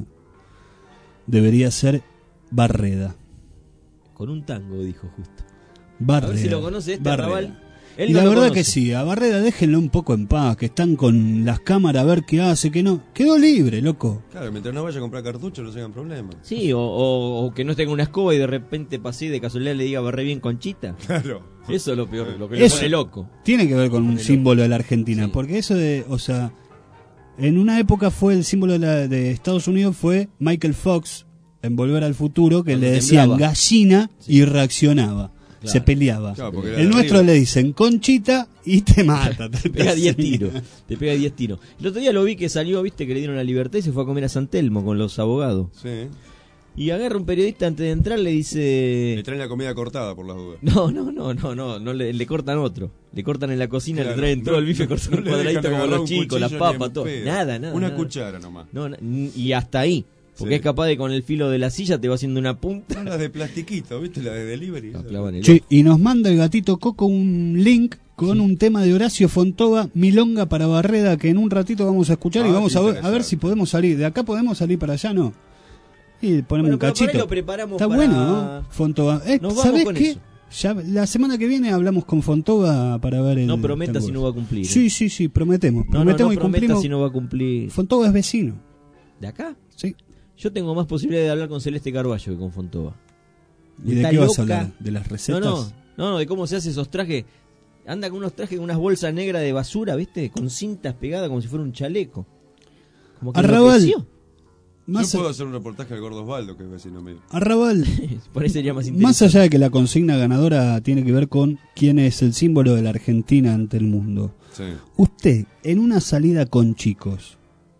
debería ser Barreda. Con un tango, dijo justo. Barreda. A ver si lo conoce este Barreda. Raval. Él Y no la lo verdad conoce. que sí, a Barreda déjenlo un poco en paz, que están con las cámaras a ver qué hace, qué no. Quedó libre, loco. Claro, mientras no vaya a comprar cartuchos no se hagan problemas. Sí, o, o- o que no tenga una escoba y de repente pase y de casualidad le diga barré bien Conchita. Claro. Eso es lo peor, lo que le Eso pone loco. tiene que ver con un Pone símbolo de la Argentina, porque eso de, o sea, en una época fue el símbolo de, la- de Estados Unidos fue Michael Fox en Volver al Futuro, que Cuando le decían temblaba. gallina y reaccionaba, Claro. se peleaba. Claro, porque era El de nuestro arriba. le dicen Conchita y te mata. Te pega diez tiros. Te pega diez tiros. El otro día lo vi que salió, viste, que le dieron la libertad y se fue a comer a San Telmo con los abogados. Sí. Y agarra un periodista antes de entrar, le dice... Le traen la comida cortada por las dudas. No, no, no, no, no, no le, le cortan otro. Le cortan en la cocina, Claro, le traen todo no- el bife no- cortado no en le cuadradito dejan como agarrar los un chicos, las cuchillo ni en papas, todo. pedo. Nada, nada. Una nada. cuchara nomás. No, na- y hasta ahí. Porque Sí. es capaz de con el filo de la silla te va haciendo una punta. Son las de plastiquito, ¿viste? Las de delivery. Lo clavan en el Che, y nos manda el gatito Coco un link con un tema de Horacio Fontova, Milonga para Barreda, que en un ratito vamos a escuchar y Ah, vamos qué a ver, a ver interesante. si podemos salir. De acá podemos salir para allá, ¿no? Y ponemos Bueno, un pero por ahí cachito. lo preparamos Está para- bueno, ¿no? Fontova. Eh, Nos vamos ¿Sabés con qué? eso. Ya, la semana que viene hablamos con Fontova para ver el No prometa tango. si no va a cumplir. Sí, sí, sí, prometemos. No, no, Prometemos no y prometa cumplimos. si no va a cumplir. Fontova es vecino. ¿De acá? Sí. Yo tengo más posibilidad de hablar con Celeste Carballo que con Fontova. ¿Y de Está qué vas a loca. hablar? ¿De las recetas? No, no, no, no, de cómo se hace esos trajes. Anda con unos trajes con unas bolsas negras de basura, ¿viste? Con cintas pegadas como si fuera un chaleco. Como que Arrabal. enloqueció. Más Yo puedo hacer un reportaje al Gordo Osvaldo, que es vecino mío. Arrabal. Por ahí sería más Más interesante. allá de que la consigna ganadora tiene que ver con quién es el símbolo de la Argentina ante el mundo. Sí. Usted, en una salida con chicos,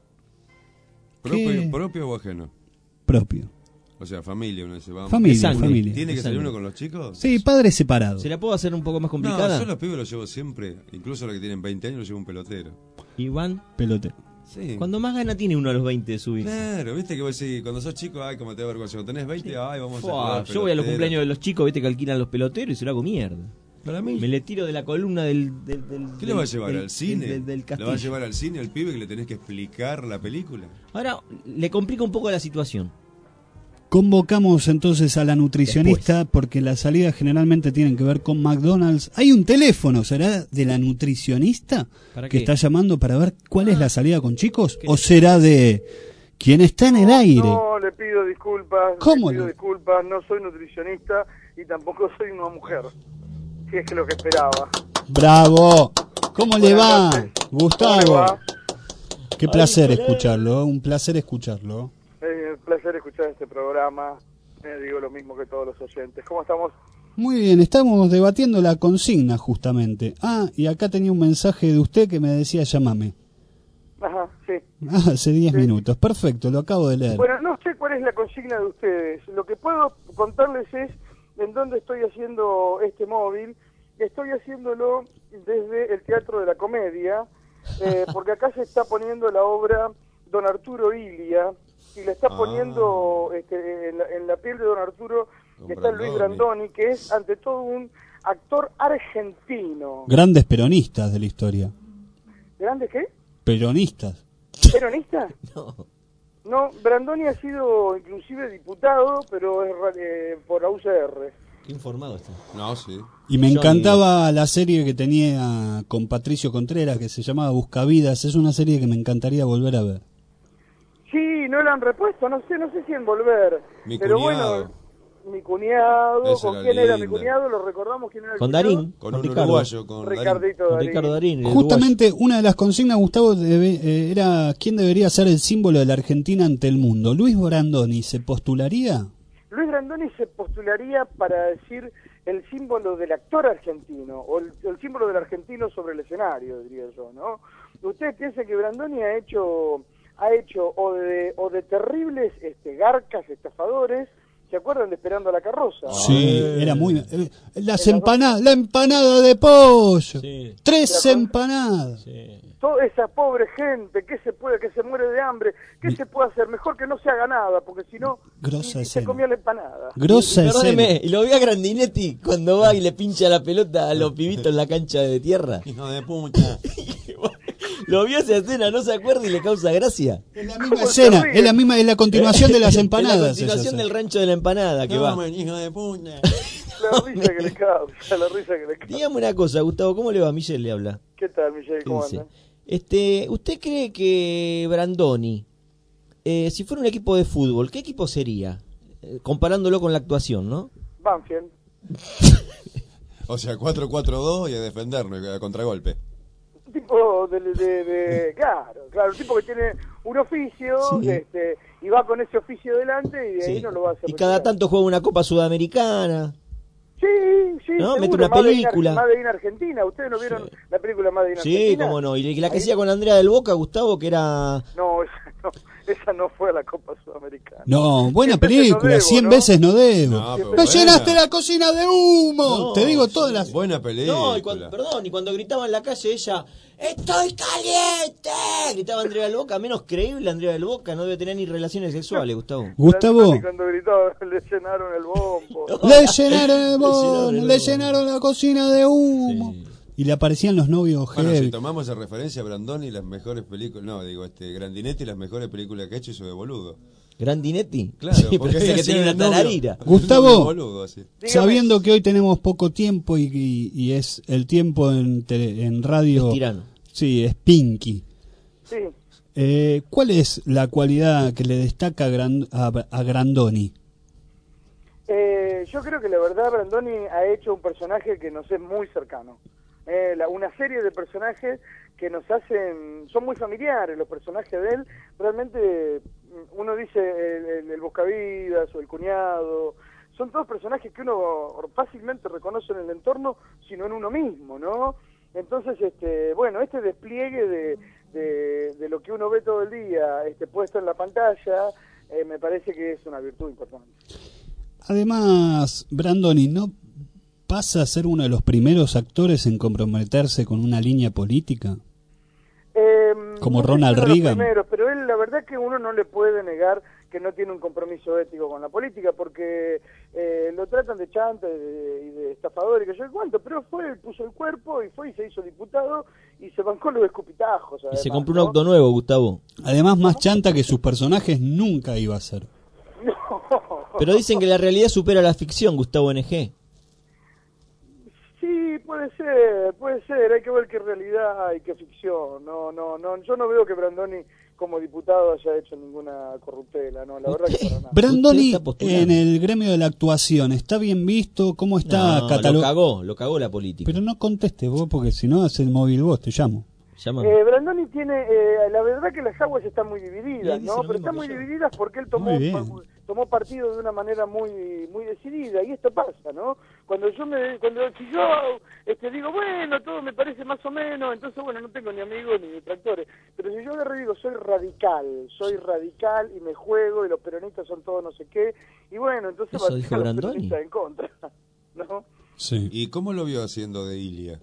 ¿Propio, ¿Qué? propio o ajeno? propio. O sea, familia, uno dice, vamos. Familia, De sangre. familia. ¿Tiene que De salir sangre. uno con los chicos? Sí, padres separados. ¿Se la puedo hacer un poco más No, complicada? yo los pibes los llevo siempre, incluso los que tienen veinte años los llevo un pelotero. Iván, Pelote. Sí. cuando más gana tiene uno a los veinte de subirse. Claro, viste que vos decís, cuando sos chico, ay, como te da vergüenza. Cuando tenés veinte, ay, vamos a Fua, jugar. yo voy a los pelotera. cumpleaños de los chicos, viste que alquilan los peloteros y se lo hago mierda. Para mí. Me le tiro de la columna del... del, del ¿Qué del- le va a llevar del- al cine? del- del ¿Le castillo. va a llevar al cine al pibe que le tenés que explicar la película? Ahora, le complica un poco la situación. Convocamos entonces a la nutricionista Después. porque las salidas generalmente tienen que ver con McDonald's. Hay un teléfono, ¿será de la nutricionista que qué? está llamando para ver cuál es la salida con chicos? ¿O será de quien está en el aire? No, le pido disculpas. ¿Cómo Le pido le- disculpas, no soy nutricionista y tampoco soy una mujer. Si es que lo que esperaba. ¡Bravo! ¿Cómo le va, Gustavo? ¿Cómo le va? Qué placer escucharlo, un placer escucharlo. Es un placer escuchar este programa. Eh, digo lo mismo que todos los oyentes. ¿Cómo estamos? Muy bien, estamos debatiendo la consigna justamente. Ah, y acá tenía un mensaje de usted que me decía llámame. Ajá, sí. Ah, hace diez minutos. Perfecto, lo acabo de leer. Bueno, no sé cuál es la consigna de ustedes. Lo que puedo contarles es en dónde estoy haciendo este móvil. Estoy haciéndolo desde el Teatro de la Comedia, eh, porque acá se está poniendo la obra Don Arturo Ilia, y le está Ah. poniendo este, en, la, en la piel de Don Arturo Don está Luis Brandoni. Brandoni, que es ante todo un actor argentino. Grandes peronistas de la historia. ¿Grande qué? Peronistas. ¿Peronista? No. No, Brandoni ha sido inclusive diputado, pero es ra- eh, por A U C R. Qué informado está. No, sí. Y me Johnny. encantaba la serie que tenía con Patricio Contreras, que se llamaba Buscavidas. Es una serie que me encantaría volver a ver. Sí, no la han repuesto, no sé, no sé si en volver. Mi pero cuñado. bueno, mi cuñado, Esa ¿con era quién era mi linda. cuñado? ¿Lo recordamos quién era el Con cuñado? Darín. Con, Con un Ricardo. uruguayo, con Ricardito Con Darín. Ricardo Darín. el Justamente una de las consignas, Gustavo, debe- eh, era quién debería ser el símbolo de la Argentina ante el mundo. ¿Luis Brandoni se postularía? Luis Brandoni se postularía para decir el símbolo del actor argentino, o el, el símbolo del argentino sobre el escenario, diría yo, ¿no? Ustedes piensan que Brandoni ha hecho ha hecho o de, o de terribles este, garcas, estafadores. ¿Se acuerdan de Esperando a la Carroza? Sí, era muy... eh, las empanadas, la empanada de pollo. Sí. Tres empanadas. Sí. Toda esa pobre gente que se puede, que se muere de hambre, ¿qué se puede hacer? Mejor que no se haga nada, porque si no, Grosa y- y se escena. comía la empanada. Grosa Y, perdóneme, escena. y lo vi a Grandinetti cuando va y le pincha la pelota a los pibitos en la cancha de tierra. Hijo de puta. Lo vio esa escena, no se acuerda y le causa gracia. Es la misma escena, es la misma, es la continuación de las empanadas. Es la continuación esa del rancho de la empanada que No, va. man, hijo de puta. La risa que le causa, la risa que le causa. Dígame una cosa, Gustavo, ¿cómo le va? Michelle le habla. ¿Qué tal, Michelle? ¿Cómo Dice, anda? Este, ¿usted cree que Brandoni, eh, si fuera un equipo de fútbol, qué equipo sería? Eh, comparándolo con la actuación, ¿no? Banfield. O sea, cuatro cuatro dos y a defendernos, a contragolpe. Un tipo de, de, de- claro, claro, un tipo que tiene un oficio, Sí. este, y va con ese oficio delante y de ahí Sí. no lo va a hacer. Y cada tanto juega una Copa Sudamericana. Sí, sí, ¿No? seguro, Mete una Made in película. Ar- Made in Argentina. ¿Ustedes no vieron la película Made in Sí, Argentina? cómo no. Y la que Ahí- hacía con Andrea del Boca, Gustavo, que era... No, esa no, esa no fue a la Copa Sudamericana. No, buena Cien veces no película, debo, cien ¿no? veces no debo. No, pero ¡Me buena. llenaste la cocina de humo! No, Te digo todas las... Buena película. No, y cuando, perdón, y cuando gritaba en la calle ella, ¡estoy caliente! Gritaba Andrea del Boca, menos creíble Andrea del Boca, no debe tener ni relaciones sexuales, Gustavo. Gustavo, Y cuando gritaba, le llenaron el bombo. le llenaron el Le bombo, llenaron el le bombo. llenaron la cocina de humo. Y le aparecían los novios Bueno, heavy. si tomamos esa referencia, Brandoni, las mejores películas, no, digo, este, Grandinetti, las mejores películas que ha hecho hizo de boludo. ¿Grandinetti? Claro, Sí, pero porque ese que hacía tiene una el novio. tararira. Gustavo, Un boludo, así. sabiendo que hoy tenemos poco tiempo y, y- y es el tiempo en, tele- en radio... Es tirano. Sí, es Pinky. Sí. Eh, ¿Cuál es la cualidad que le destaca a, Gran- a, a Grandoni? Eh, yo creo que la verdad Brandoni ha hecho un personaje que nos es muy cercano. Eh, la- una serie de personajes que nos hacen, son muy familiares los personajes de él. Realmente mm, uno dice el, el, el Buscavidas o el cuñado, son todos personajes que uno fácilmente reconoce en el entorno, sino en uno mismo, ¿no? Entonces, este, bueno, este despliegue de, de, de lo que uno ve todo el día este, puesto en la pantalla, eh, me parece que es una virtud importante. Además, Brandoni, ¿no pasa a ser uno de los primeros actores en comprometerse con una línea política? Eh, Como no sé Ronald si son los Reagan. primeros, pero él, la verdad que uno no le puede negar que no tiene un compromiso ético con la política, porque eh, lo tratan de chanta y de, y de estafador y que yo qué cuánto, pero fue, puso el cuerpo y fue y se hizo diputado y se bancó los escupitajos. Y Además, se compró un ¿no? auto nuevo, Gustavo. Además, más chanta que sus personajes nunca iba a ser. No, Pero dicen que la realidad supera la ficción, Gustavo N G. Sí, puede ser, puede ser. Hay que ver qué realidad y qué ficción. No, no, no. Yo no veo que Brandoni como diputado haya hecho ninguna corruptela, no, la verdad que para nada. Brandoni en el gremio de la actuación, ¿está bien visto? ¿Cómo está No, catalogado? lo cagó, lo cagó la política. Pero no conteste vos, porque si no hace el móvil vos, te llamo. Eh, Brandoni tiene, eh, la verdad que las aguas están muy divididas, Y dice ¿no? lo Pero mismo están muy que yo. divididas porque él tomó Muy bien. tomó partido de una manera muy muy decidida, y esto pasa, ¿no? Cuando yo me, cuando si yo este, digo, bueno, todo me parece más o menos, entonces, bueno, no tengo ni amigos ni detractores, pero si yo agarro y digo, soy radical, soy radical y me juego, y los peronistas son todos no sé qué, y bueno, entonces Eso va a dijo tener a los Brandoni. peronistas en contra, ¿no? Sí. ¿Y cómo lo vio haciendo de Ilia?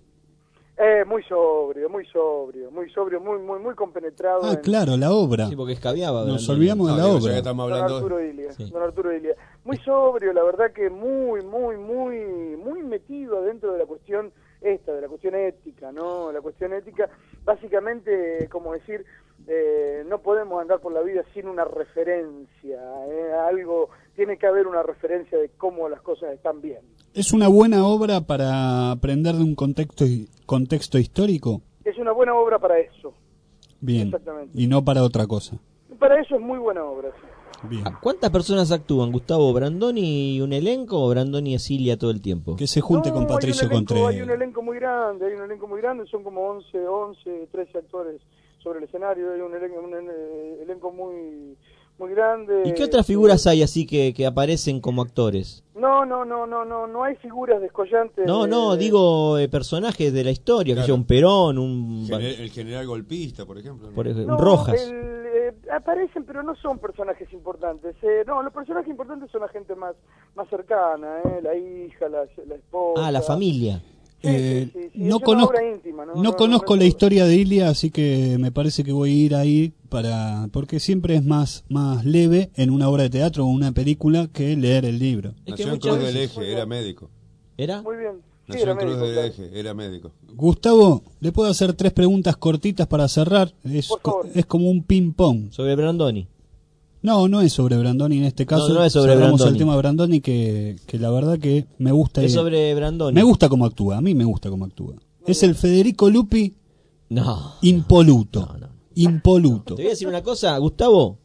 Eh, muy sobrio, muy sobrio, muy sobrio, muy muy muy compenetrado. Ah, en- claro, la obra. Sí, porque escabiaba. Nos Brandoni. olvidamos de No, la digo, ya obra. que estamos Don hablando... Arturo Ilia, Sí. don Arturo Ilia. Muy sobrio, la verdad que muy, muy, muy, muy metido adentro de la cuestión esta, de la cuestión ética, ¿no? La cuestión ética, básicamente, como decir, eh, no podemos andar por la vida sin una referencia, ¿eh? Algo, tiene que haber una referencia de cómo las cosas están bien. ¿Es una buena obra para aprender de un contexto contexto histórico? Es una buena obra para eso, Bien. Exactamente. Y no para otra cosa. para eso es muy buena obra. sí. Bien. ¿Cuántas personas actúan? ¿Gustavo Brandoni y un elenco o Brandoni y Cilia todo el tiempo? Que se junte No, con Patricio hay un, elenco, hay Contreras. un elenco muy grande, hay un elenco muy grande, son como once, once, trece actores sobre el escenario, hay un elenco, un eh, elenco muy muy grande. ¿Y qué otras figuras hay así que, que aparecen como actores? No, no, no, no, no, no hay figuras descollantes. No, no, de- digo eh, personajes de la historia, que Claro. sea un Perón, un... Gener- el general golpista, por ejemplo. ¿no? Por ejemplo, No, Rojas. el, eh, aparecen, pero no son personajes importantes. eh, no, los personajes importantes son la gente más más cercana, eh, la hija, la, la esposa. Ah, la familia. Eh, sí, sí, no es una conozco, obra íntima, ¿no? no No, no, conozco no la es- historia de Ilia, así que me parece que voy a ir ahí para porque siempre es más más leve en una obra de teatro o una película que leer el libro. Nació en Cruz del Eje, era médico. ¿Era? Muy bien. Sí, Nació era en Cruz médico, del claro. Eje, era médico. Gustavo, ¿le puedo hacer tres preguntas cortitas para cerrar? Es, Por favor. co- es como un ping-pong. Sobre Brandoni. No, no es sobre Brandoni en este caso. No, no es sobre Cerramos Brandoni. el tema de Brandoni que, que la verdad que me gusta. Es y- sobre Brandoni. Me gusta cómo actúa, a mí me gusta cómo actúa. Es el Federico Lupi No. impoluto. Impoluto. Te voy a decir una cosa, Gustavo.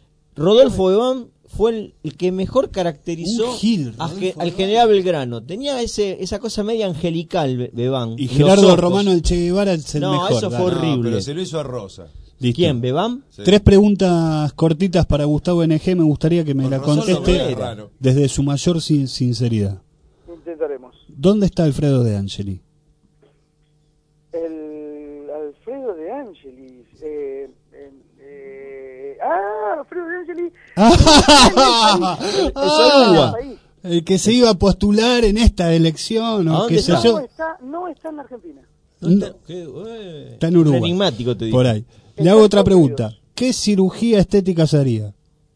Rodolfo Bebán fue el, el que mejor caracterizó Un gil, a Rodolfo ge- al general Belgrano. Tenía ese esa cosa media angelical, Be- Bebán. Y en los Gerardo ojos. Romano el Che Guevara es el No, mejor. eso fue dale. horrible. No, pero se lo hizo a Rosa. Listo. ¿Quién, Bebán? Sí. Tres preguntas cortitas para Gustavo N G. Me gustaría que me Con la razón lo conteste veía raro. desde su mayor sin- sinceridad. Intentaremos. ¿Dónde está Alfredo de Angeli? El Alfredo de Angelis. Eh, eh, eh, ah, Alfredo de Angelis. Ah, el que se iba a postular en esta elección ¿A o dónde qué sé está? yo. No está, no está en Argentina. No, Qué, eh, está en Uruguay. Enigmático te digo. Por ahí. Le Está hago en otra Estados pregunta. ¿Qué cirugía estética se haría?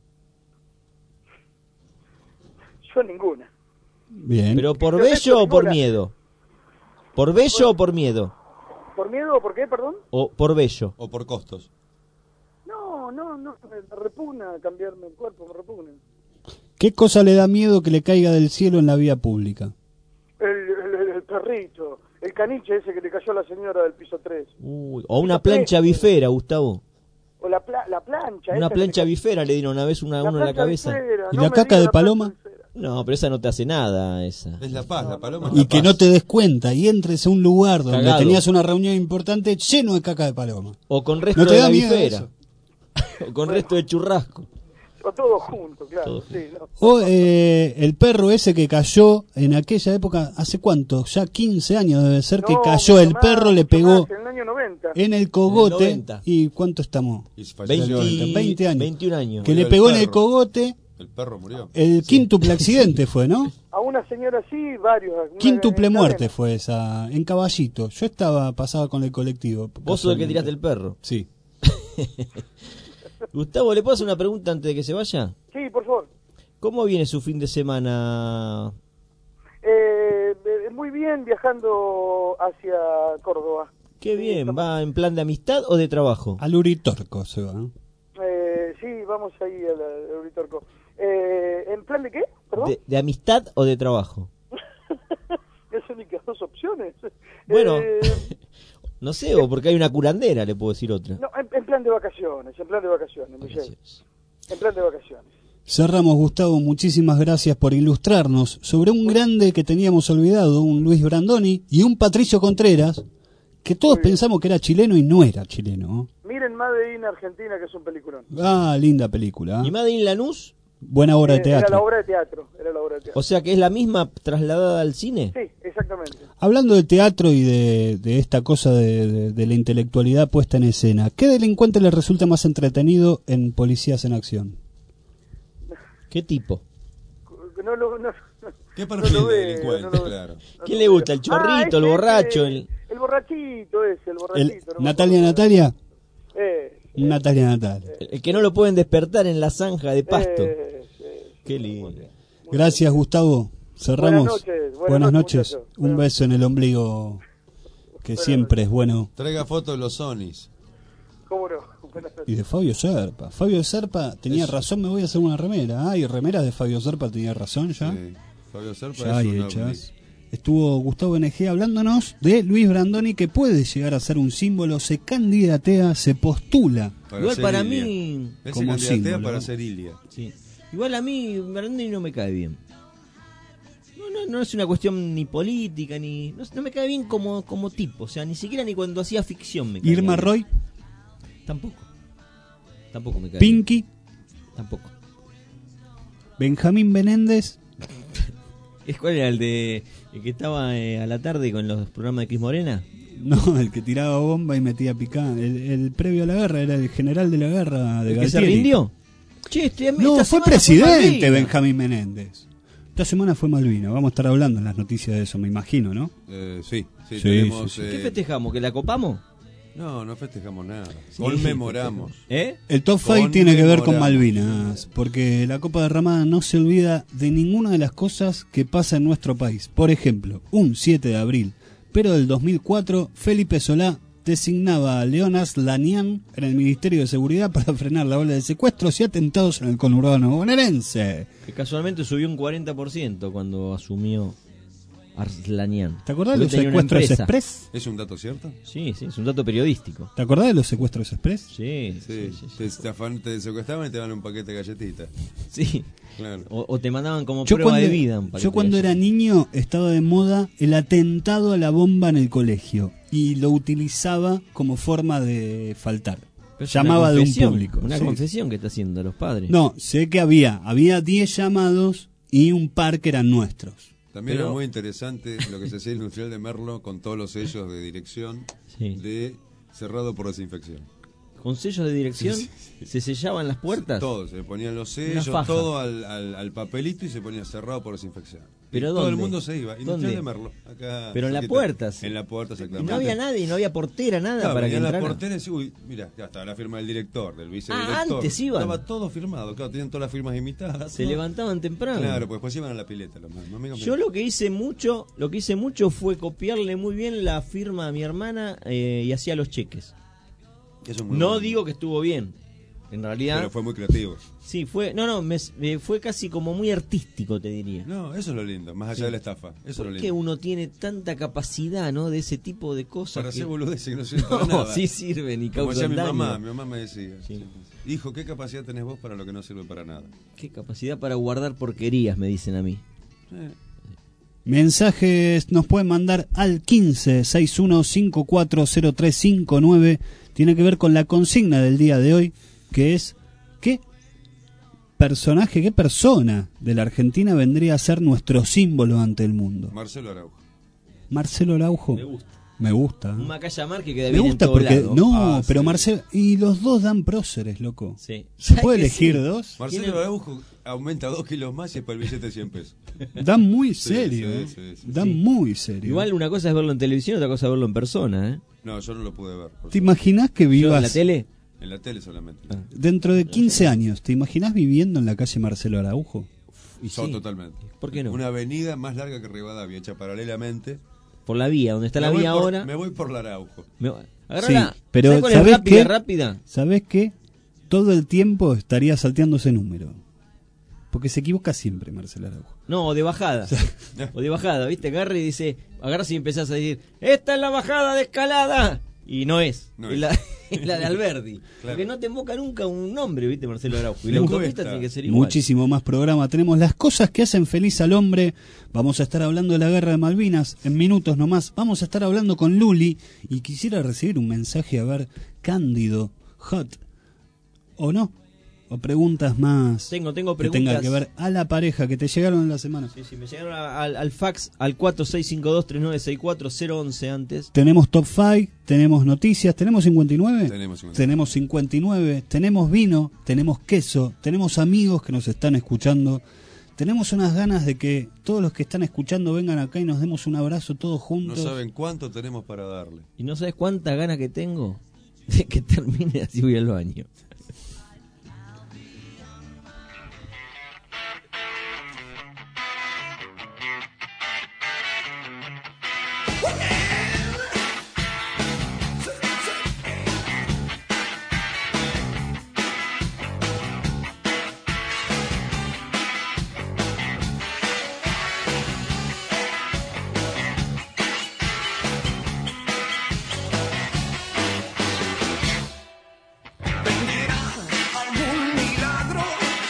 Yo ninguna. Bien. ¿Pero por Yo bello o por ninguna. miedo? ¿Por bello o por miedo? ¿Por miedo o por qué, perdón? ¿O por bello? O por costos. No, no, no, me repugna cambiarme el cuerpo, me repugna. ¿Qué cosa le da miedo que le caiga del cielo en la vía pública? El, el, el perrito, el caniche ese que le cayó a la señora del piso tres. Uy, o una plancha bifera, Gustavo. O la, pla- la plancha. Una esa plancha que- bifera le dieron una vez una, la uno en la plancha cabeza. bifera, ¿Y no la me caca diga de la plancha paloma? bifera. No, pero esa no te hace nada, esa. Es la paz, la paloma es Y la que paz. no te des cuenta y entres a un lugar donde Cagado. tenías una reunión importante lleno de caca de paloma. O con resto ¿No te de da la miedo bifera. eso? O con resto de churrasco. O todo junto, claro. Todo sí, no. O eh, el perro ese que cayó en aquella época, ¿hace cuánto? Ya quince años debe ser que No, cayó mucho el más, perro, le mucho pegó más, en el año noventa. en el cogote. En el noventa. ¿Y cuánto estamos? Y se falleció veinte, el- veinte años. veintiún años. Que Murió le el pegó en el perro. cogote. El perro murió. El quíntuple accidente fue, ¿no? A una señora así, varios. una- Quíntuple en muerte cadena. fue esa, en Caballito. Yo estaba, pasaba con el colectivo. Vos sos el que casualmente. tiraste el perro. Sí. Gustavo, ¿le puedo hacer una pregunta antes de que se vaya? Sí, por favor. ¿Cómo viene su fin de semana? Eh, eh, muy bien viajando hacia Córdoba. Qué bien, ¿va en plan de amistad o de trabajo? Al Uritorco se va. ¿no? Eh, sí, vamos ahí al al Uritorco. Eh, ¿En plan de qué? ¿Perdón? ¿De, de amistad o de trabajo? Es únicas dos opciones. Bueno, Eh, no sé, o porque hay una curandera, le puedo decir otra. no, en, en plan de vacaciones, en plan de vacaciones, Michelle. En plan de vacaciones. Cerramos, Gustavo, muchísimas gracias por ilustrarnos sobre un grande que teníamos olvidado, un Luis Brandoni, y un Patricio Contreras, que todos pensamos que era chileno y no era chileno. Miren Made in Argentina, que es un peliculón. Ah, linda película. ¿Y Made in Lanús? Buena obra de Eh, teatro. Era la obra de teatro, era la obra de teatro. O sea que es la misma trasladada al cine. Sí, exactamente. Hablando de teatro y de, de esta cosa de, de- de la intelectualidad puesta en escena, ¿qué delincuente le resulta más entretenido en Policías en Acción? ¿Qué tipo? No, lo- no, ¿Qué no perfil lo de veo, delincuente? no lo veo. Claro. ¿Quién le gusta? ¿El Ah, chorrito, el ese, borracho? ese, El... el borrachito ese, el El- borrachito. no me Natalia, acuerdo. Natalia. Eh, Natalia, Natalia. el que no lo pueden despertar en la zanja de pasto. eh, eh. Qué lindo. Gracias, Gustavo. Cerramos. Buenas noches, buenas Buenas noches, noches. muchachos. Un beso en el ombligo, que siempre es bueno. Traiga fotos de los Sonys. ¿Cómo no? Buenas noches. Y de Fabio Serpa. Fabio Serpa tenía Eso. razón, me voy a hacer una remera. Ay, remeras de Fabio Serpa tenía razón ya. Sí. Fabio Serpa Ya hay es un hechas. Estuvo Gustavo N G hablándonos de Luis Brandoni, que puede llegar a ser un símbolo, se candidatea, se postula. Para Igual ser para Ilia. mí... Él se como candidatea símbolo. para ser Ilia. Sí. Igual a mí Brandoni no me cae bien. No, no, no es una cuestión ni política, ni... No, no me cae bien como, como tipo. O sea, ni siquiera ni cuando hacía ficción me cae Irma bien. Roy, Tampoco. Tampoco me cae Pinky, bien. Tampoco. Benjamín Benéndez. ¿Es cuál era el de el que estaba eh, a la tarde con los programas de Cris Morena? No, el que tiraba bomba y metía picante. El, el previo a la guerra era el general de la guerra de ¿El que se Galtieri. rindió? Che, este, No, esta fue semana presidente Malvinas. Benjamín Menéndez. Esta semana fue Malvina. Vamos a estar hablando en las noticias de eso, me imagino, ¿no? Eh, sí, sí, Sí, tenemos... sí, sí. eh, ¿Qué festejamos? ¿Que la copamos? No, no festejamos nada. Sí, Conmemoramos. ¿Eh? El top cinco tiene que ver con Conmemoramos. Malvinas, porque la Copa Derramada no se olvida de ninguna de las cosas que pasa en nuestro país. Por ejemplo, un siete de abril, pero del dos mil cuatro, Felipe Solá designaba a Leonas Lanian en el Ministerio de Seguridad para frenar la ola de secuestros y atentados en el conurbano bonaerense. Que casualmente subió un cuarenta por ciento cuando asumió Arslanian. ¿Te acordás de Porque los tenía una secuestros empresa. express? ¿Es un dato cierto? Sí, sí, es un dato periodístico. ¿Te acordás de los secuestros express? Sí, Sí, sí, sí. Te, te afan- te secuestraban y te daban un paquete de galletitas. Sí. Claro. O, o te mandaban como Yo prueba cuando, de vida. un paquete yo cuando de era niño estaba de moda el atentado a la bomba en el colegio y lo utilizaba como forma de faltar. Pero es Llamaba una de un confesión, público. Una sí. confesión que está haciendo a los padres. No, sé que había, había diez llamados y un par que eran nuestros. También Pero- era muy interesante lo que se hacía en el Industrial de Merlo con todos los sellos de dirección Sí. de cerrado por desinfección. Con sellos de dirección Sí, sí, se sellaban las puertas. Todo, se ponían los Una sellos, faja. todo al, al, al papelito y se ponía cerrado por desinfección. ¿Pero Y todo dónde? el mundo se iba. Industrial ¿Dónde? de Merlo. Acá, Pero en la cerquita. puerta, sí. En la puerta, Y exactamente. no había nadie, no había portera, nada Claro, para que venían las entrara. porteras y uy, mira, ya estaba la firma del director, del vicedirector. Ah, antes iban. Estaba todo firmado, claro, tenían todas las firmas imitadas. Se todo. levantaban temprano. Claro, pues después iban a la pileta los más. más Yo lo que hice mucho, lo que hice mucho fue copiarle muy bien la firma a mi hermana eh, y hacía los cheques. Eso es muy No bueno. digo que estuvo bien. En realidad, Pero fue muy creativo. sí, fue, no, no, me, me fue casi como muy artístico, te diría. No, eso es lo lindo, más allá Sí. de la estafa. Eso es lo ¿Por lindo. qué uno tiene tanta capacidad, no, de ese tipo de cosas? Para que- hacer boludeces que no sirven para No, nada. sí sirven y Como decía causan mi daño. mamá, mi mamá me decía, Sí. hijo, ¿qué capacidad tenés vos para lo que no sirve para nada? Qué capacidad para guardar porquerías, me dicen a mí. Eh, Mensajes nos pueden mandar al quince sesenta y uno cincuenta y cuatro cero tres cincuenta y nueve. Tiene que ver con la consigna del día de hoy, que es ¿qué personaje, qué persona de la Argentina vendría a ser nuestro símbolo ante el mundo? Marcelo Araujo. Marcelo Araujo. Me gusta. Me gusta. Un Macaya Mar que queda Me bien gusta en todo porque lado. no, Ah, pero sí. Marcelo y los dos dan próceres, loco. Sí. ¿Se ¿Sabes puede que elegir sí? dos? Marcelo ¿Quién es? Araujo aumenta dos kilos más y es para el billete de cien pesos. Dan muy Sí, serio, sí, eh. sí, sí. Dan Sí. muy serio. Igual una cosa es verlo en televisión, otra cosa es verlo en persona, ¿eh? No, yo no lo pude ver. por ¿Te suerte. imaginás que Yo en la vivas tele. En la tele solamente. Ah. dentro de quince años? ¿Te imaginás viviendo en la calle Marcelo Araujo? Y Son sí. totalmente. ¿Por qué no? Una avenida más larga que Rivadavia, hecha paralelamente. Por la vía, donde está Me la voy vía por- ahora. Me voy por la Araujo. Me... Agarrala. Sí, pero ¿Sabes cuál es ¿sabés rápida, qué? rápida? ¿Sabés qué? Todo el tiempo estaría salteando ese número. Porque se equivoca siempre Marcelo Araujo. No, o de bajada. O de bajada, ¿viste? Agarra y dice, agarras y empezás a decir, esta es la bajada de Escalada. Y no es, No es, es. La, es la de Alberdi. Claro. Porque no te invoca nunca un nombre, ¿viste? Marcelo Araujo. Y la Me autopista cuesta. tiene que ser igual. Muchísimo más programa. Tenemos las cosas que hacen feliz al hombre. Vamos a estar hablando de la guerra de Malvinas en minutos nomás. Vamos a estar hablando con Luli. Y quisiera recibir un mensaje, a ver, cándido, hot, o no. O preguntas más Tengo, tengo que preguntas. tengan que ver a la pareja que te llegaron en la semana. Sí, sí, me llegaron a- al, al fax al cuatro seis cinco dos tres nueve seis cuatro cero once antes. Tenemos top cinco, tenemos noticias, ¿tenemos cincuenta y nueve? Tenemos cincuenta y nueve. Tenemos cincuenta y nueve, tenemos vino, tenemos queso, tenemos amigos que nos están escuchando. Tenemos unas ganas de que todos los que están escuchando vengan acá y nos demos un abrazo todos No juntos. saben cuánto tenemos para darle. Y no sabes cuánta gana que tengo de que termine así voy al baño. Algún milagro,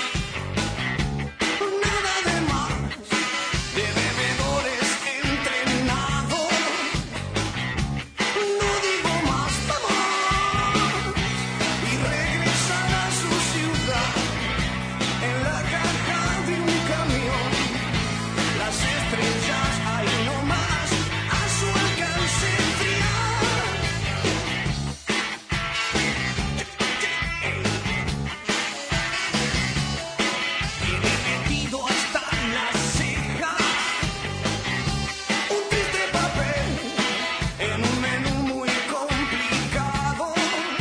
nada de más, de bebedores entrenados. No digo más, vamos, y regresar a su ciudad en la caja de un camión. Las estrellas ahí nomás, a su alcance enfriar. Tiene metido hasta la ceja un triste papel en un menú muy complicado.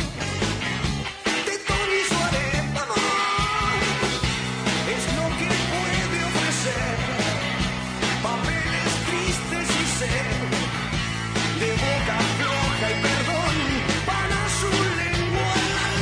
De Tony Suárez, vamos, es lo que puede ofrecer. Papeles tristes y sed, de boca floja y perdón para su lengua.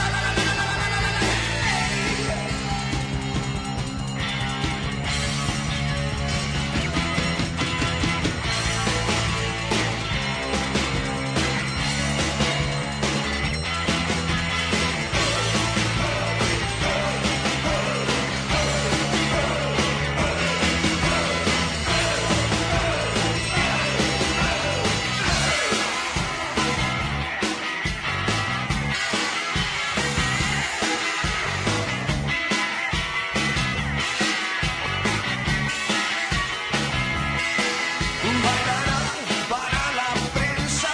Bailará para la prensa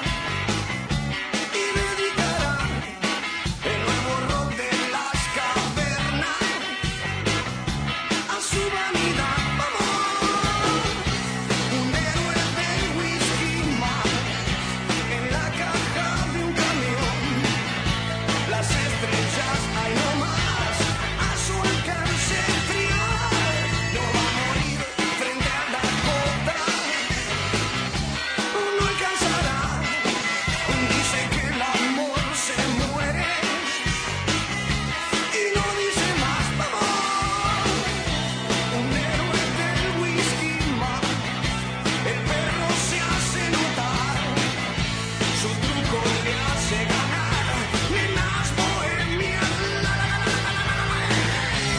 y dedicará el nuevo rock de las cavernas a su vanidad. Vamos, un héroe del whisky más en la caja de un camión. Las estrellas hay nomás, a su alcance enfriar. No va a morir frente a la contra, no alcanzará. Dice que el amor se muere y no dice más. Vamos, un héroe del whisky más. El perro se hace notar, su truco le hace ganar. Nenas bohemias, la, la, la, la, la, la, la.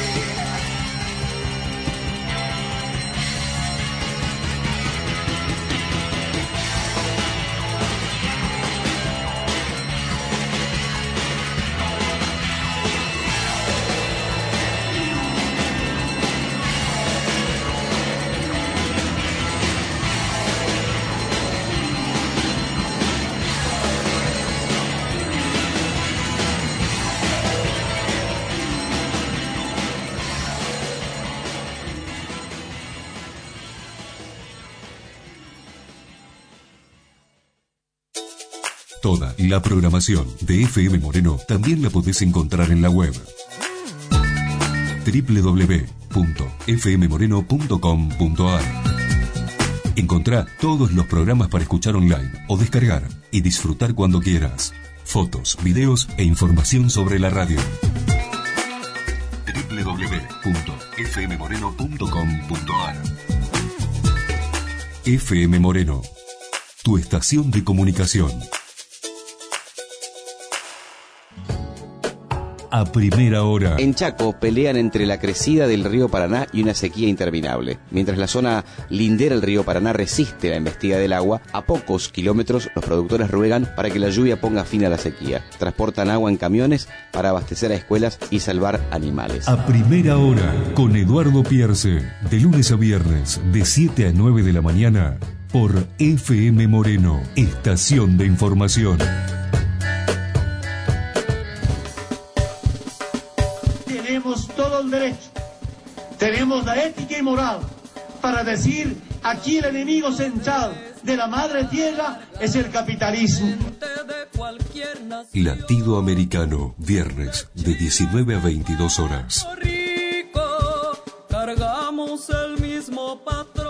Toda la programación de F M Moreno también la podés encontrar en la web doble u doble u doble u punto f m moreno punto com punto a r. Encontrá todos los programas para escuchar online o descargar y disfrutar cuando quieras. Fotos, videos e información sobre la radio. doble u doble u w w punto f m moreno punto com punto a r. F M Moreno, tu estación de comunicación. A primera hora. En Chaco pelean entre la crecida del río Paraná y una sequía interminable. Mientras la zona lindera al río Paraná resiste la embestida del agua, a pocos kilómetros los productores ruegan para que la lluvia ponga fin a la sequía. Transportan agua en camiones para abastecer a escuelas y salvar animales. A primera hora, con Eduardo Pierce, de lunes a viernes, de siete a nueve de la mañana, por F M Moreno, estación de información. Tenemos todo el derecho, tenemos la ética y moral para decir aquí el enemigo central de la madre tierra es el capitalismo. Latido Americano, viernes de diecinueve a veintidós horas. Cargamos el mismo patrón.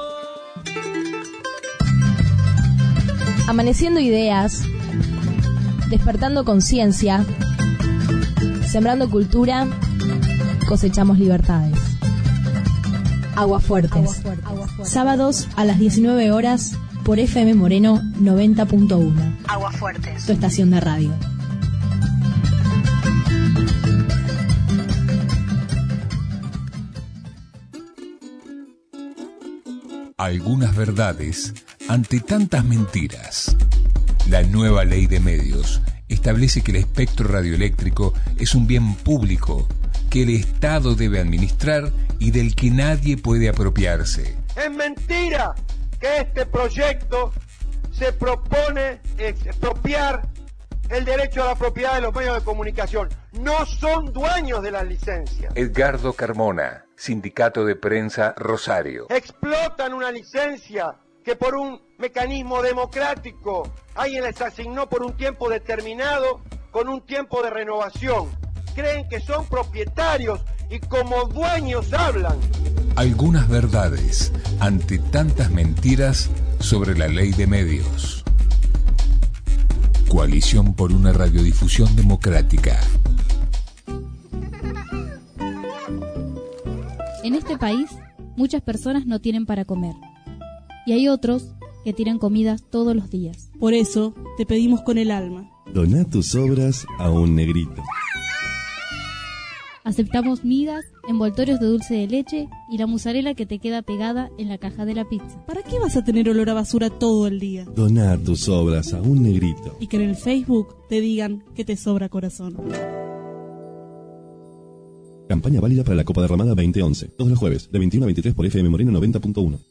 Amaneciendo ideas, despertando conciencia, sembrando cultura, cosechamos libertades. Aguafuertes. Sábados a las diecinueve horas por F M Moreno noventa punto uno. Aguafuertes. Tu estación de radio. Algunas verdades ante tantas mentiras. La nueva ley de medios establece que el espectro radioeléctrico es un bien público que el Estado debe administrar y del que nadie puede apropiarse. Es mentira que este proyecto se propone expropiar el derecho a la propiedad de los medios de comunicación. No son dueños de las licencias. Edgardo Carmona, Sindicato de Prensa Rosario. Explotan una licencia que por un mecanismo democrático alguien les asignó por un tiempo determinado con un tiempo de renovación. Creen que son propietarios y como dueños hablan. Algunas verdades ante tantas mentiras sobre la ley de medios. Coalición por una radiodifusión democrática. En este país, muchas personas no tienen para comer. Y hay otros que tiran comidas todos los días. Por eso, te pedimos con el alma. Doná tus obras a un negrito. Aceptamos migas, envoltorios de dulce de leche y la mozzarella que te queda pegada en la caja de la pizza. ¿Para qué vas a tener olor a basura todo el día? Doná tus obras a un negrito. Y que en el Facebook te digan que te sobra corazón. Campaña válida para la Copa Derramada veinte once. Todos los jueves, de veintiuno a veintitrés por F M Moreno noventa punto uno.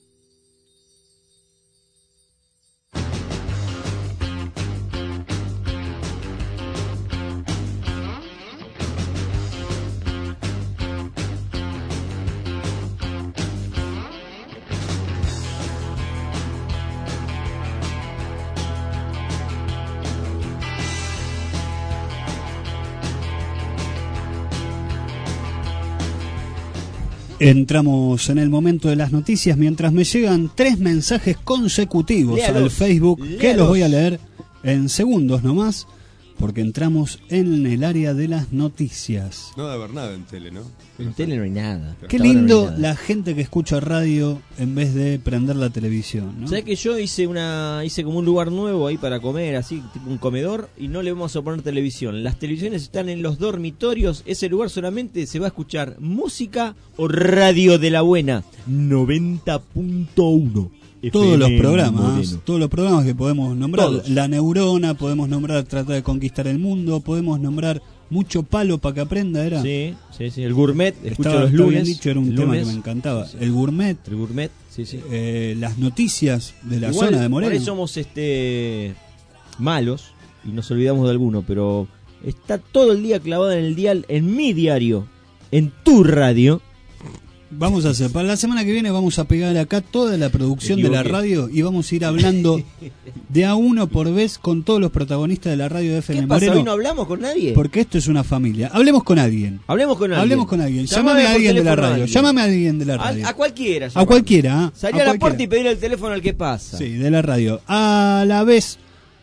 Entramos en el momento de las noticias mientras me llegan tres mensajes consecutivos Léalos. al Facebook Léalos. que los voy a leer en segundos nomás porque entramos en el área de las noticias. No debe haber nada en tele, ¿no? En tele no hay nada. Qué Hasta ahora lindo no hay nada. la gente que escucha radio en vez de prender la televisión, ¿no? ¿Sabes que yo hice una hice como un lugar nuevo ahí para comer, así, tipo un comedor, y no le vamos a poner televisión? Las televisiones están en los dormitorios, ese lugar solamente se va a escuchar música o radio de la buena. noventa punto uno. Todos los F M programas, Moreno. todos los programas que podemos nombrar, Todos. La Neurona, podemos nombrar Tratar de Conquistar el Mundo, podemos nombrar Mucho Palo para que aprenda, era. Sí, sí, sí, el gourmet, escucho Estaba- los estaba lunes. bien dicho, era un el tema lunes. que me encantaba. Sí, sí. El gourmet, El gourmet, sí, sí. eh, las noticias de la Igual, zona de por Moreno. ahí somos este malos y nos olvidamos de alguno, pero está todo el día clavado en el dial, en mi diario, en tu radio. Vamos a hacer, para la semana que viene vamos a pegar acá toda la producción Me de la equivoqué. radio y vamos a ir hablando de a uno por vez con todos los protagonistas de la radio de F M ¿Qué pasa? Moreno. ¿Hoy no hablamos con nadie? Porque esto es una familia. Hablemos con alguien. Hablemos con alguien. Hablemos con alguien. Llámame Llámame a por alguien de la teléfono a radio. alguien. Llámame a alguien de la A, radio. a cualquiera. A llamame. cualquiera. ¿ah? Salí A a, la cualquiera. puerta y pedir el teléfono al que pasa. Sí, de la radio. A la vez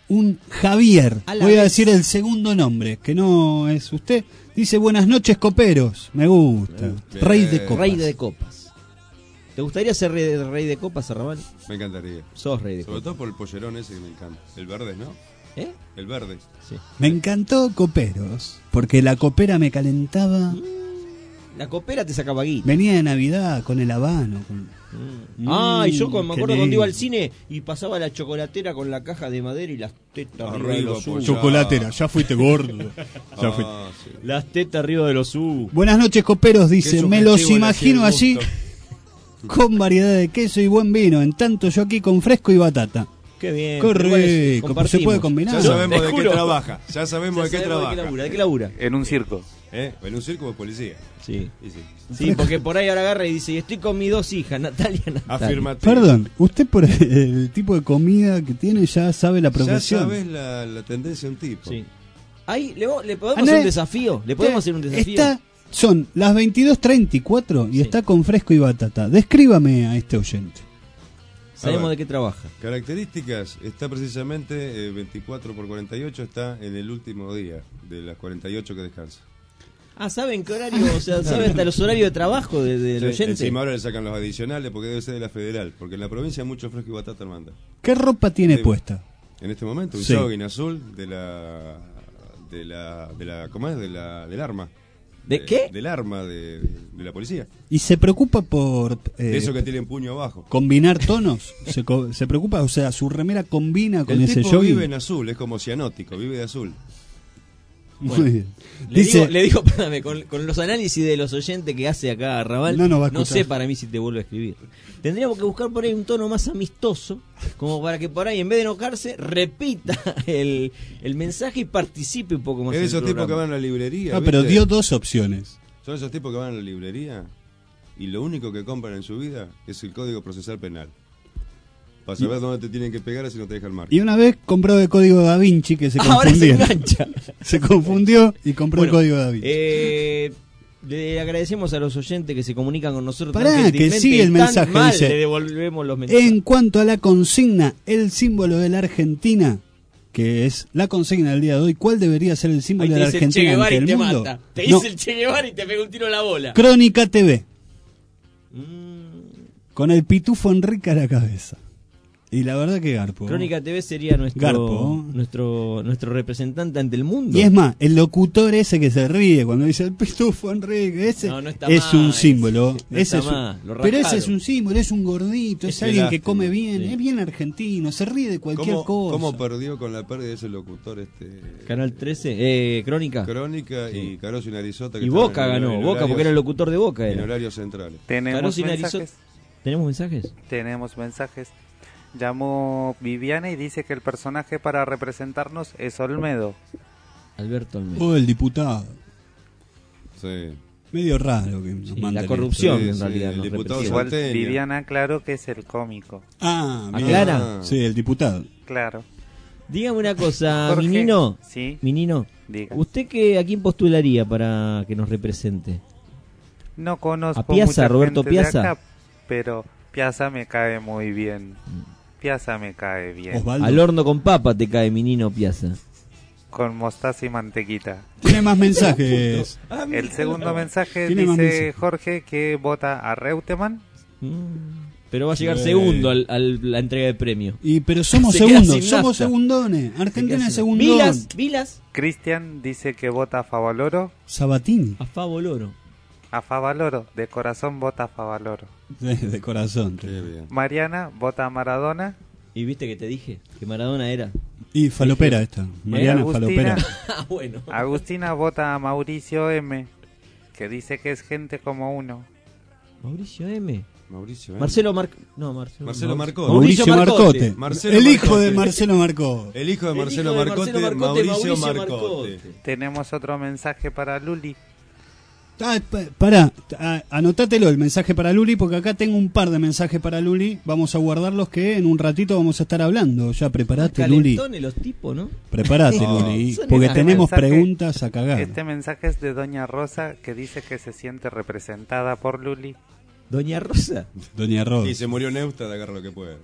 un Javier. A la Voy a vez. decir el segundo nombre, que no es usted. Dice, buenas noches, coperos. Me gusta. Bien. Rey de copas. Rey de copas. ¿Te gustaría ser rey de, rey de copas, Arrabal? Me encantaría. Sos rey de Sobre copas. todo por el pollerón ese que me encanta. El verde, ¿no? ¿Eh? El verde. Sí. Me encantó coperos, porque la copera me calentaba. La copera te sacaba guita. Venía de Navidad con el habano. Con... Mm. Ah, y yo con- me qué acuerdo cuando iba al lindo. cine y pasaba la chocolatera con la caja de madera y las tetas arriba, de Arriba, los U. pues, Chocolatera, ya fuiste gordo. Ya fuiste. Ah, sí. Las tetas arriba de los U. Buenas noches, coperos, dice. Qué Me los subjetivo le imagino hacía el allí con variedad de queso y buen vino. En tanto, yo aquí con fresco y batata. Qué bien. Qué pero igual es- rico, compartimos. se puede combinar. Ya Yo sabemos te de qué juro. trabaja. Ya sabemos Ya de qué sabemos trabaja. ¿De qué labura? ¿De qué labura? En un circo. ¿Eh? En un circo de policía. Sí. Y sí. Sí, porque por ahí ahora agarra y dice, y estoy con mis dos hijas, Natalia, Natalia. Afirmativo. Perdón, usted por el tipo de comida que tiene ya sabe la Ya profesión. sabes la, la tendencia de un tipo. Sí. Ahí, ¿le, le podemos Ané, hacer un desafío? ¿Le podemos hacer un desafío? Está, son las veintidós treinta y cuatro y Sí. está con fresco y batata. Descríbame a este oyente. Sabemos A de ver. qué trabaja. Características, está precisamente eh, veinticuatro por cuarenta y ocho, está en el último día de las cuarenta y ocho que descansa. Ah, ¿saben qué horario? O sea, ¿saben hasta los horarios de trabajo de- del Sí, oyente? encima ahora le sacan los adicionales porque debe ser de la federal, porque en la provincia mucho fresco y batata manda. ¿Qué ropa tiene Sí. puesta? En este momento un Sí. jogging azul de la de la de la ¿cómo es? De la del arma. ¿De qué? Del arma de, de la policía. ¿Y se preocupa por eh, De eso que tiene el puño abajo. combinar tonos? ¿Se, co- se preocupa? O sea, su remera combina con El ese tipo jogging. vive en azul, es como cianótico, vive de azul. Muy bien. Le, Dice, digo, le digo, perdóname, con, con los análisis de los oyentes que hace acá Raval, No nos va a no escuchar. sé para mí si te vuelve a escribir. Tendríamos que buscar por ahí un tono más amistoso, como para que por ahí, en vez de enojarse, repita el, el mensaje y participe un poco más. Es de en el esos tipos programa. que van a la librería. ah, pero ¿viste? dio dos opciones. Son esos tipos que van a la librería y lo único que compran en su vida es el Código Procesal Penal. Para saber dónde te tienen que pegar si no te dejan marca. Y una vez compró el código Da Vinci que se Ahora se confundió. engancha. Se confundió y compró Bueno, el código Da Vinci. Eh, le agradecemos a los oyentes que se comunican con nosotros. tan Pará, que gentilmente sigue el y tan mensaje, mal dice, le devolvemos los mensajes. En cuanto a la consigna, el símbolo de la Argentina, que es la consigna del día de hoy, ¿cuál debería ser el Ahí símbolo te de la dice el Che Argentina Guevara ante y el te mundo? mata. Te No, dice el Che Guevara y te pega un tiro en la bola. Crónica T V, Mm, con el pitufo Enrique a la cabeza. Y la verdad que garpo. Crónica T V sería nuestro, Garpo. nuestro nuestro representante ante el mundo. Y es más, el locutor ese que se ríe cuando dice el pitufo Enrique, ese No, no está es mal, un símbolo. ese- no ese está es un- mal, lo pero ese rajaron. es un símbolo, es un gordito, es, Es que alguien que lástima, come bien, sí. es bien argentino, se ríe de cualquier ¿Cómo, cosa. cómo perdió con la pérdida de ese locutor este Canal trece, eh, Crónica. Crónica y Caroso y Narizota? que Y estaban Boca en- ganó, en Boca porque horarios- era el locutor de Boca. En Era. horarios centrales. Tenemos Caroso y mensajes. Narizota. ¿Tenemos mensajes? Tenemos mensajes. Llamó Viviana y dice que el personaje para representarnos es Olmedo. Alberto Almeida. Oh, el diputado. Sí. Medio raro que nos Sí, manden la corrupción Sí, en sí, realidad. el nos diputado representa. Igual Salteña. Viviana aclaró que es el cómico. esto. Ah, bien. ¿Aclara? Sí, el diputado. Claro. Dígame una cosa, Jorge, Minino. sí. Minino, Diga. ¿usted qué, a quién postularía para que nos represente? No conozco ¿A Piazza, mucha Roberto gente de Piazza? acá, pero Piazza me cae muy bien. Piazza me cae bien. Osvaldo. Al horno con papa te cae Minino Piazza. Con mostaza y mantequita. Tiene más mensajes. El segundo mensaje Tiene más dice mensajes. Jorge que vota a Reutemann. Mm, Pero va a llegar Sí. segundo al, al- la entrega de premio. Y pero somos Se queda segundos, sin somos nafta. segundones. Se Argentina queda es sin- segundón. Vilas, Vilas. Cristian dice que vota a Favaloro. Sabatini. A Favoloro. A Favaloro. De corazón vota a Favaloro. De, de corazón. Qué bien. Mariana vota a Maradona. ¿Y viste que te dije? Que Maradona era. Y falopera esta. Mariana Agustina, falopera. Ah, bueno. Agustina vota a Mauricio M. Que dice que es gente como uno. Mauricio M. Mauricio, ¿eh? Marcelo Mar... No, Marcelo, Marcelo Marcote. Mauricio Marcote. Marcelo el hijo Marcote. de Marcelo Marcote. El hijo de El Marcelo hijo de Marcote, Marcelo Marcote, Mauricio Mauricio Marcote. Marcote. Tenemos otro mensaje para Luli. Ah, pa- pará, a- anotátelo el mensaje para Luli, porque acá tengo un par de mensajes para Luli. Vamos a guardarlos que en un ratito vamos a estar hablando. Ya preparate, Luli. Calentones los tipos, ¿no? Prepárate, No, Luli, son porque esas tenemos mensajes- preguntas a cagar. Este mensaje es de Doña Rosa que dice que se siente representada por Luli. Doña Rosa. Doña Rosa. Y se murió Neusta, de agarra lo que puede.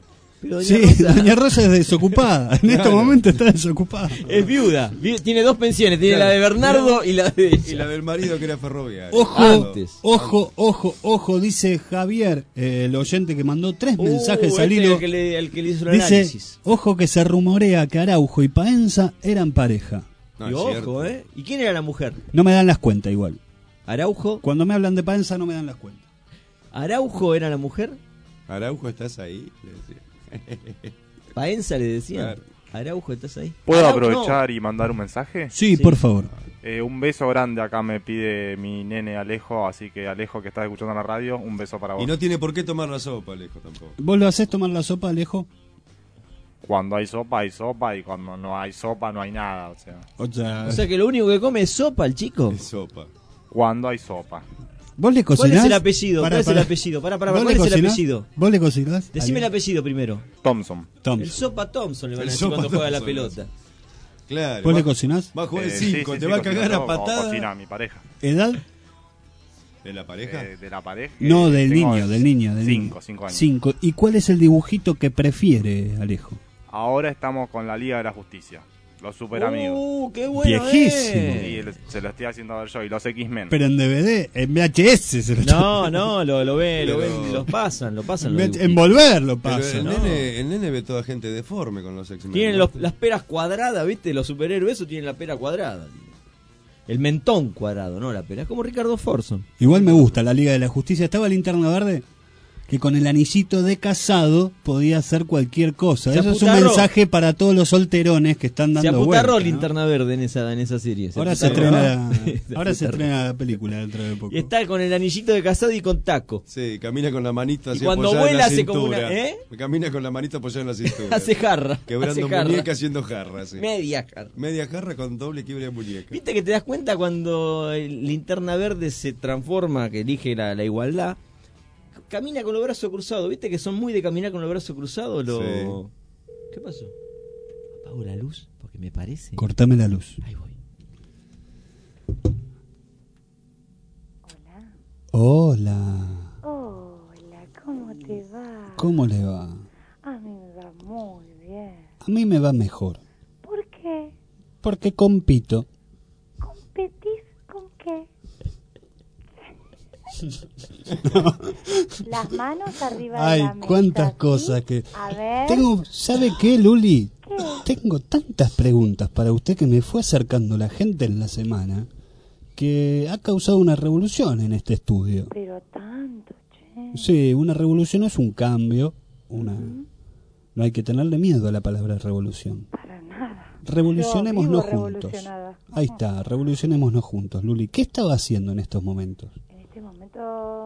Pero doña Sí, Rosa doña Rosa es desocupada. En Claro. este momento está desocupada. es viuda. Vi- Tiene dos pensiones. Tiene Claro. la de Bernardo y la de Y ella. la del marido que era ferroviario. Ojo, Antes. ojo, ojo, ojo, dice Javier, eh, el oyente que mandó tres Uh, mensajes este al es hilo. el que le, el que le hizo el Dice, análisis. ojo que se rumorea que Araujo y Paenza eran pareja. No, y es ojo, cierto. ¿eh? ¿Y quién era la mujer? No me dan las cuentas igual. Araujo. Cuando me hablan de Paenza no me dan las cuentas. ¿Araujo era la mujer? Araujo, ¿estás ahí? Le decía. Paenza le decían. Claro. Araujo, ¿estás ahí? ¿Puedo Arau- aprovechar y mandar un mensaje? Sí, Sí. por favor. Eh, un beso grande acá me pide mi nene Alejo, así que Alejo que estás escuchando la radio, un beso para vos. Y no tiene por qué tomar la sopa, Alejo, tampoco. ¿Vos lo hacés tomar la sopa, Alejo? Cuando hay sopa hay sopa y cuando no hay sopa no hay nada, o sea. O sea, O sea que lo único que come es sopa el chico. Es sopa. Cuando hay sopa. ¿vos le ¿Cuál cocinás? es el apellido? Pará, ¿Cuál es pará. el apellido? Pará, pará, ¿Vos ¿cuál le es el cocinás? apellido? ¿Vos le cocinás? Decime el Ale- apellido primero. Thompson. Tom. El Sopa Thompson le van El a decir Sopa cuando juega la Thompson. pelota. Claro. ¿Vos va- le cocinás? Va a jugar el Eh, cinco, sí, sí, te sí, va a cocino cagar a todo, como patada. cocina mi pareja. ¿Edad? ¿De la pareja? Eh, de la pareja. No, eh, del tengo niño, del niño. Del cinco, niño. cinco años. Cinco. ¿Y cuál es el dibujito que prefiere, Alejo? Ahora estamos con la Liga de la Justicia. Los super amigos. Uh, qué bueno. Viejísimo. eh. Sí, le- se lo estoy haciendo ver yo. Y los X-Men. Pero en D V D, en V H S se lo No, no, lo, lo ven, lo Pero- ven, los pasan, lo pasan. En, los V H- en dibujitos. Volver lo Pero pasa. el, no. nene, el nene ve toda gente deforme con los X-Men. Tienen ¿no? los- las peras cuadradas, ¿viste? Los superhéroes, eso tienen la pera cuadrada. El mentón cuadrado, no la pera. Es como Ricardo Forson. Igual me gusta la Liga de la Justicia. Estaba Linterna Verde, que con el anillito de casado podía hacer cualquier cosa. Se Eso es un aputarró. mensaje para todos los solterones que están Se dando aputarró vuelta, ¿no? Linterna Verde en esa, en esa serie. Ahora se aputarró. estrena, Se ahora se aputarró. estrena la película dentro de poco. Y está con el anillito de casado y con taco. Sí, camina con la manito así Y cuando apoyada en vuela la hace como cintura. una- ¿eh? Camina con la manito apoyada en la cintura. Hace jarra. Quebrando hace jarra. muñeca haciendo jarra, sí. Media jarra. Media jarra con doble quiebre de muñeca. ¿Viste que te das cuenta cuando el Linterna Verde se transforma, que elige la, la igualdad? Camina con los brazos cruzados. ¿Viste que son muy de caminar con los brazos cruzados? Lo... Sí. ¿Qué pasó? ¿Apago la luz? Porque me parece... Cortame la luz. Ahí voy. Hola. Hola, ¿cómo te va? ¿Cómo le va? A mí me va muy bien. A mí me va mejor. ¿Por qué? Porque compito. ¿Competís con qué? Las manos arriba de Ay, la mesa. cuántas ¿sí? cosas que... A ver. Tengo, ¿sabe qué, Luli? ¿Qué? Tengo tantas preguntas para usted que me fue acercando la gente en la semana que ha causado una revolución en este estudio. Pero tanto, che. Sí, una revolución es un cambio, una... No hay que tenerle miedo a la palabra revolución. Para nada. Revolucionémonos Yo vivo juntos. revolucionada. Ahí está, revolucionémonos juntos. Luli, ¿qué estaba haciendo en estos momentos? En este momento,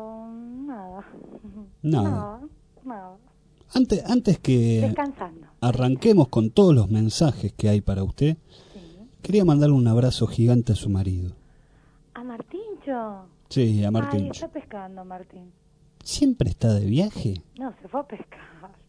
nada. Nada. Nada, nada. Antes, antes que Descansando. arranquemos con todos los mensajes que hay para usted, quería mandarle un abrazo gigante a su marido. ¿A Martíncho? Sí, a Ay, Martín. está pescando, Martín. ¿Siempre está de viaje? No, se fue a pescar.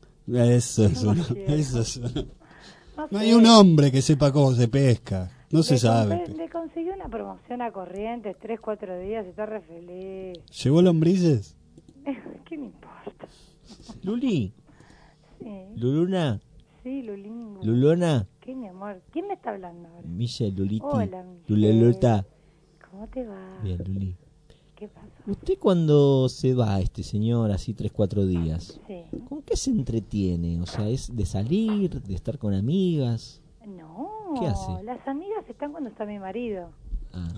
Eso es No una- quiero. eso es una- No No sé. hay un hombre que sepa cómo se pesca. No se Le sabe. compré- Le consiguió una promoción a Corrientes, tres, cuatro días, y está re feliz. ¿Llevó lombrices? ¿Qué me importa? Luli, Sí, Luluna, sí, Lulingo. Lulona, ¿Qué, mi amor? ¿Quién me está hablando ahora? Milla, Luliti, Hola, Michelle. Lulelota. ¿Cómo te va? Bien, Luli. ¿Qué pasó? ¿Usted cuando se va, este señor, así tres, cuatro días, Sí. con qué se entretiene? O sea, ¿es de salir, de estar con amigas? No, ¿Qué hace? las amigas están cuando está mi marido. Ah.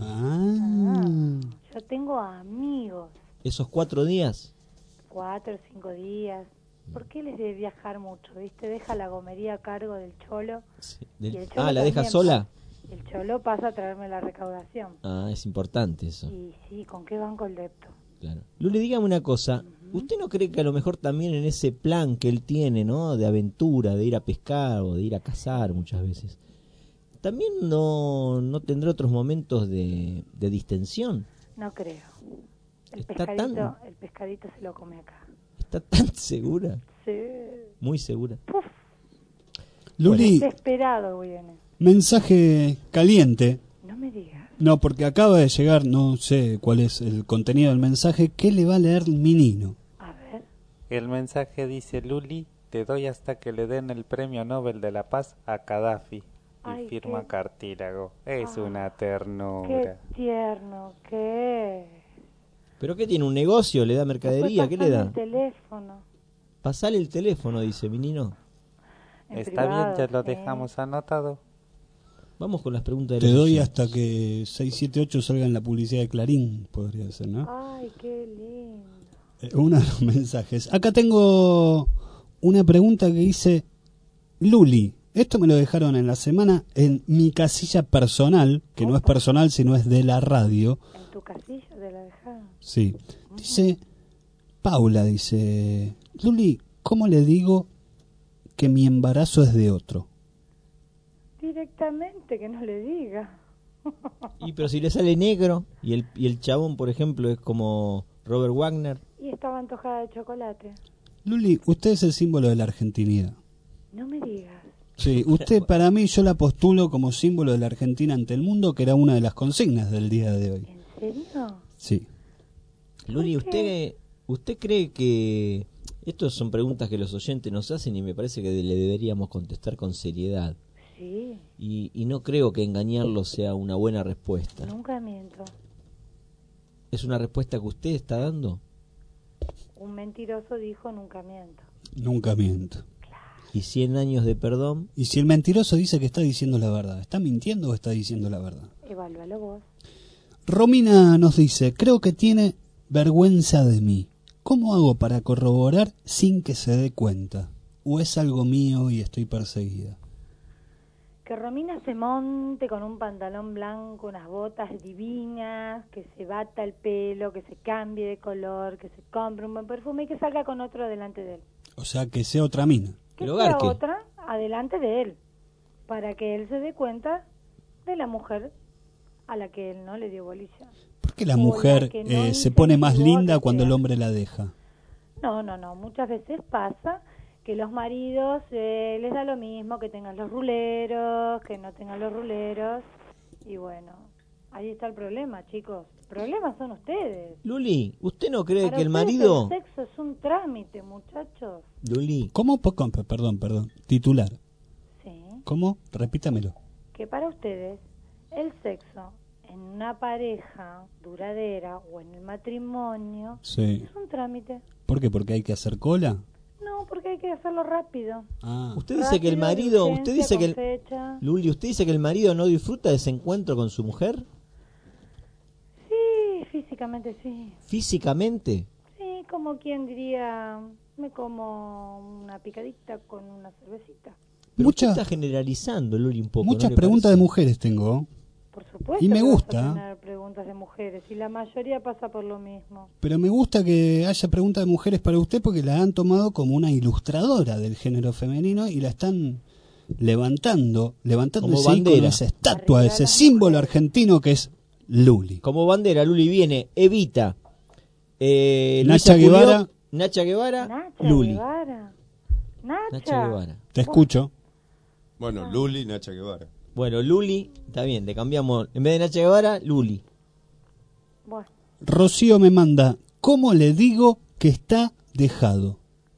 Ah, yo tengo amigos, ¿Esos cuatro días? cuatro o cinco días. ¿Por qué les de viajar mucho? ¿Viste? Deja la gomería a cargo del cholo. Del- Y el cholo Ah, ¿la deja también. sola? El cholo pasa a traerme la recaudación. Ah, es importante eso. Y sí, ¿con qué banco el depto? Claro. Luli, dígame una cosa. ¿Usted no cree que a lo mejor también en ese plan que él tiene, ¿no? De aventura, de ir a pescar o de ir a cazar muchas veces, también no, no tendrá otros momentos de, de distensión? No creo. El Está pescadito, tan- el pescadito se lo come acá. ¿Está tan segura? Sí. Muy segura. Luli, Desesperado viene. mensaje caliente. No me digas. No, porque acaba de llegar, no sé cuál es el contenido del mensaje. ¿Qué le va a leer mi Nino? El mensaje dice: Luli, te doy hasta que le den el premio Nobel de la Paz a Gaddafi. Y Ay, firma qué- cartílago. Es Ah, una Qué ternura. tierno, qué. ¿Pero qué tiene? ¿Un negocio? ¿Le da mercadería? ¿Qué le Pasame da? el teléfono. Pasale el teléfono, dice Minino. En Está privado, bien, ya lo sí. dejamos anotado. Vamos con las preguntas de Te los doy oyentes. hasta que seis siete ocho salga en la publicidad de Clarín, podría ser, ¿no? Ay, qué lindo. Eh, Uno de los mensajes. Acá tengo una pregunta que dice Luli. Esto me lo dejaron en la semana en mi casilla personal, que no es personal, sino es de la radio. En tu casilla te la dejaron. Sí. Dice, Paula dice, Luli, ¿cómo le digo que mi embarazo es de otro? Directamente, que no le diga. Y pero si le sale negro y el, y el chabón, por ejemplo, es como Robert Wagner. Y estaba antojada de chocolate. Luli, usted es el símbolo de la argentinidad. No me digas. Sí, usted para mí yo la postulo como símbolo de la Argentina ante el mundo, que era una de las consignas del día de hoy. ¿En serio? Sí. Luli, ¿usted, ¿usted cree que... Estas son preguntas que los oyentes nos hacen y me parece que le deberíamos contestar con seriedad. Sí, Y, y no creo que engañarlo sea una buena respuesta. nunca miento. ¿Es una respuesta que usted está dando? Un mentiroso dijo nunca miento. Nunca miento. ¿Y cien años de perdón? Y si el mentiroso dice que está diciendo la verdad, ¿está mintiendo o está diciendo la verdad? Evalúalo vos. Romina nos dice, creo que tiene vergüenza de mí. ¿Cómo hago para corroborar sin que se dé cuenta? ¿O es algo mío y estoy perseguida? Que Romina se monte con un pantalón blanco, unas botas divinas, que se bata el pelo, que se cambie de color, que se compre un buen perfume y que salga con otro delante de él. O sea, que sea otra mina. Que sea otra adelante de él, para que él se dé cuenta de la mujer a la que él no le dio bolilla. ¿Por qué la O mujer que no eh, se pone más incentivó a linda que cuando sea. el hombre la deja? No, no, no. Muchas veces pasa que los maridos eh, les da lo mismo que tengan los ruleros, que no tengan los ruleros. Y bueno, ahí está el problema, chicos. El problema son ustedes. Luli, ¿usted no cree Para que el ustedes marido... El sexo es un trámite, muchachos. Luli, ¿Cómo? Po- com- Perdón, perdón. Titular. Sí. ¿Cómo? Repítamelo. Que para ustedes el sexo en una pareja duradera o en el matrimonio Sí. es un trámite. ¿Por qué? ¿Porque hay que hacer cola? No, porque hay que hacerlo rápido. Ah. usted dice que el Rápido, de marido... urgencia, Usted dice que el... con fecha. Luli, ¿usted dice que el marido no disfruta de ese encuentro con su mujer? Sí, físicamente sí. ¿Físicamente? Sí, como quien diría, me como una picadita con una cervecita. Pero Mucha- usted está generalizando, Luli, un poco. ¿no Muchas le preguntas parece? de mujeres tengo. Por supuesto Y me que vas a gusta. tener preguntas de mujeres y la mayoría pasa por lo mismo. Pero me gusta que haya preguntas de mujeres para usted porque la han tomado como una ilustradora del género femenino y la están levantando, levantando Como ese ícono, bandera. esa estatua, ese símbolo argentino que es Luli. Como bandera, Luli, viene Evita, eh, Nacha Luisa Julió, Guevara. Nacha Guevara, Nacha Luli. Guevara. Nacha. Nacha Guevara. Te escucho. Bueno, Luli, Nacha Guevara. Bueno, Luli, está bien, le cambiamos. En vez de Nacha Guevara, Luli. Bueno, Rocío me manda, ¿cómo le digo que está dejado?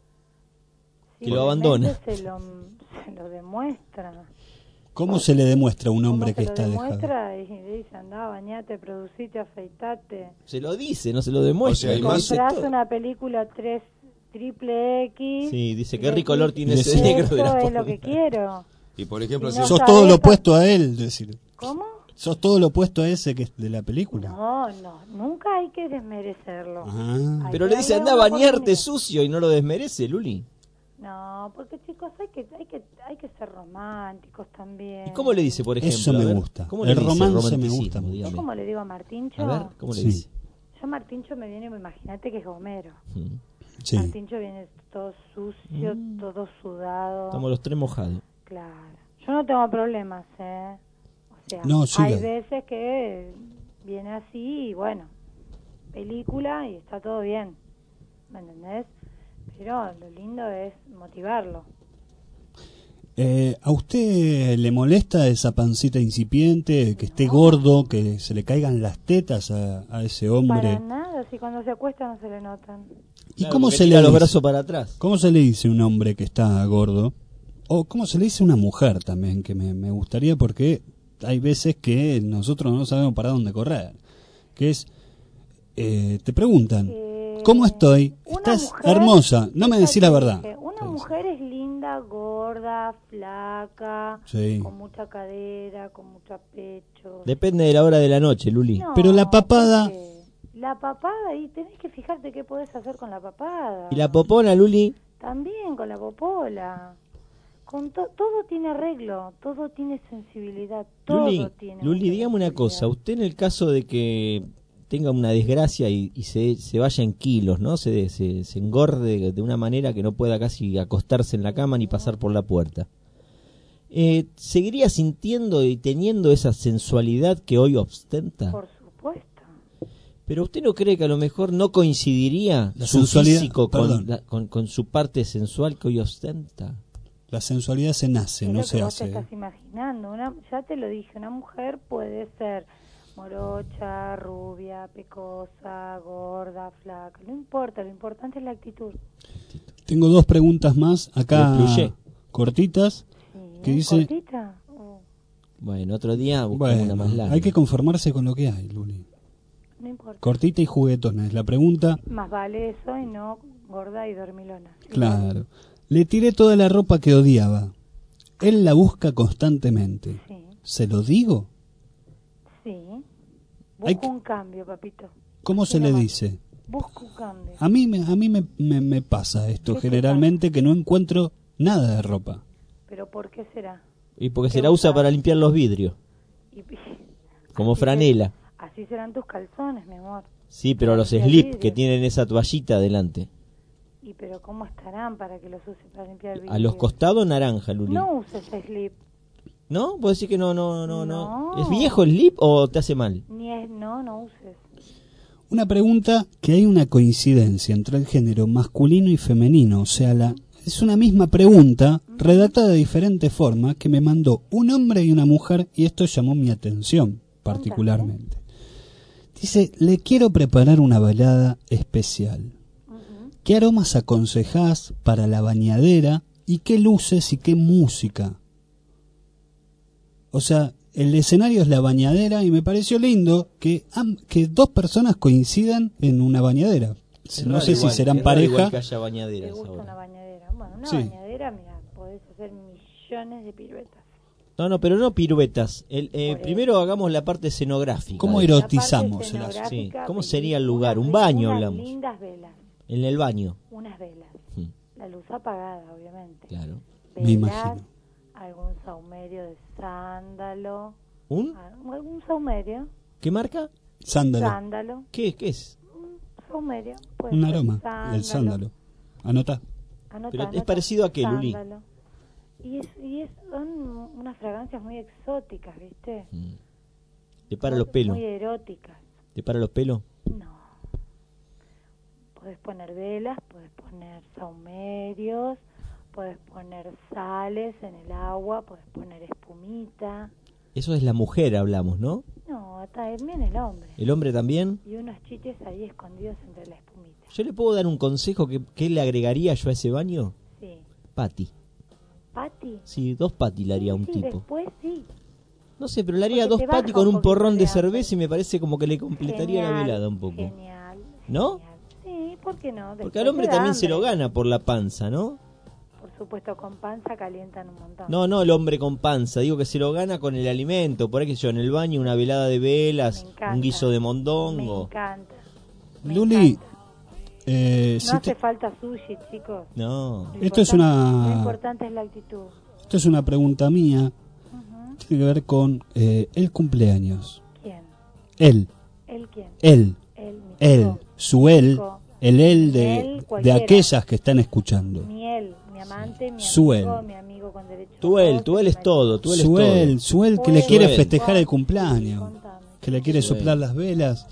sí, Que lo abandona. obviamente Se lo, se lo demuestra. ¿Cómo se le demuestra a un ¿Cómo hombre se que lo está dejado? demuestra? Y le dice, andá, bañate, producite, afeitate. Se lo dice, no se lo demuestra. O sea, y lo más- dice Comprás todo. una película tres triple X. Sí, dice y qué le rico olor dices, tiene ese Eso negro de la Eso es lo porno. que quiero. Y por ejemplo, Y si no Sos sabés todo lo a- opuesto a él, decir. ¿Cómo? Sos todo lo opuesto a ese que es de la película. No, no, nunca hay que desmerecerlo. Ah. Hay Pero que le dice, darle anda a una bañarte oportunidad. sucio y no lo desmerece, Luli. No, porque chicos, hay que, hay que, hay que ser románticos también. ¿Y cómo le dice, por ejemplo? Eso me A ver, gusta. ¿cómo le El dice romance me romanticismo, gusta mucho. Yo dígame? como le digo a Martincho, A ver, ¿cómo le Sí. dice? yo Martincho me viene, imagínate que es Homero. Mm. Sí. Martincho viene todo sucio, Mm. todo sudado. Estamos los tres mojados. Claro. Yo no tengo problemas, ¿eh? O sea, No, siga. hay veces que viene así y bueno, película y está todo bien, ¿me entendés? Pero lo lindo es motivarlo. Eh, ¿A usted le molesta esa pancita incipiente, que esté gordo, que se le caigan las tetas a, a ese hombre? Para nada, si cuando se acuesta no se le notan. ¿Y Claro, cómo porque se le tira los dice? brazos para atrás. ¿Cómo se le dice a un hombre que está gordo? O ¿cómo se le dice a una mujer también? Que me, me gustaría, porque hay veces que nosotros no sabemos para dónde correr. Que es, eh, te preguntan, ¿cómo estoy? Estás mujer- hermosa. No me decís la verdad. Una mujer es linda, gorda, flaca, Sí. con mucha cadera, con mucho pecho. Depende de la hora de la noche, Luli. No, Pero la papada, La papada, y tenés que fijarte qué podés hacer con la papada. ¿Y la popona, Luli? También con la popola. Con to- todo tiene arreglo, todo tiene sensibilidad, todo Luli, tiene... Luli, dígame una cosa. Usted en el caso de que tenga una desgracia y, y se, se vaya en kilos, ¿no? Se, se, se engorde de una manera que no pueda casi acostarse en la cama ni pasar por la puerta. Eh, ¿Seguiría sintiendo y teniendo esa sensualidad que hoy ostenta? Por supuesto. Pero ¿usted no cree que a lo mejor no coincidiría La su sensualidad- físico con, perdón. la- con, con su parte sensual que hoy ostenta? la sensualidad se nace, Es no lo se que vos te hace. estás imaginando. Una, ya te lo dije, una mujer puede ser morocha, rubia, pecosa, gorda, flaca. No importa, lo importante es la actitud. Tengo dos preguntas más acá, Le fluye. cortitas, que dice... ¿Cortita? Oh, Bueno, otro día buscamos Bueno, una más larga. hay que conformarse con lo que hay, Luli. no importa. Cortita y juguetona es la pregunta. Más vale eso y no gorda y dormilona. Claro. Le tiré toda la ropa que odiaba. Él la busca constantemente. Sí. ¿Se lo digo? Sí. Hay Busco un cambio, papito. ¿Cómo Así se le nomás. dice? Busco un cambio. A mí, me, a mí me, me, me pasa esto ¿Qué te generalmente, que no encuentro nada de ropa. ¿Pero por qué será? Y porque ¿Qué se la usa usás? para limpiar los vidrios, Y- como así franela. ser- así serán tus calzones, mi amor. Sí, pero los Limpiar slip vidrios. que tienen esa toallita adelante. ¿Y pero cómo estarán para que los uses para limpiar el vidrio? A los costados naranja, Luli. No uses slip. ¿No? ¿Vos decís que no, no, no, no? No. ¿Es viejo el slip o te hace mal? Ni es, no, no uses. Una pregunta, que hay una coincidencia entre el género masculino y femenino, o sea, la es una misma pregunta redactada de diferente forma que me mandó un hombre y una mujer, y esto llamó mi atención particularmente. Dice, le quiero preparar una velada especial. ¿Qué aromas aconsejás para la bañadera y qué luces y qué música? O sea, el escenario es la bañadera y me pareció lindo que, am- que dos personas coincidan en una bañadera. Es No raro sé si igual, serán es raro igual pareja. que haya bañaderas ¿Te gusta ahora. una bañadera? Bueno, una Sí. bañadera, mira, podés hacer millones de piruetas. No, no, pero no piruetas. El, eh, Por primero hagamos la parte escenográfica. ¿Cómo de- erotizamos La el parte asunto? Sí. escenográfica, ¿Cómo pedí sería el lugar? unas Un ve- baño unas hablamos. lindas velas, En el baño. unas velas. Mm, La luz apagada, obviamente. claro. Me Velas, imagino. algún saumerio de sándalo. ¿Un? al- Algún saumerio. ¿Qué marca? Sándalo. Sándalo. ¿Qué, qué es? Saumerio. puede Un ser aroma, el sándalo. Anota. Anota, Pero es anota. parecido a qué, Luli. Sándalo. Y, es, y es, son unas fragancias muy exóticas, ¿viste? Mm. ¿Te para los pelos? Muy eróticas. ¿Te para los pelos? No. Podés poner velas, podés poner saumerios, podés poner sales en el agua, podés poner espumita. Eso es la mujer, hablamos, ¿no? No, también el hombre. ¿El hombre también? Y unos chiches ahí escondidos entre la espumita. ¿Yo le puedo dar un consejo que, que le agregaría yo a ese baño? Sí. Pati. Pati. Sí, dos pati le haría a un Sí, tipo. después sí. No sé, pero le haría Porque dos te baja pati con un un porrón de poquito de cerveza y me parece como que le completaría la Genial, velada un poco. Genial. ¿No? Sí, ¿por qué no? Porque Después al hombre te da también se hambre. lo gana por la panza, ¿no? Por supuesto, con panza calientan un montón. No, no el hombre con panza, digo que se lo gana con el alimento. Por ahí que yo en el baño una velada de velas, Me encanta. un guiso de Me mondongo. encanta. Luli, eh, No si hace te- falta sushi, chicos. No. Lo Esto es importante- una- Lo importante es la actitud. esto es una pregunta mía. Tiene que ver con eh, el cumpleaños. ¿Quién? Él. ¿Él quién? Él. Él, mi Él. chico. Su él. Chico. El él Mi de, él, de cualquiera. aquellas que están escuchando. Mi él, mi amante, mi Su amigo, él. mi amigo con derecho Tú a él, voz, tú él mi es marido. todo, tú él es Su todo. él, su él que le Su quiere él. festejar el cumpleaños. Que le quiere Su soplar él. las velas.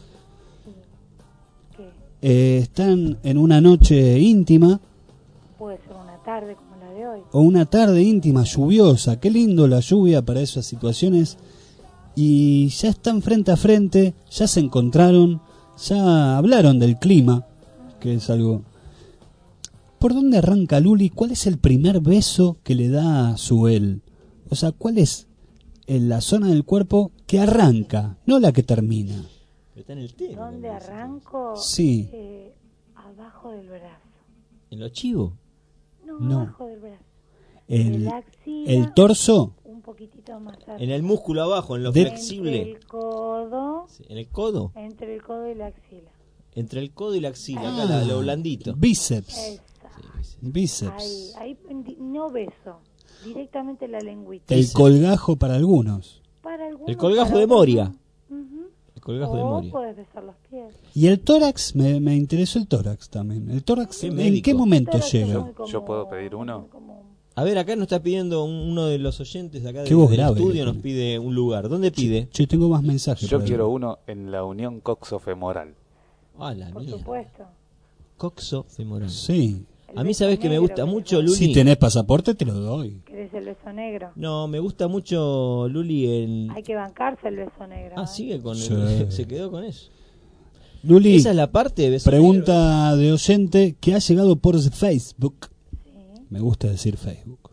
¿Qué? Eh, están en una noche íntima Puede ser una tarde como la de hoy. o una tarde íntima lluviosa. Qué lindo la lluvia para esas situaciones. Y ya están frente a frente, ya se encontraron, ya hablaron del clima, que es algo ¿Por dónde arranca Luli? ¿Cuál es el primer beso que le da a su él? O sea, ¿cuál es en la zona del cuerpo que arranca, no la que termina? Está en el tema. ¿Dónde arranco? Sí. Eh, abajo del brazo. ¿En los chivos? No, No. abajo del brazo. El, la axila, el torso. un poquitito más arriba. En el músculo abajo, en lo De- flexible. Entre el codo. Sí, ¿en el codo? Entre el codo y la axila. Entre el codo y la axila, Ah, acá la- lo blandito. Bíceps. Esa. Bíceps. Ahí, ahí no beso. Directamente la lengüita. El colgajo para algunos. Para algunos, El colgajo para de Moria. otros, ujú. El colgajo de O Moria. puedes besar los pies. Y el tórax, me, me interesó el tórax también. ¿El tórax en médico. qué momento Tórax es llega? muy común. ¿Yo puedo pedir uno? A ver, acá nos está pidiendo un- uno de los oyentes de acá Qué de- voz del grave, estudio, Luli. nos pide un lugar. ¿Dónde pide? Yo tengo más mensajes. Yo para quiero él. uno en la unión coxofemoral. Ah, la Por mía. supuesto. Coxo femoral. Sí. A mí, ¿sabes que me gusta mucho, Luli? Si tenés pasaporte, te lo doy. ¿Querés el beso negro? No, me gusta mucho, Luli, el... Hay que bancarse el beso negro. Ah, ¿eh? sigue con Sí. el... Se quedó con eso. Luli, Esa es la parte de beso pregunta de oyente que ha llegado por Facebook. Me gusta decir Facebook.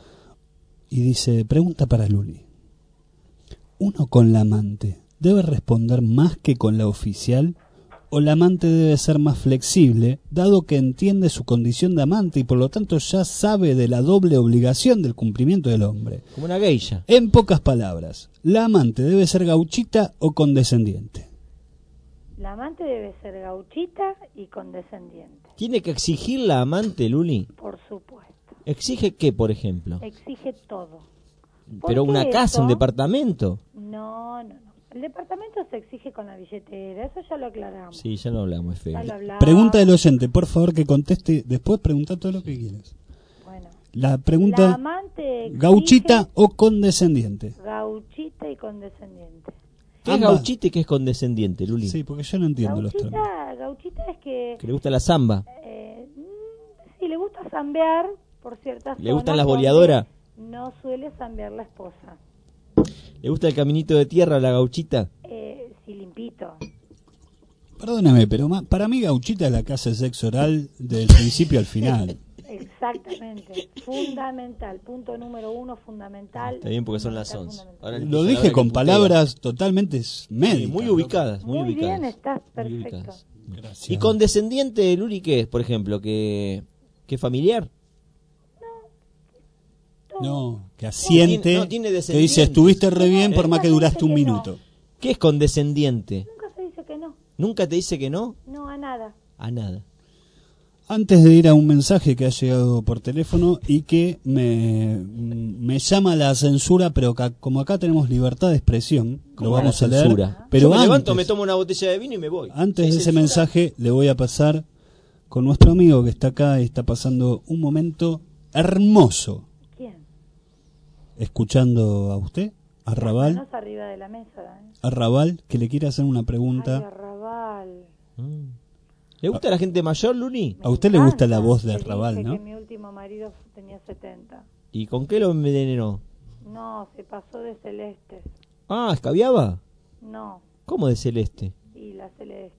Y dice, pregunta para Luli. ¿Uno con la amante debe responder más que con la oficial? ¿O la amante debe ser más flexible, dado que entiende su condición de amante y por lo tanto ya sabe de la doble obligación del cumplimiento del hombre? Como una geisha. En pocas palabras, ¿la amante debe ser gauchita o condescendiente? La amante debe ser gauchita y condescendiente. ¿Tiene que exigir la amante, Luli? Por supuesto. ¿Exige qué, por ejemplo? Exige todo. ¿Pero una qué casa, eso? un departamento? No, no, no. El departamento se exige con la billetera, eso ya lo aclaramos. Sí, ya lo hablamos, es feo. Ya lo hablamos. Pregunta del oyente, por favor que conteste, después pregunta todo lo que quieras. Bueno. La pregunta, La amante exige ¿gauchita o condescendiente? gauchita y condescendiente. ¿Qué es Ambas. gauchita y qué es condescendiente, Luli? Sí, porque yo no entiendo los términos. Gauchita, gauchita es que Que le gusta la samba. eh, mm, sí, le gusta zambear por ciertas ¿Le gustan zonas las donde boleadoras? No suele zambear la esposa. ¿Le gusta el caminito de tierra a la gauchita? Eh, sí, limpito. Perdóname, pero ma- para mí gauchita es la que hace sexo oral del principio al final. Exactamente. Fundamental. Punto número uno, fundamental. Está bien porque son las once. Ahora el Lo empieza a dije ver con que putea. palabras totalmente médicas. Sí, muy ¿no? ubicadas, muy, Muy ubicadas. bien, estás Muy perfecto. ubicadas. Gracias. ¿Y condescendiente, Luli, qué es, por ejemplo? ¿Que, que familiar? No, que asiente, No tiene que descendiente. dice estuviste re bien por más que duraste un que no. minuto. ¿Qué es condescendiente? Nunca se dice que no. ¿Nunca te dice que no? No a nada. A nada. Antes de ir a un mensaje que ha llegado por teléfono y que me, me llama la censura, pero ca- como acá tenemos libertad de expresión, lo ¿Cómo vamos la a leer. censura? Pero Yo me antes, levanto, me tomo una botella de vino y me voy. antes ¿Es de ese censura? mensaje le voy a pasar con nuestro amigo que está acá y está pasando un momento hermoso. ¿Quién? Escuchando a usted, a Raval, Manos arriba de la mesa. ¿eh? a Raval, que le quiere hacer una Ay, pregunta. Arrabal. ¿Le gusta la gente mayor, Luli? A usted le gusta la Encanta. voz de Te Arrabal, dije ¿no? que mi último marido tenía setenta. ¿Y con qué lo envenenó? No, se pasó de celeste. Ah, ¿escabiaba? No, ¿Cómo de celeste? y la celeste.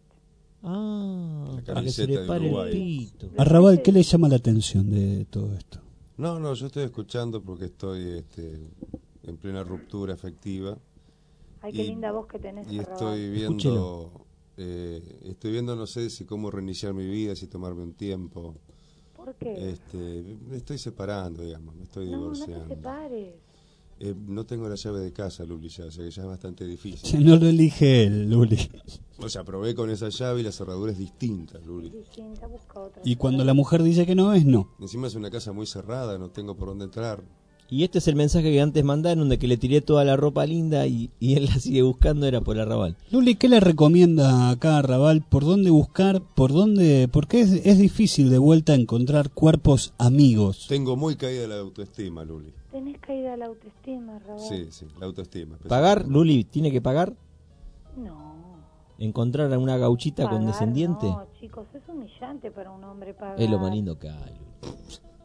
Ah, La para que se camiseta le de pare el Uruguay. pito. A Raval, ¿qué le llama la atención de todo esto? No, no, yo estoy escuchando porque estoy este, en plena ruptura afectiva. Ay, qué Y- linda voz que tenés, Y Arrabal. estoy viendo, Escúchelo. eh, estoy viendo, no sé si cómo reiniciar mi vida, si tomarme un tiempo. ¿Por qué? Este, me estoy separando, digamos, me estoy no, no divorciando. te separes. Eh, no tengo la llave de casa, Luli, ya, o sea que ya es bastante Si difícil. no lo elige él, Luli. O sea, probé con esa llave y la cerradura es distinta, Luli. Distinta, busca otra. Y cuando la mujer dice que no, es no. Encima es una casa muy cerrada, no tengo por dónde entrar. Y este es el mensaje que antes mandaron, de que le tiré toda la ropa linda y, y él la sigue buscando, era por Arrabal. Luli, ¿qué le recomienda acá a Raval? ¿Por dónde buscar? ¿Por dónde? Porque es, es difícil de vuelta encontrar cuerpos amigos. Tengo muy caída la autoestima, Luli. Tenés caída la autoestima, Arrabal. Sí, sí, la autoestima. ¿Pagar, Luli? ¿Tiene que pagar? No. ¿Encontrar a una gauchita Pagar, condescendiente? No, chicos, es humillante para un hombre pagar. Es lo más lindo que hay, Luli.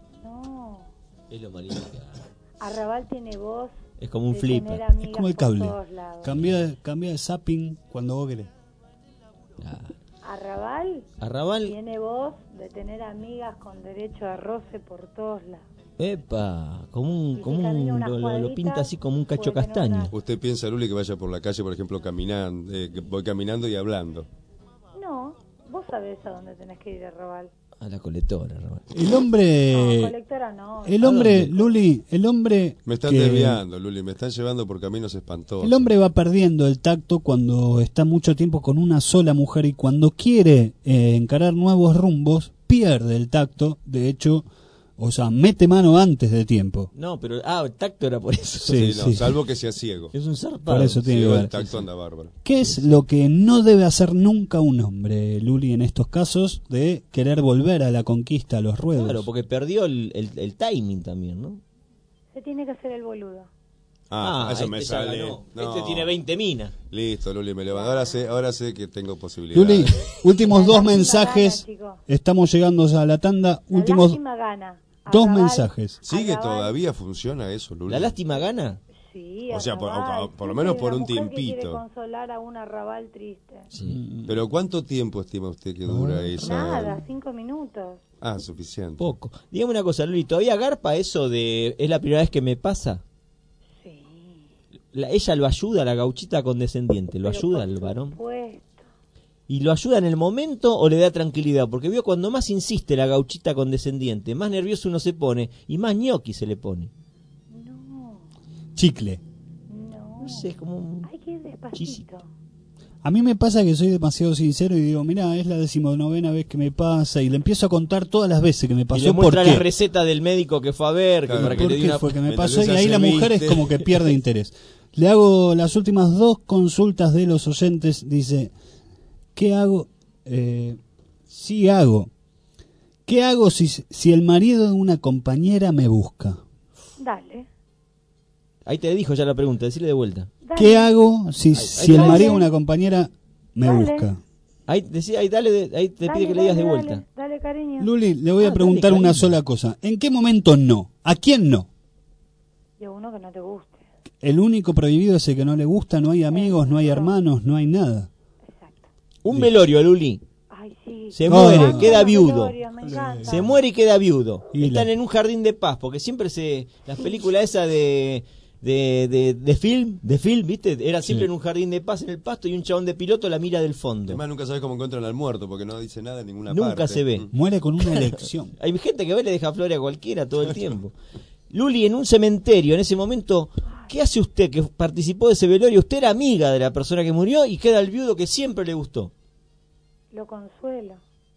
No. Es lo más lindo que hay. Arrabal tiene voz. Es como un de flipper. tener amigas Es como el por cable. todos lados. Cambia, cambia de zapping cuando vos querés. Ah. Arrabal. Arrabal. Tiene voz de tener amigas con derecho a roce por todos lados. Epa, como un, Y como si camina un unas lo, lo- lo cuadritas, pinta así como un cacho puede tener castaño. ¿Usted piensa, Luli, que vaya por la calle, por ejemplo, caminando, eh, que voy caminando y hablando? No, vos sabés a dónde tenés que ir a Arrabal. A la colectora, Arrabal. El hombre... No, colectora no. El hombre, Luli, el hombre... Me están que- desviando, Luli, me están llevando por caminos espantosos. El hombre va perdiendo el tacto cuando está mucho tiempo con una sola mujer y cuando quiere eh, encarar nuevos rumbos, pierde el tacto. De hecho, o sea, mete mano antes de tiempo. No, pero ah, el tacto era por eso. Sí, no, sí. salvo que sea ciego. Es un zarpado. Por eso tiene Sí, que el ver. tacto anda bárbaro. ¿Qué es lo que no debe hacer nunca un hombre, Luli, en estos casos de querer volver a la conquista, a los ruedos? Claro, porque perdió el, el, el timing también, ¿no? Se tiene que hacer el boludo. Ah, Ah, eso este me ya sale. ganó. No. Este tiene veinte minas. Listo, Luli, me levanto. Ahora sé, ahora sé que tengo posibilidades. Luli, últimos dos lástima mensajes. gana, chicos. Estamos llegando a la tanda. La Últimos lástima gana. dos Arrabal, mensajes. ¿Sigue Arrabal. todavía funciona eso, Luli? ¿La lástima gana? Sí, O sea, por, Arrabal. o- por lo Siempre menos hay por una un mujer que quiere tiempito. consolar a un Arrabal triste. Sí. Pero ¿cuánto tiempo estima usted que dura esa? Nada, cinco minutos. Ah, suficiente. Poco. Dígame una cosa, Luli, ¿todavía garpa eso de es la primera vez que me pasa? Sí. La- ella lo ayuda, la gauchita condescendiente, lo Pero ayuda por al varón. supuesto. ¿Y lo ayuda en el momento o le da tranquilidad? Porque vio cuando más insiste la gauchita condescendiente, más nervioso uno se pone y más ñoqui se le pone. Chicle. No. No sé, es como un... Hay que ir despacito. A mí me pasa que soy demasiado sincero y digo, mira, es la decimonovena vez que me pasa y le empiezo a contar todas las veces que me Y pasó. le muestra ¿Por la qué? receta del médico que fue a ver, que Claro, para que ¿Por le dé qué una... fue que me Me pasó? Y tenés ahí la hace mujer es veinte. como que pierde interés. Le hago las últimas dos consultas de los oyentes. Dice, ¿qué hago? Eh, sí hago. ¿Qué hago si, si el marido de una compañera me busca? Dale. Ahí te dijo ya la pregunta, decirle de vuelta. Dale. ¿Qué hago si, Ahí- si ahí el te- marido de una compañera me Dale. busca? Ahí, decí, ahí, dale, de- ahí te Dale, pide que le digas de dale, vuelta. Dale, dale, cariño. Luli, le voy Ah, a preguntar dale, una cariño. sola cosa. ¿En qué momento no? ¿A quién no? Y a uno que no te guste. El único prohibido es el que no le gusta, no hay amigos, no hay hermanos, no hay nada. Un velorio, Luli. Ay, sí. Se No, muere, no, no. queda Los viudo. velorios, me encanta. Se muere y queda viudo. Y Están la- en un jardín de paz, porque siempre se... Las películas esas de... De, de, de film, de film, ¿viste? Era siempre Sí. en un jardín de paz en el pasto y un chabón de piloto la mira del fondo. Además, nunca sabes cómo encuentran al muerto porque no dice nada en ninguna Nunca parte. se ve. Mm. Muere con una elección. Hay gente que ve y le deja flores a cualquiera todo el tiempo. Luli, en un cementerio, en ese momento, ¿qué hace usted que participó de ese velorio? Usted era amiga de la persona que murió y queda el viudo que siempre le gustó. Lo consuelo.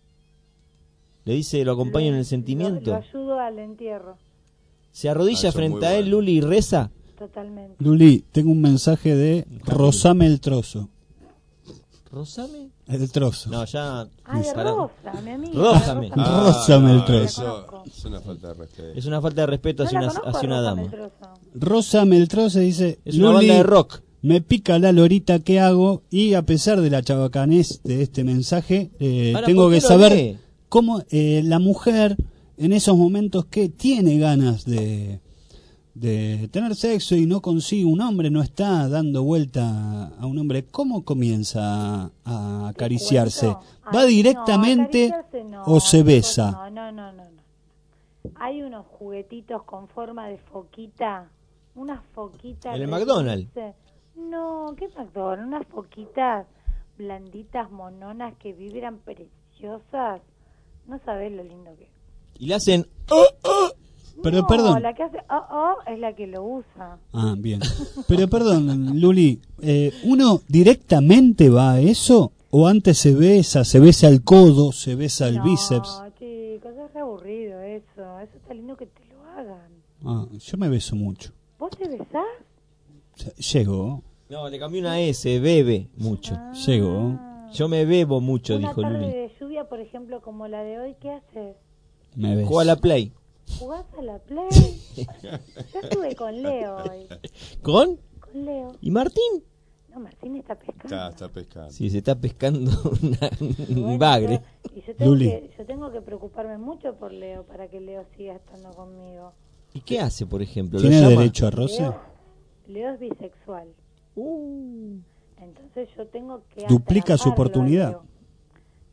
Le dice, lo acompaño en el Lo, sentimiento. lo ayudo al entierro. Se arrodilla Ah, eso es frente muy a él, bueno. Luli, y reza. Totalmente. Luli, tengo un mensaje de Rosame el trozo. ¿Rosame? El trozo. No, ya... Ay, de para- Rosa, mi amiga. Rózame. Rosa. Ah, Rózame el no, trozo. Eso es una falta de respeto. Es una falta de respeto No hacia la una, conozco, hacia una Rosa dama. Meltroso. Rosa Meltroce dice, Es una Luli, banda de rock. me pica la lorita, ¿qué hago? Y a pesar de la chabacanés de este mensaje, eh, Ahora, tengo ¿por qué que lo saber lee? cómo eh, la mujer en esos momentos que tiene ganas de, de tener sexo y no consigue un hombre, no está dando vuelta a un hombre, ¿cómo comienza a acariciarse? cuento? ¿Va Ay, directamente no, acariciarse no, o se chicos, besa? No, no, no, no, no. Hay unos juguetitos con forma de foquita, unas foquitas. ¿En el de McDonald's? dulce. No, ¿qué McDonald's? Unas foquitas blanditas, mononas que vibran preciosas. No sabés lo lindo que es. Y le hacen... Pero no, perdón. la que hace oh, oh es la que lo usa. Ah, bien. Pero perdón, Luli, eh, ¿uno directamente va a eso? ¿O antes se besa, se besa el codo, se besa el no, bíceps? chicos, es re aburrido eso. Eso está lindo que te lo hagan. Ah, yo me beso mucho. ¿Vos te besás? O sea, llego, No, le cambié una S, bebe mucho. llego. Yo me bebo mucho, Una dijo tarde Luli. de lluvia, por ejemplo, como la de hoy, ¿qué haces? Me beso. Juega a la Play. ¿Jugás a la Play? Yo estuve con Leo hoy. ¿Con? Con Leo. ¿Y Martín? No, Martín está pescando. Está, está pescando. Sí, se está pescando una- un Bueno, bagre. yo- y yo tengo, Luli. que, yo tengo que preocuparme mucho por Leo para que Leo siga estando conmigo. ¿Y qué hace, por ejemplo? ¿Lo ¿Tiene llama? derecho a roce? Leo, Leo es bisexual. Uh. Entonces yo tengo que Duplica su atraparlo a oportunidad. Leo.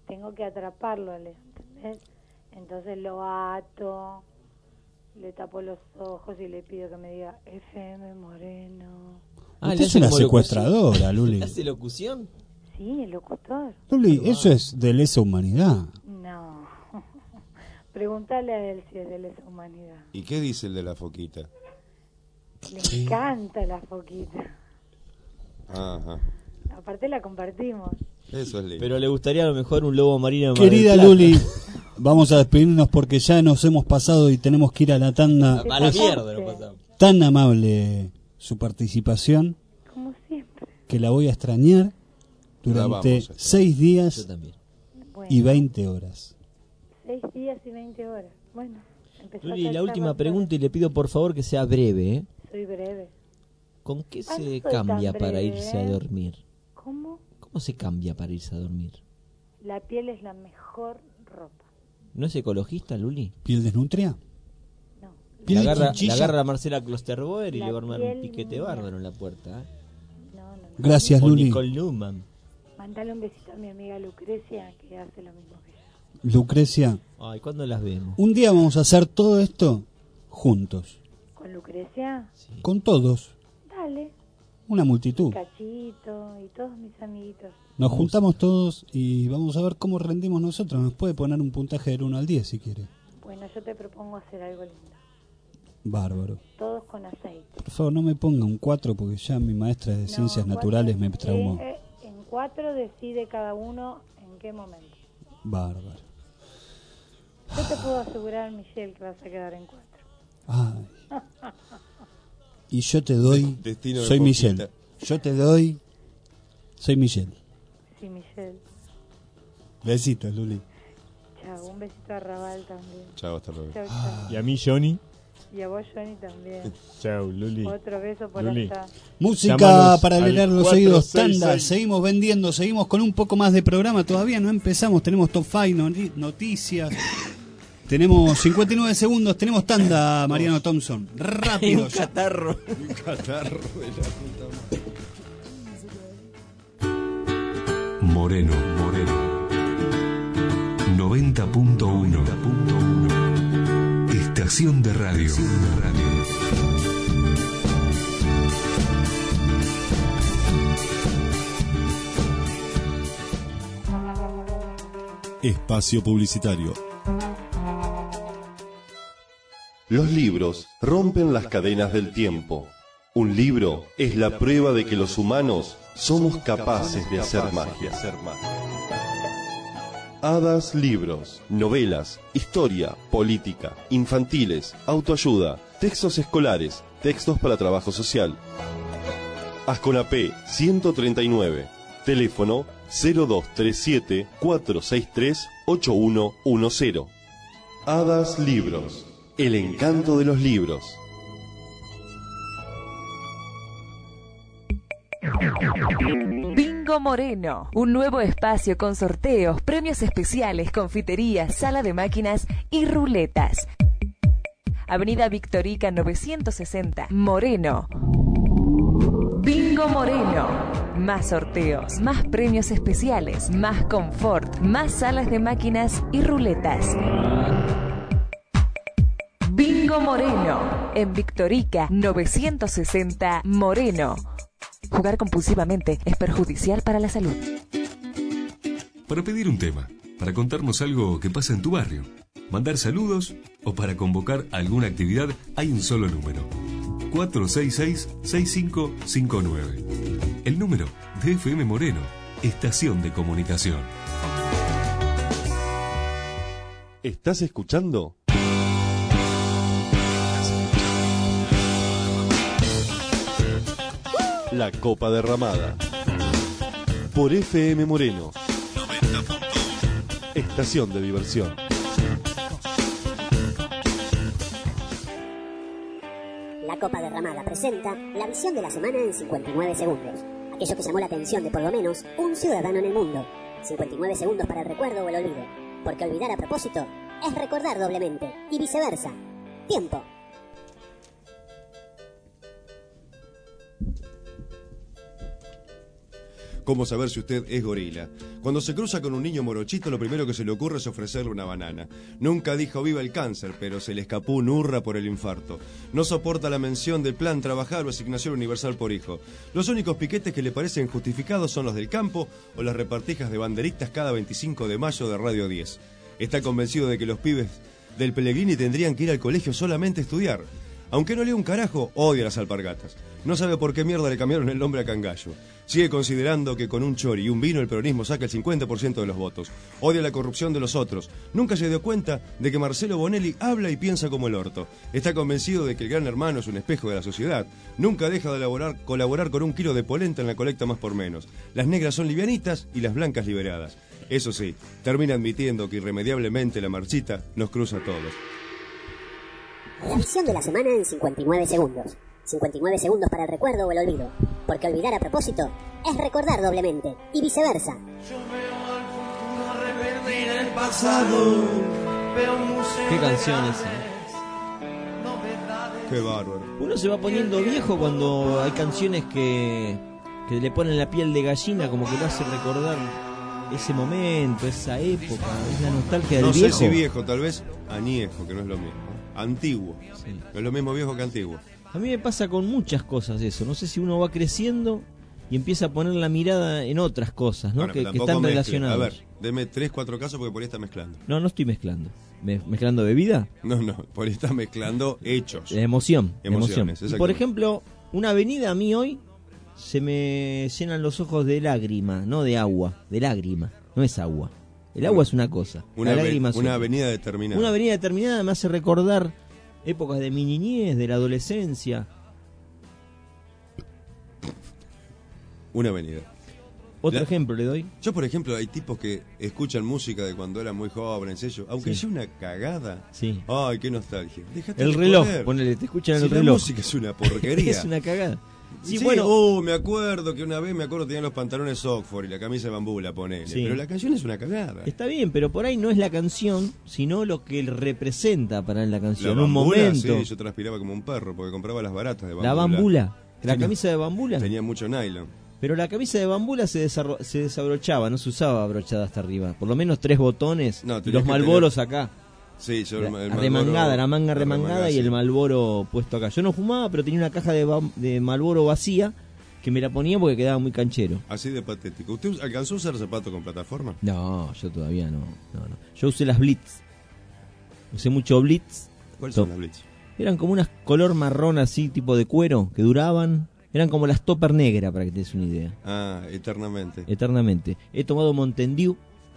tengo que atraparlo a Leo, ¿entendés? Entonces lo ato, le tapo los ojos y le pido que me diga F M Moreno. Ah, usted es una secuestradora, Luli. ¿Hace locución? Sí, el locutor. Luli, eso es de lesa humanidad. No. Pregúntale a él si es de lesa humanidad. ¿Y qué dice el de la foquita? Le encanta la foquita. Ajá. Aparte la compartimos. Eso es lindo. Pero le gustaría a lo mejor un lobo marino. de Mar Querida del Plata. Luli, vamos a despedirnos porque ya nos hemos pasado y tenemos que ir a la tanda. A la mierda lo pasamos. Tan amable su participación Como siempre. que la voy a extrañar La durante vamos a extrañar. seis días Yo también. Bueno, y veinte horas. seis días y veinte horas. Bueno, empezó Luli, a la tachar última las pregunta y le pido por favor que sea breve. ¿eh? horas. Soy breve. ¿Con qué Ah, no se soy cambia tan para breve, irse a ¿eh? dormir? ¿Cómo? ¿Cómo se cambia para irse a dormir? La piel es la mejor ropa. ¿No es ecologista, Luli? ¿Piel desnutria? No. ¿Piel La de agarra, chinchilla? la agarra a Marcela Klosterboer y La le va a armar un piel piquete mía. bárbaro en la puerta. ¿eh? No, no, no. Gracias, O Luli. Nicole Newman. Mandale un besito a mi amiga Lucrecia, que hace lo mismo que yo. Lucrecia, Ay, ¿cuándo las vemos? un día vamos a hacer todo esto juntos, ¿Con Lucrecia? con todos, Dale. una multitud. Cachito y todos mis amiguitos. Nos juntamos todos y vamos a ver cómo rendimos nosotros. Nos puede poner un puntaje del uno al diez si quiere. Bueno, yo te propongo hacer algo lindo. Bárbaro. Todos con aceite. Por favor, no me ponga un cuatro porque ya mi maestra de ciencias No, naturales cuatro- me traumó. eh, eh, en cuatro decide cada uno en qué momento. Bárbaro. Yo te puedo asegurar, Michelle, que vas a quedar en cuatro. Ay. Y yo te doy... Destino de soy poquita. Michelle. Yo te doy... Soy Michelle. Sí, Michelle. Besitos, Luli. Chao, un besito a Raval también. Chao, hasta luego. Chao, chao. ¿Y a mí, Johnny? Y a vos, Johnny, también. Chao, Luli. Otro beso por Luli. allá. Música Llámanos para al alegrar los cuatro oídos, seis tanda, seis. seguimos vendiendo, seguimos con un poco más de programa, todavía no empezamos, tenemos top five, noti- noticias, tenemos cincuenta y nueve segundos, tenemos tanda, Mariano Thompson, rápido. Un catarro. Un catarro de la puta madre. Moreno, Moreno. noventa punto uno. Estación de radio. Espacio publicitario. Los libros rompen las cadenas del tiempo. Un libro es la prueba de que los humanos somos capaces de hacer magia. Hadas Libros, novelas, historia, política, infantiles, autoayuda, textos escolares, textos para trabajo social. Asconapé ciento treinta y nueve, teléfono cero dos tres siete cuatro seis tres ocho uno uno cero. Hadas Libros, el encanto de los libros. Bingo Moreno, un nuevo espacio con sorteos, premios especiales, confiterías, sala de máquinas y ruletas. Avenida Victorica novecientos sesenta, Moreno. Bingo Moreno. Más sorteos, más premios especiales, más confort, más salas de máquinas y ruletas. Bingo Moreno. En Victorica novecientos sesenta, Moreno. Jugar compulsivamente es perjudicial para la salud. Para pedir un tema, para contarnos algo que pasa en tu barrio, mandar saludos o para convocar alguna actividad, hay un solo número. cuatro seis seis, seis cinco cinco nueve. El número de F M Moreno, Estación de Comunicación. ¿Estás escuchando? La Copa Derramada. Por F M Moreno. Estación de diversión. La Copa Derramada presenta la visión de la semana en cincuenta y nueve segundos. Aquello que llamó la atención de por lo menos un ciudadano en el mundo. cincuenta y nueve segundos para el recuerdo o el olvido. Porque olvidar a propósito es recordar doblemente. Y viceversa. Tiempo. ¿Cómo saber si usted es gorila? Cuando se cruza con un niño morochito, lo primero que se le ocurre es ofrecerle una banana. Nunca dijo viva el cáncer, pero se le escapó un hurra por el infarto. No soporta la mención del plan trabajar o asignación universal por hijo. Los únicos piquetes que le parecen justificados son los del campo o las repartijas de banderitas cada veinticinco de mayo de Radio diez. Está convencido de que los pibes del Pellegrini tendrían que ir al colegio solamente a estudiar. Aunque no lee un carajo, odia las alpargatas. No sabe por qué mierda le cambiaron el nombre a Cangallo. Sigue considerando que con un chori y un vino el peronismo saca el cincuenta por ciento de los votos. Odia la corrupción de los otros. Nunca se dio cuenta de que Marcelo Bonelli habla y piensa como el orto. Está convencido de que el Gran Hermano es un espejo de la sociedad. Nunca deja de elaborar, colaborar con un kilo de polenta en la colecta más por menos. Las negras son livianitas y las blancas liberadas. Eso sí, termina admitiendo que irremediablemente la marchita nos cruza a todos. Revisión de la semana en cincuenta y nueve segundos. cincuenta y nueve segundos para el recuerdo o el olvido. Porque olvidar a propósito es recordar doblemente. Y viceversa. Qué canción esa. Qué bárbaro. Uno se va poniendo viejo cuando hay canciones que, que le ponen la piel de gallina, como que lo hace recordar ese momento, esa época. Es la nostalgia del no viejo. No sé si viejo, tal vez añejo, que no es lo mismo. Antiguo. Sí. No es lo mismo viejo que antiguo. A mí me pasa con muchas cosas eso. No sé si uno va creciendo y empieza a poner la mirada en otras cosas, ¿no? Bueno, que, que están mezcle. relacionadas. A ver, deme tres, cuatro casos porque por ahí está mezclando. No, no estoy mezclando. ¿Me, ¿Mezclando bebida? No, no, por ahí está mezclando hechos. La emoción. Emociones, emoción. Y por ejemplo, una avenida a mí hoy se me llenan los ojos de lágrima, no de agua, de lágrima. No es agua. El agua es una cosa. Una, la ve, una otra. avenida determinada. Una avenida determinada me hace recordar épocas de mi niñez, de la adolescencia. Una avenida. Otro la, ejemplo le doy. Yo, por ejemplo, hay tipos que escuchan música de cuando eran muy jóvenes, ellos, aunque Sí. sea una cagada. Sí. Ay, qué nostalgia. Déjate El de reloj, joder. ponele, te escuchan Si el la reloj. música es una porquería. Es una cagada. Sí, Sí, bueno. oh, me acuerdo que una vez me acuerdo tenían los pantalones Oxford y la camisa de bambú la ponele. Sí. Pero la canción es una cagada. Está bien, pero por ahí no es la canción, sino lo que representa para la canción. La un bambula, momento. sí, yo transpiraba como un perro porque compraba las baratas de bambula. La bambula. La Sí, camisa de bambula. Tenía mucho nylon. Pero la camisa de bambula se, desarro- se desabrochaba, no se usaba abrochada hasta arriba. Por lo menos tres botones No, y tenías los que Malboros tener- acá. Sí, yo el, La- el remangada, Marlboro- la manga remangada remangada, y sí. el Malboro puesto acá. Yo no fumaba, pero tenía una caja de, bam- de Malboro vacía que me la ponía porque quedaba muy canchero. Así de patético. ¿Usted alcanzó a usar zapatos con plataforma? No, yo todavía no. no, no. Yo usé las Blitz. Usé mucho Blitz. ¿Cuáles To- son las Blitz? Eran como unas color marrón así, tipo de cuero, que duraban. Eran como las topper negras, para que te des una idea. Ah, eternamente. Eternamente. He tomado Mountain Dew.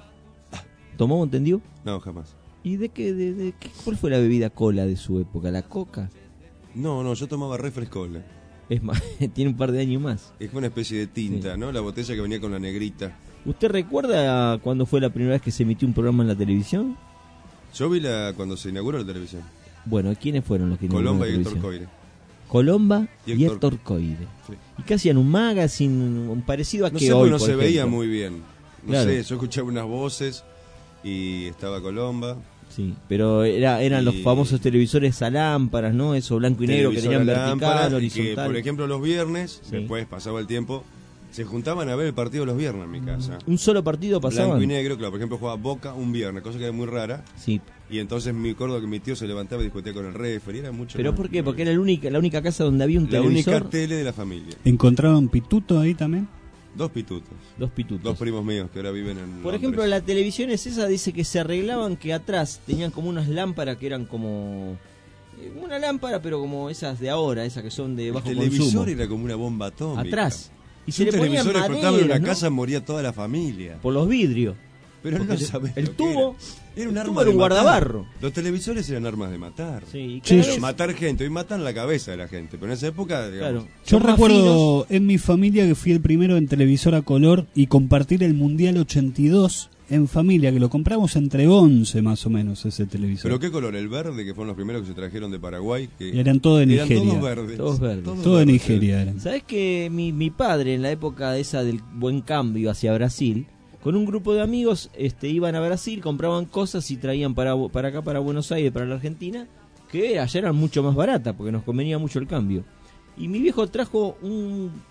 ¿Tomó Mountain Dew? No, jamás. ¿Y de qué, de, de qué? ¿Cuál fue la bebida cola de su época? ¿La coca? No, no, yo tomaba refrescola. Es más, tiene un par de años más. Es una especie de tinta, ¿no? La botella que venía con la negrita. ¿Usted recuerda cuándo fue la primera vez que se emitió un programa en la televisión? Yo vi la cuando se inauguró la televisión. Bueno, ¿quiénes fueron los que inauguraron Colomba la y Héctor televisión? Coire. Colomba Y y Héctor- Héctor Coire. Sí. ¿Y qué hacían? ¿Un magazine un parecido a No que sé, hoy, porque no por se ejemplo? veía muy bien. No Claro. sé, yo escuchaba unas voces y estaba Colomba. Sí, pero era, eran los Y- famosos televisores a lámparas, ¿no? Eso blanco y negro que televisor tenían a vertical, lámparas, y que, horizontal. por ejemplo, los viernes, Sí. después pasaba el tiempo, se juntaban a ver el partido los viernes en mi casa. Un solo partido pasaban. Blanco y negro, claro, por ejemplo, jugaba Boca un viernes, cosa que era muy rara. Sí. Y entonces me acuerdo que mi tío se levantaba y discutía con el referee, era mucho ¿Pero más- por qué? Porque era la única, la única casa donde había un La televisor. única tele de la familia. ¿Encontraron pituto ahí también? Dos pitutos. Dos pitutos. Dos primos míos que ahora viven en Por Londres. ejemplo, la televisión es esa, dice que se arreglaban que atrás tenían como unas lámparas que eran como... eh, una lámpara, pero como esas de ahora, esas que son de El bajo televisor consumo. era como una bomba atómica. Atrás. Y Si se un le ponían televisor explotaba en una maderas, ¿no? casa, moría toda la familia. Por los vidrios. Pero Porque no el- sabés el lo que tubo- Era, era un el arma tubo era de un matar. guardabarro. Los televisores eran armas de matar. Sí, y Sí, cada yo- vez- Matar gente. Hoy matan la cabeza de la gente. Pero en esa época, digamos, Claro. Yo Son más recuerdo en mi familia que fui el primero en televisor a color y compartir el Mundial ochenta y dos en familia, que lo compramos entre once más o menos ese televisor. ¿Pero qué color? El verde, que fueron los primeros que se trajeron de Paraguay. Que Eran todos de eran Nigeria. todos verdes. Todos verdes. Todo de verdes. Nigeria eran. ¿Sabés que mi, mi padre, en la época esa del buen cambio hacia Brasil, con un grupo de amigos este, iban a Brasil, compraban cosas y traían para, para acá, para Buenos Aires, para la Argentina, que allá eran mucho más baratas, porque nos convenía mucho el cambio. Y mi viejo trajo un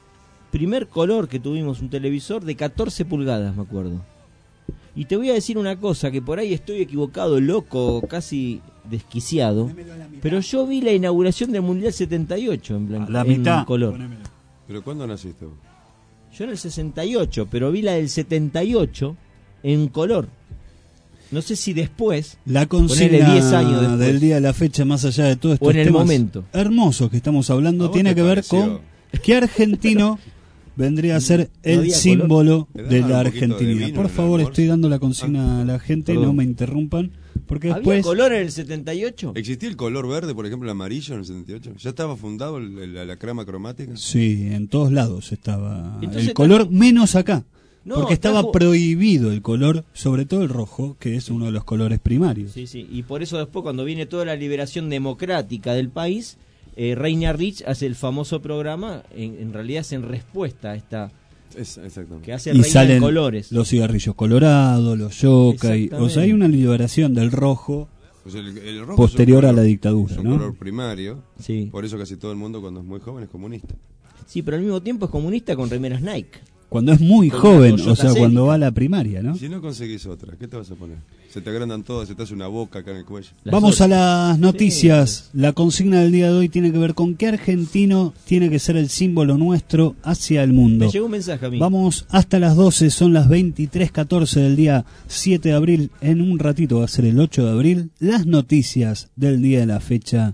primer color que tuvimos un televisor de catorce pulgadas, me acuerdo. Y te voy a decir una cosa, que por ahí estoy equivocado, loco, casi desquiciado, pero yo vi la inauguración del Mundial setenta y ocho en blanco, la en mitad. color. ¿Pero cuándo naciste vos? Yo en el sesenta y ocho, pero vi la del setenta y ocho en color. No sé si después, La ponele consigna diez años después, del día de la fecha, más allá de todo esto, o en el momento. hermosos que estamos hablando, ¿A vos tiene te que ver pareció? con qué argentino vendría a ser ¿No el había símbolo color? de ¿Me la daban un poquito de Argentina. vino Por en el favor, almuerzo? estoy dando la consigna a la gente, perdón. no me interrumpan, porque ¿Había después... color en el setenta y ocho? ¿Existía el color verde, por ejemplo, el amarillo en el setenta y ocho? ¿Ya estaba fundado el- el- la crema cromática? Sí, en todos lados estaba Entonces el color, trajo- menos acá. No, porque estaba trajo- prohibido el color, sobre todo el rojo, que es uno de los colores primarios. Sí, sí, y por eso después cuando viene toda la liberación democrática del país, eh, Reina Rich hace el famoso programa, en, en realidad es en respuesta a esta... Es, exactamente. Que hace Y Reina salen en colores. los cigarrillos colorados, los yokai. O Exactamente. sea, hay una liberación del rojo Pues el- el rojo posterior es un a la color- dictadura, es un ¿no? color primario. Sí. Por eso casi todo el mundo cuando es muy joven es comunista. Sí, pero al mismo tiempo es comunista con remeras Nike. Cuando es muy Con joven, una o sea, Toyota cuando Celica. va a la primaria, ¿no? Si no conseguís otra, ¿qué te vas a poner? Se te agrandan todas, se te hace una boca acá en el cuello. Vamos a las noticias. La consigna del día de hoy tiene que ver con qué argentino tiene que ser el símbolo nuestro hacia el mundo. Me llegó un mensaje a mí. Vamos hasta las doce, son las veintitrés catorce del día siete de abril. En un ratito va a ser el ocho de abril. Las noticias del día de la fecha.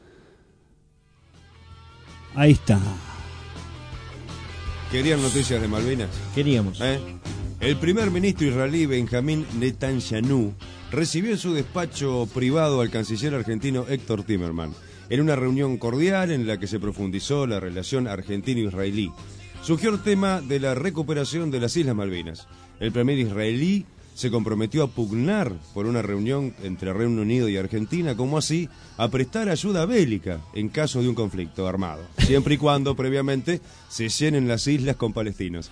Ahí está. ¿Querían noticias de Malvinas? Queríamos. ¿Eh? El primer ministro israelí Benjamín Netanyahu recibió en su despacho privado al canciller argentino Héctor Timerman en una reunión cordial en la que se profundizó la relación argentino-israelí. Surgió el tema de la recuperación de las Islas Malvinas. El primer israelí se comprometió a pugnar por una reunión entre Reino Unido y Argentina, como así a prestar ayuda bélica en caso de un conflicto armado, siempre y cuando previamente se llenen las islas con palestinos.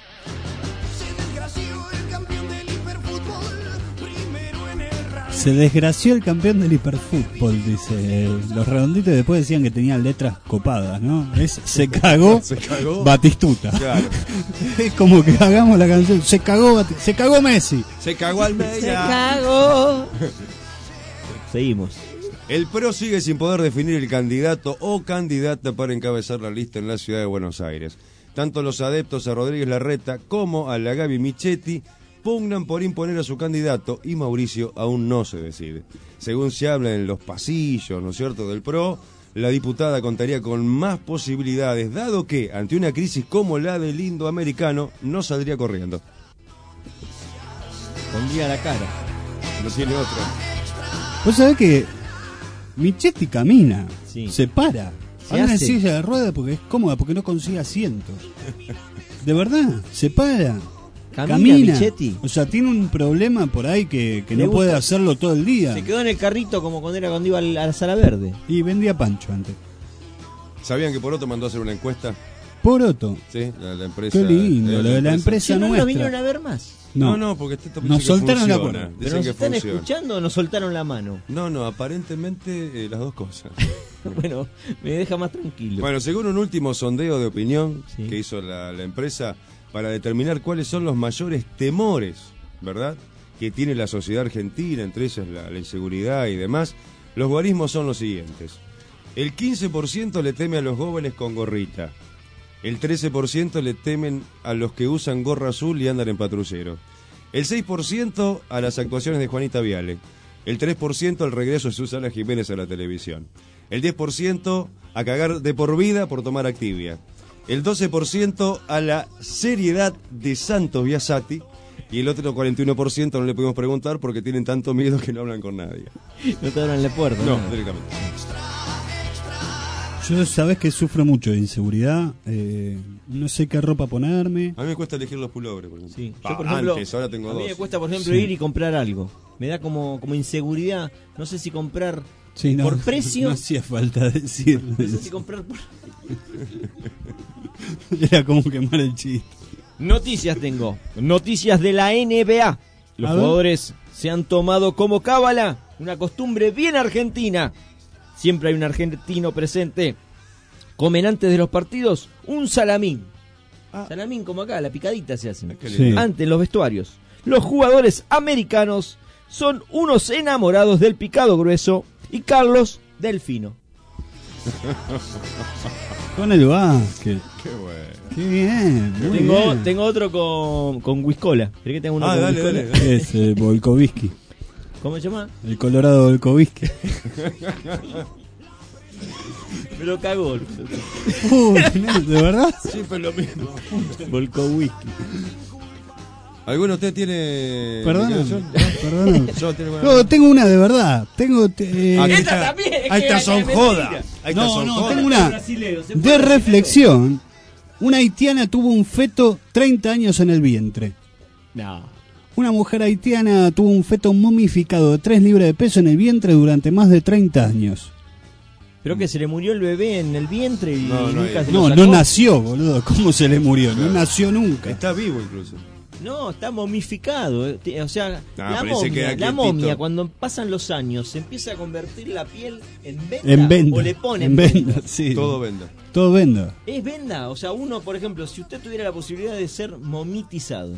Se desgració el campeón del hiperfútbol, dice. Los redonditos después decían que tenían letras copadas, ¿no? Es se cagó, Se cagó. Batistuta. Claro. Es como que hagamos la canción. Se cagó, Bati- se cagó Messi. Se cagó Almeida. Se cagó. Seguimos. El P R O sigue sin poder definir el candidato o candidata para encabezar la lista en la ciudad de Buenos Aires. Tanto los adeptos a Rodríguez Larreta como a la Gaby Michetti pugnan por imponer a su candidato y Mauricio aún no se decide. Según se habla en los pasillos, ¿no es cierto?, del P R O, la diputada contaría con más posibilidades, dado que, ante una crisis como la del indoamericano, no saldría corriendo. Pondría la cara. No tiene otra. Vos sabés que Michetti camina, Sí. se para, Se anda en hace. silla de ruedas porque es cómoda, porque no consigue asientos. De verdad, se para. Camina, Michetti. O sea, tiene un problema por ahí que, que Le no puede gusta- hacerlo todo el día. Se quedó en el carrito como cuando era cuando iba al- a la sala verde. Y vendía pancho antes. ¿Sabían que Poroto mandó a hacer una encuesta? Poroto. Sí, la, la empresa. Qué lindo, eh, lo de la empresa Si no nos nuestra. vinieron a ver más. No, No, no, porque este top Nos dice que soltaron la funciona. cuerda. Dicen ¿Pero nos que están funciona. escuchando o nos soltaron la mano? No, no, aparentemente eh, las dos cosas. Bueno, me deja más tranquilo. Bueno, según un último sondeo de opinión Sí. que hizo la, la empresa para determinar cuáles son los mayores temores, ¿verdad?, que tiene la sociedad argentina, entre ellas la, la inseguridad y demás, los guarismos son los siguientes. El quince por ciento le teme a los jóvenes con gorrita. El trece por ciento le temen a los que usan gorra azul y andan en patrullero. El seis por ciento a las actuaciones de Juanita Viale. El tres por ciento al regreso de Susana Jiménez a la televisión. El diez por ciento a cagar de por vida por tomar Activia. El doce por ciento a la seriedad de Santos Biasati. Y el otro cuarenta y uno por ciento no le pudimos preguntar porque tienen tanto miedo que no hablan con nadie. No te abran la puerta. No, nada. directamente. yo sabés que sufro mucho de inseguridad. eh, no sé qué ropa ponerme. A mí me cuesta elegir los pullovers, por ejemplo. Sí. Ah, Yo, por ejemplo, antes, ahora tengo a mí dos. me cuesta, por ejemplo, Sí. ir y comprar algo. Me da como, como inseguridad. No sé si comprar Sí, no, por precio. No hacía falta decir. No sé si comprar por... Era como quemar el chiste. Noticias tengo. Noticias de la N B A. Los A ver. jugadores se han tomado como cábala una costumbre bien argentina. Siempre hay un argentino presente. Comen antes de los partidos un salamín. Ah. Salamín como acá, la picadita se hacen. Sí. Antes, los vestuarios. Los jugadores americanos son unos enamorados del picado grueso y Carlos del fino. Con el básquet. Qué bueno. Qué bien. Muy Tengo, bien. tengo otro con, con Whiskola. ¿Querés que tenga uno Ah, con dale, Whiskola? dale, dale. Es eh, Volkovitsky. ¿Cómo se llama? El Colorado Volkovitsky. Pero cagó. Uy, no, ¿de verdad? Siempre lo mismo. Volkovitsky. ¿Alguno de ustedes tiene...? Perdóname, declaración? perdóname. Yo tengo una- No, tengo una de verdad. Tengo. eh, Aquí Esta está. también, es Ahí que está, es son mentira. jodas. Ahí está, No, son no, jodas. tengo una Brasilero, se de puede reflexión. Una haitiana tuvo un feto treinta años en el vientre. No. Una mujer haitiana tuvo un feto momificado de tres libras de peso en el vientre durante más de treinta años. Pero que se le murió el bebé en el vientre y No, no nunca es. se lo No, sacó. no nació, boludo. ¿Cómo se le murió? No nació nunca. Está vivo incluso. No, está momificado. eh, te- O sea, Ah, la pero ese queda momia, la quietito. momia, cuando pasan los años, se empieza a convertir la piel en venda. En venda. O le ponen En venda, sí. Todo venda. Todo venda. Es venda. O sea, uno, por ejemplo, si usted tuviera la posibilidad de ser momitizado.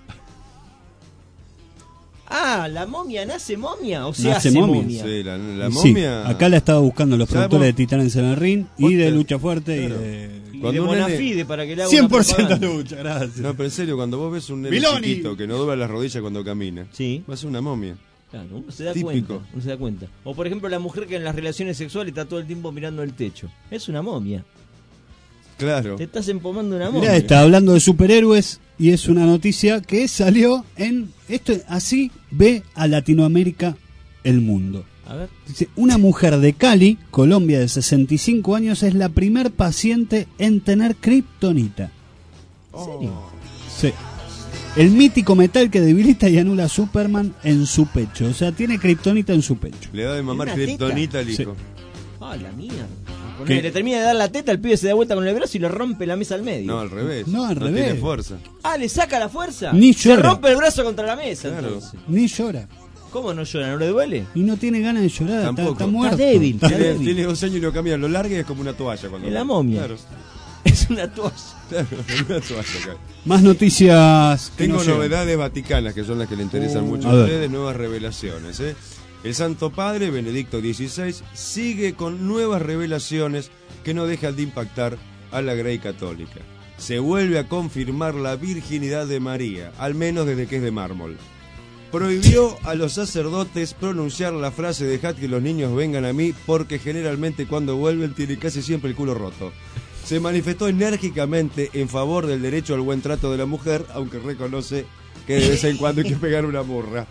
Ah, la momia nace momia. O sea, Nace hace momia. momia. Sí, la, la Sí, momia... acá la estaba buscando los ¿Sabes productores de vos? Titanes en el ring y Vos de te- Lucha Fuerte Claro. y de... Y Cuando de un Bonafide para que le haga cien una por ciento propaganda. lucha, gracias. No, pero en serio, cuando vos ves un nene Miloni. chiquito que no dobla las rodillas cuando camina, Sí. va a ser una momia. Claro, uno se da Típico. cuenta, uno se da cuenta. O por ejemplo la mujer que en las relaciones sexuales está todo el tiempo mirando el techo. Es una momia. Claro. Te estás empomando una momia. Mirá, está hablando de superhéroes y es una noticia que salió en... Esto así ve a Latinoamérica el mundo. A ver. Dice, una mujer de Cali, Colombia, de sesenta y cinco años, es la primer paciente en tener kriptonita. ¿En serio? Sí. El mítico metal que debilita y anula a Superman en su pecho. O sea, tiene kriptonita en su pecho. Le da de mamar ¿Una kriptonita al Sí. hijo. Ah, la mierda. ¿Qué? Ponele, le termina de dar la teta, el pibe se da vuelta con el brazo y le rompe la mesa al medio. No, al revés. No, al revés. tiene fuerza. Ah, le saca la fuerza. Ni Se llora. rompe el brazo contra la mesa. Claro. Entonces. Ni llora. ¿Cómo no llora? ¿No le duele? Y no tiene ganas de llorar. Está, Tampoco. está muerto. Está débil. Está Tiene, débil. tiene dos años y lo cambia, lo larga y es como una toalla. Cuando Es la va. momia. Claro, Es una toalla. claro, es una toalla acá. Más noticias que Tengo nos llegan. novedades vaticanas que son las que le interesan Uh, mucho a a ver. ustedes, nuevas revelaciones. ¿eh? El Santo Padre, Benedicto dieciséis, sigue con nuevas revelaciones que no dejan de impactar a la Grey Católica. Se vuelve a confirmar la virginidad de María, al menos desde que es de mármol. Prohibió a los sacerdotes pronunciar la frase dejad que los niños vengan a mí porque generalmente cuando vuelven tienen casi siempre el culo roto. Se manifestó enérgicamente en favor del derecho al buen trato de la mujer, aunque reconoce que de vez en cuando hay que pegar una burra.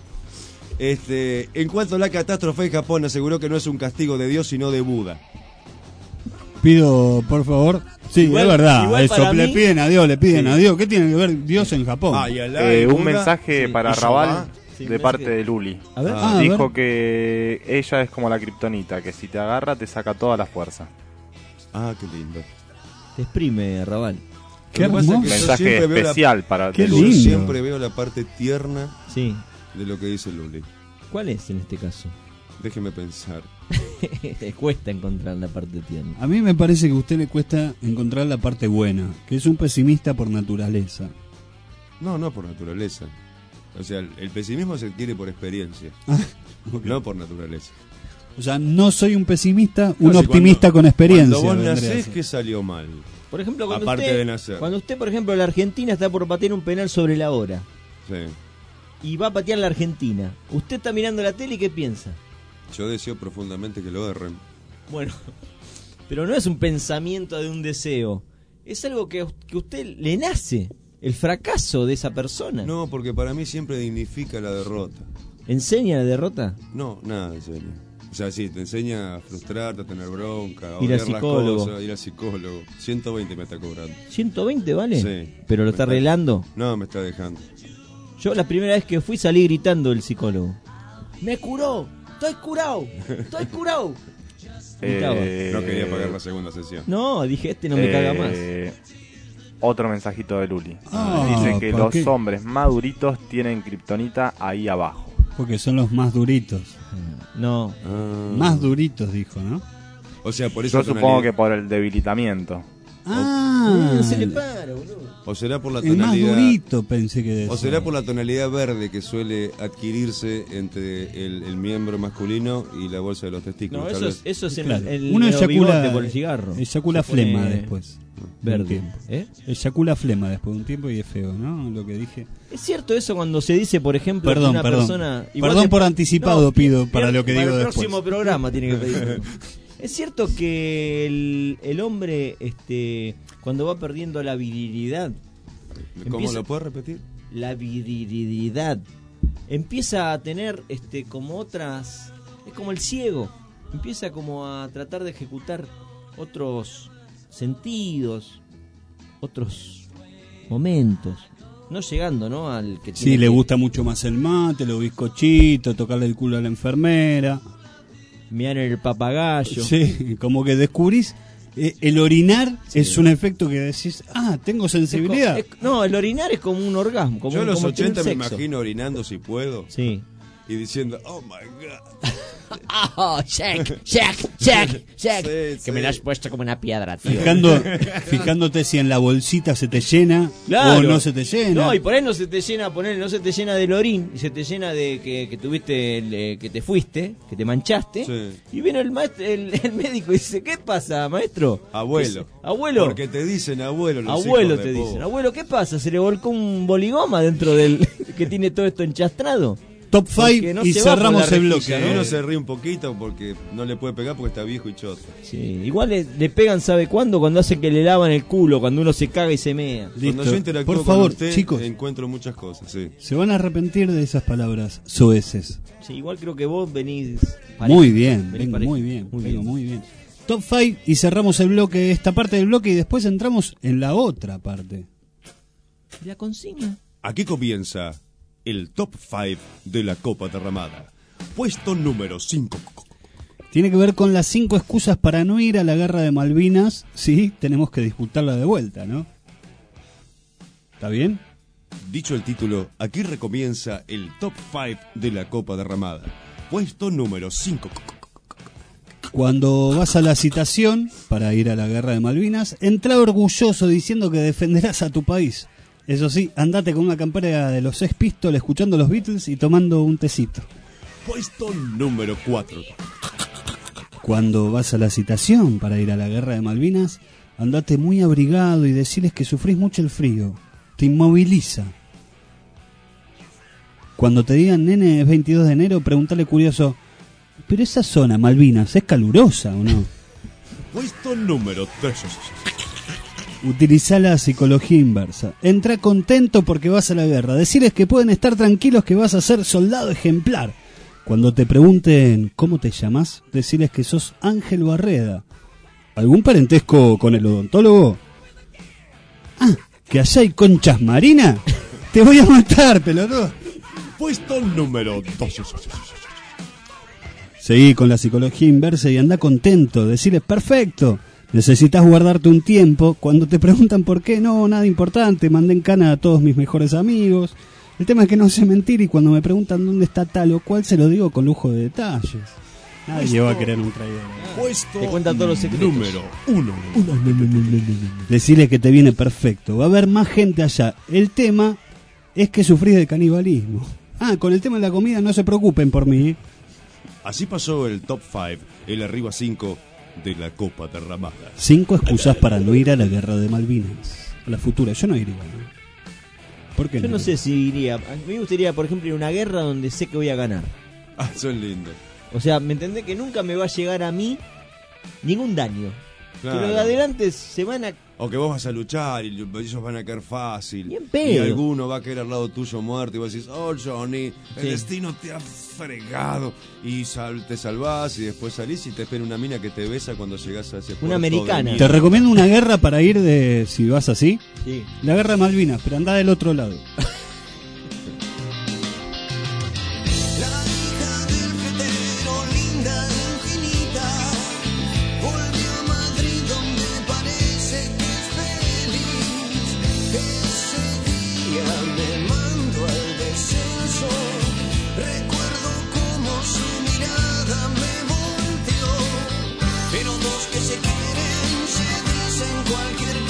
Este, en cuanto a la catástrofe en Japón, aseguró que no es un castigo de Dios sino de Buda. Pido, por favor. Sí, Igual- es verdad. igual Eso, para le mí- piden a Dios, le piden Sí. a Dios. ¿Qué tiene que ver Dios en Japón? Ah, y Alá, Eh, y un Buda, mensaje sí, para y Raval Jehová. Sí, de mensaje. parte de Luli. A ver. Ah, a Dijo ver. que ella es como la kriptonita, que si te agarra te saca toda la fuerza. Ah, qué lindo. Te exprime, Raval. Qué Lo que pasa es que hermoso. yo Mensaje siempre veo la- especial para Qué de Yo Luli. lindo. siempre veo la parte tierna Sí. de lo que dice Luli. ¿Cuál es en este caso? Déjeme pensar. Te cuesta encontrar la parte tierna. A mí me parece que a usted le cuesta encontrar la parte buena, que es un pesimista por naturaleza. No, no por naturaleza. O sea, el, el pesimismo se adquiere por experiencia, Ok. no por naturaleza. O sea, no soy un pesimista, un No, si optimista cuando- con experiencia. Cuando vos vendría a nacés, ser. ¿qué salió mal? Por ejemplo, cuando Aparte usted, de nacer. cuando usted, por ejemplo, en la Argentina está por patear un penal sobre la hora Sí. y va a patear la Argentina, usted está mirando la tele y ¿qué piensa? Yo deseo profundamente que lo erren. Bueno, pero no es un pensamiento de un deseo, es algo que, que a usted le nace, el fracaso de esa persona. No, porque para mí siempre dignifica la derrota. ¿Enseña la derrota? No, nada enseña. O sea, sí, te enseña a frustrarte, a tener bronca, a Ir al odiar las psicólogo. cosas, ir al psicólogo. ciento veinte me está cobrando. ¿ciento veinte vale? Sí. ¿Pero lo Me está arreglando? No, me está dejando. Yo la primera vez que fui salí gritando el psicólogo. ¡Me curó! ¡Estoy curado! ¡Estoy curado! Gritaba. Eh, No quería pagar la segunda sesión. No, dije, este no me caga más. Eh, Otro mensajito de Luli. Ah, Dice que ¿por los qué? hombres maduritos tienen kriptonita ahí abajo. Porque son los más duritos. No. Ah. Más duritos, dijo, ¿no? O sea, por eso Yo supongo que por el debilitamiento. Ah, no se le para, boludo. O será por la el más tonalidad. durito pensé que decía. O será por la tonalidad verde que suele adquirirse entre el, el miembro masculino y la bolsa de los testículos. No, tal eso vez. es, eso es en Claro. el, Uno el eyacula, bigote por el cigarro. eyacula Se pone flema después. Verde. de un tiempo. ¿Eh? Eyacula flema después de un tiempo y es feo, ¿no? Lo que dije. ¿Es cierto eso cuando se dice, por ejemplo, Perdón, que una perdón. persona... igual Perdón te- por anticipado No, pido para lo que para digo el después. próximo programa tiene que pedir. Es cierto que el, el hombre, este, cuando va perdiendo la virilidad... ¿Cómo empieza- lo puedes repetir? La virilidad. Empieza a tener este como otras... Es como el ciego. Empieza como a tratar de ejecutar otros sentidos, otros momentos. No llegando, ¿no? Al que Sí, tiene le que- gusta mucho más el mate, los bizcochitos, tocarle el culo a la enfermera. Mirar el papagayo. Sí, como que descubrís. eh, el orinar es un efecto que decís, ah, tengo sensibilidad. Es co- es- no, el orinar es como un orgasmo. Como Yo en los como tener ochenta me sexo. imagino orinando si puedo. Sí. Y diciendo, oh my god. Oh, check, check, check, check. Sí, que sí. me lo has puesto como una piedra, tío. Fijando, fijándote si en la bolsita se te llena Claro. o no se te llena. No, y por ahí no se te llena, poner, no se te llena del orín, y se te llena de que, que tuviste, el, eh, que te fuiste, que te manchaste. Sí. Y viene el maestro, el, el médico y dice, ¿qué pasa, maestro? Abuelo. Dice, abuelo. Porque te dicen abuelo los Abuelo hijos de te po. dicen, abuelo, ¿qué pasa? ¿Se le volcó un boligoma dentro del que tiene todo esto enchastrado? Top Porque five no y se va por cerramos la el rejilla, bloque. Y ¿no? uno se ríe un poquito porque no le puede pegar porque está viejo y choto. Sí, igual le, le pegan, ¿sabe cuándo? Cuando hace que le lavan el culo, cuando uno se caga y se mea. Cuando yo interactúo Por favor, con usted, chicos. encuentro muchas cosas, sí. Se van a arrepentir de esas palabras soeces. Sí, igual creo que vos venís parejo. Muy bien, Venís vengo parejo. muy bien, Muy vengo bien. muy bien. Top five y cerramos el bloque, esta parte del bloque y después entramos en la otra parte. La consigna. Aquí comienza el top cinco de la Copa Derramada. Puesto número cinco. Tiene que ver con las cinco excusas para no ir a la guerra de Malvinas. Sí, tenemos que disputarla de vuelta, ¿no? ¿Está bien? Dicho el título, aquí recomienza el top cinco de la Copa Derramada. Puesto número cinco. Cuando vas a la citación para ir a la guerra de Malvinas, entra orgulloso diciendo que defenderás a tu país. Eso sí, andate con una campera de los Sex Pistols, escuchando los Beatles y tomando un tecito. Puesto número cuatro. Cuando vas a la citación para ir a la guerra de Malvinas, andate muy abrigado y deciles que sufrís mucho el frío. Te inmoviliza. Cuando te digan, nene, es veintidós de enero, pregúntale curioso, ¿pero esa zona, Malvinas, es calurosa o no? Puesto número tres. Utilizá la psicología inversa. Entra contento porque vas a la guerra. Decirles que pueden estar tranquilos que vas a ser soldado ejemplar. Cuando te pregunten cómo te llamas, decirles que sos Ángel Barreda. ¿Algún parentesco con el odontólogo? Ah, ¿que allá hay conchas marinas? Te voy a matar, pelotudo. Puesto número dos. Seguí con la psicología inversa y anda contento. Decirles, perfecto. Necesitas guardarte un tiempo. Cuando te preguntan por qué, no, nada importante. Mandé en cana a todos mis mejores amigos. El tema es que no sé mentir y cuando me preguntan dónde está tal o cual, se lo digo con lujo de detalles. Nadie va a querer un traidor. Puesto Te cuentan todos los secretos. número uno. Decirle que te viene perfecto. Va a haber más gente allá. El tema es que sufrís de canibalismo. Ah, con el tema de la comida no se preocupen por mí. ¿eh? Así pasó el top cinco, el arriba cinco de la Copa Derramada. Cinco excusas para no ir a la guerra de Malvinas. A la futura. Yo no iría. ¿no? ¿Por qué Yo no sé si iría. A mí me gustaría, por ejemplo, ir a una guerra donde sé que voy a ganar. Ah, son lindos. O sea, ¿me entendés? Que nunca me va a llegar a mí ningún daño. Claro. Que los de adelante se van a... O que vos vas a luchar y ellos van a caer fácil. Bien pedo. Y alguno va a caer al lado tuyo muerto y vos decís, oh Johnny, el Sí. destino te ha fregado. Y sal, te salvás y después salís y te espera una mina que te besa cuando llegás a ese puerto de americana. mierda. Te recomiendo una guerra para ir de, si vas así, Sí. la guerra de Malvinas, pero andá del otro lado. Linda, infinita, volvió a Madrid donde parece que es feliz. Ese día me mandó al descenso, recuerdo cómo su mirada me volteó. Pero dos que se quieren se dicen cualquier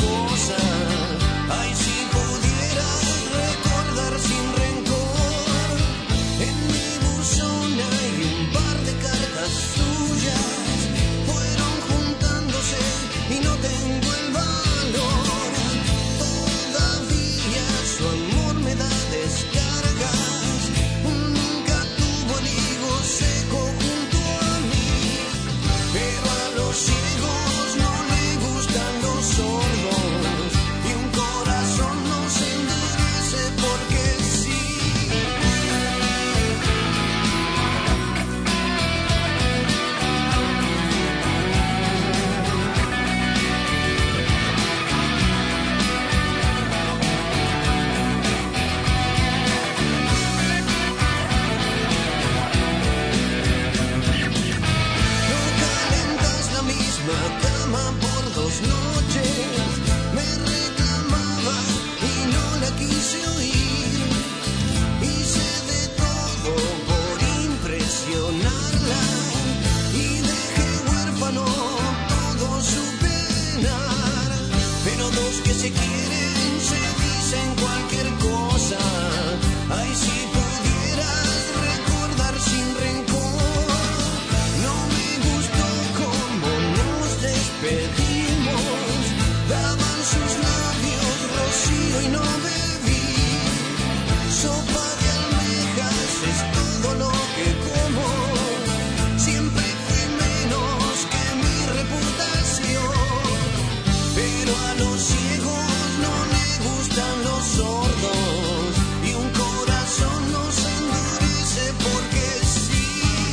quise oír. Hice de todo por impresionarla y dejé huérfano todo su penar. Pero dos que se quieren se dicen cualquier cosa. Ay, si pudieras recordar sin rencor. No me gustó cómo nos despedimos. Daban sus labios rocío y no bebí. Sopa de almejas es todo lo que como. Siempre fui menos que mi reputación. Pero a los ciegos no les gustan los sordos. Y un corazón no se endurece porque sí.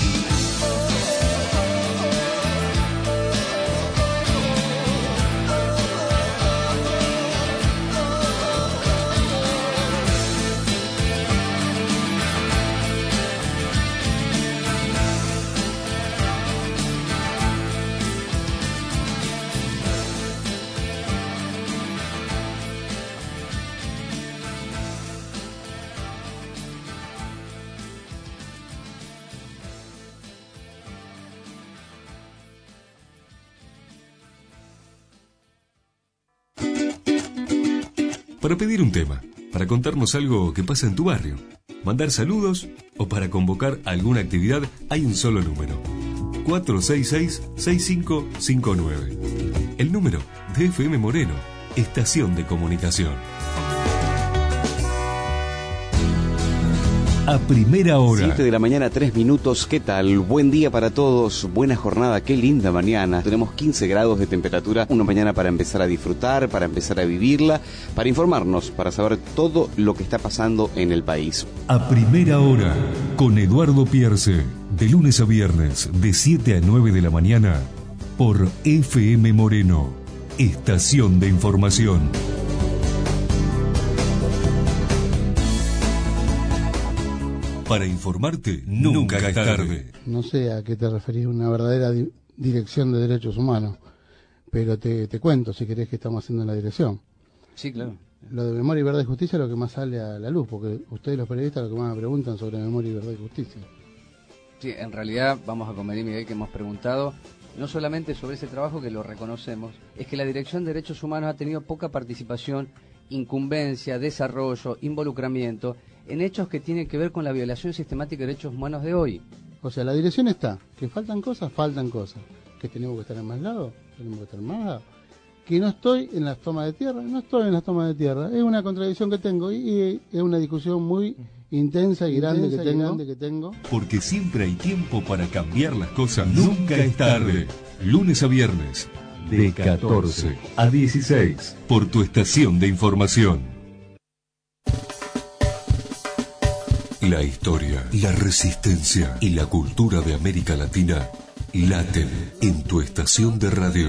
Para pedir un tema, para contarnos algo que pasa en tu barrio, mandar saludos o para convocar alguna actividad, hay un solo número: cuatro seis seis, seis cinco cinco nueve. El número de F M Moreno, estación de comunicación. A primera hora. siete de la mañana, tres minutos. ¿Qué tal? Buen día para todos. Buena jornada. Qué linda mañana. Tenemos quince grados de temperatura. Una mañana para empezar a disfrutar, para empezar a vivirla, para informarnos, para saber todo lo que está pasando en el país. A primera hora, con Eduardo Pierce. De lunes a viernes, de siete a nueve de la mañana, por F M Moreno, estación de información. Para informarte, nunca es tarde. No sé a qué te referís, una verdadera di- dirección de derechos humanos, pero te, te cuento, si querés, que estamos haciendo en la dirección. Sí, claro. Lo de memoria y verdad y justicia es lo que más sale a la luz, porque ustedes los periodistas lo que más me preguntan sobre memoria y verdad y justicia. Sí, en realidad vamos a convenir, Miguel, que hemos preguntado no solamente sobre ese trabajo, que lo reconocemos, es que la Dirección de Derechos Humanos ha tenido poca participación, incumbencia, desarrollo, involucramiento en hechos que tienen que ver con la violación sistemática de derechos humanos de hoy. O sea, la dirección está, que faltan cosas, faltan cosas, que tenemos que estar en más lados, tenemos que estar en más lados, que no estoy en las tomas de tierra, no estoy en las tomas de tierra, es una contradicción que tengo y, y es una discusión muy intensa y grande, intensa que, tengo, y grande que tengo. Porque siempre hay tiempo para cambiar las cosas, nunca es tarde. Lunes a viernes, de catorce a dieciséis, por tu estación de información. La historia, la resistencia y la cultura de América Latina laten en tu estación de radio.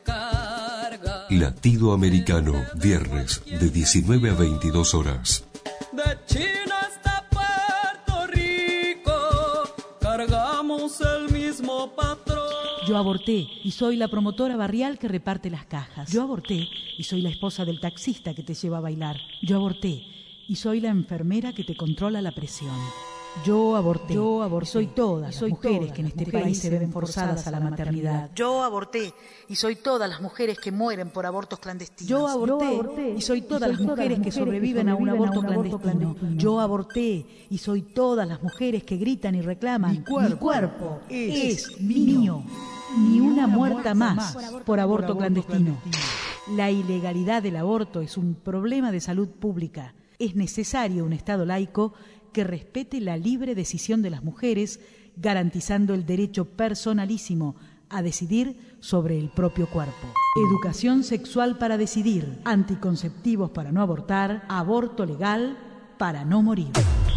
Latido Americano, viernes de diecinueve a veintidós horas. De China hasta Puerto Rico, cargamos el mismo patrón. Yo aborté y soy la promotora barrial que reparte las cajas. Yo aborté y soy la esposa del taxista que te lleva a bailar. Yo aborté y soy la enfermera que te controla la presión. Yo aborté. Yo aborté. Y soy todas las mujeres que en este país se ven forzadas a la maternidad. Yo aborté y soy todas las mujeres que mueren por abortos clandestinos. Yo aborté y soy todas las mujeres que sobreviven a un aborto clandestino. Yo aborté y soy todas las mujeres que gritan y reclaman: mi cuerpo es mío. Ni una muerta más por aborto clandestino. La ilegalidad del aborto es un problema de salud pública. Es necesario un Estado laico que respete la libre decisión de las mujeres, garantizando el derecho personalísimo a decidir sobre el propio cuerpo. Educación sexual para decidir, anticonceptivos para no abortar, aborto legal para no morir.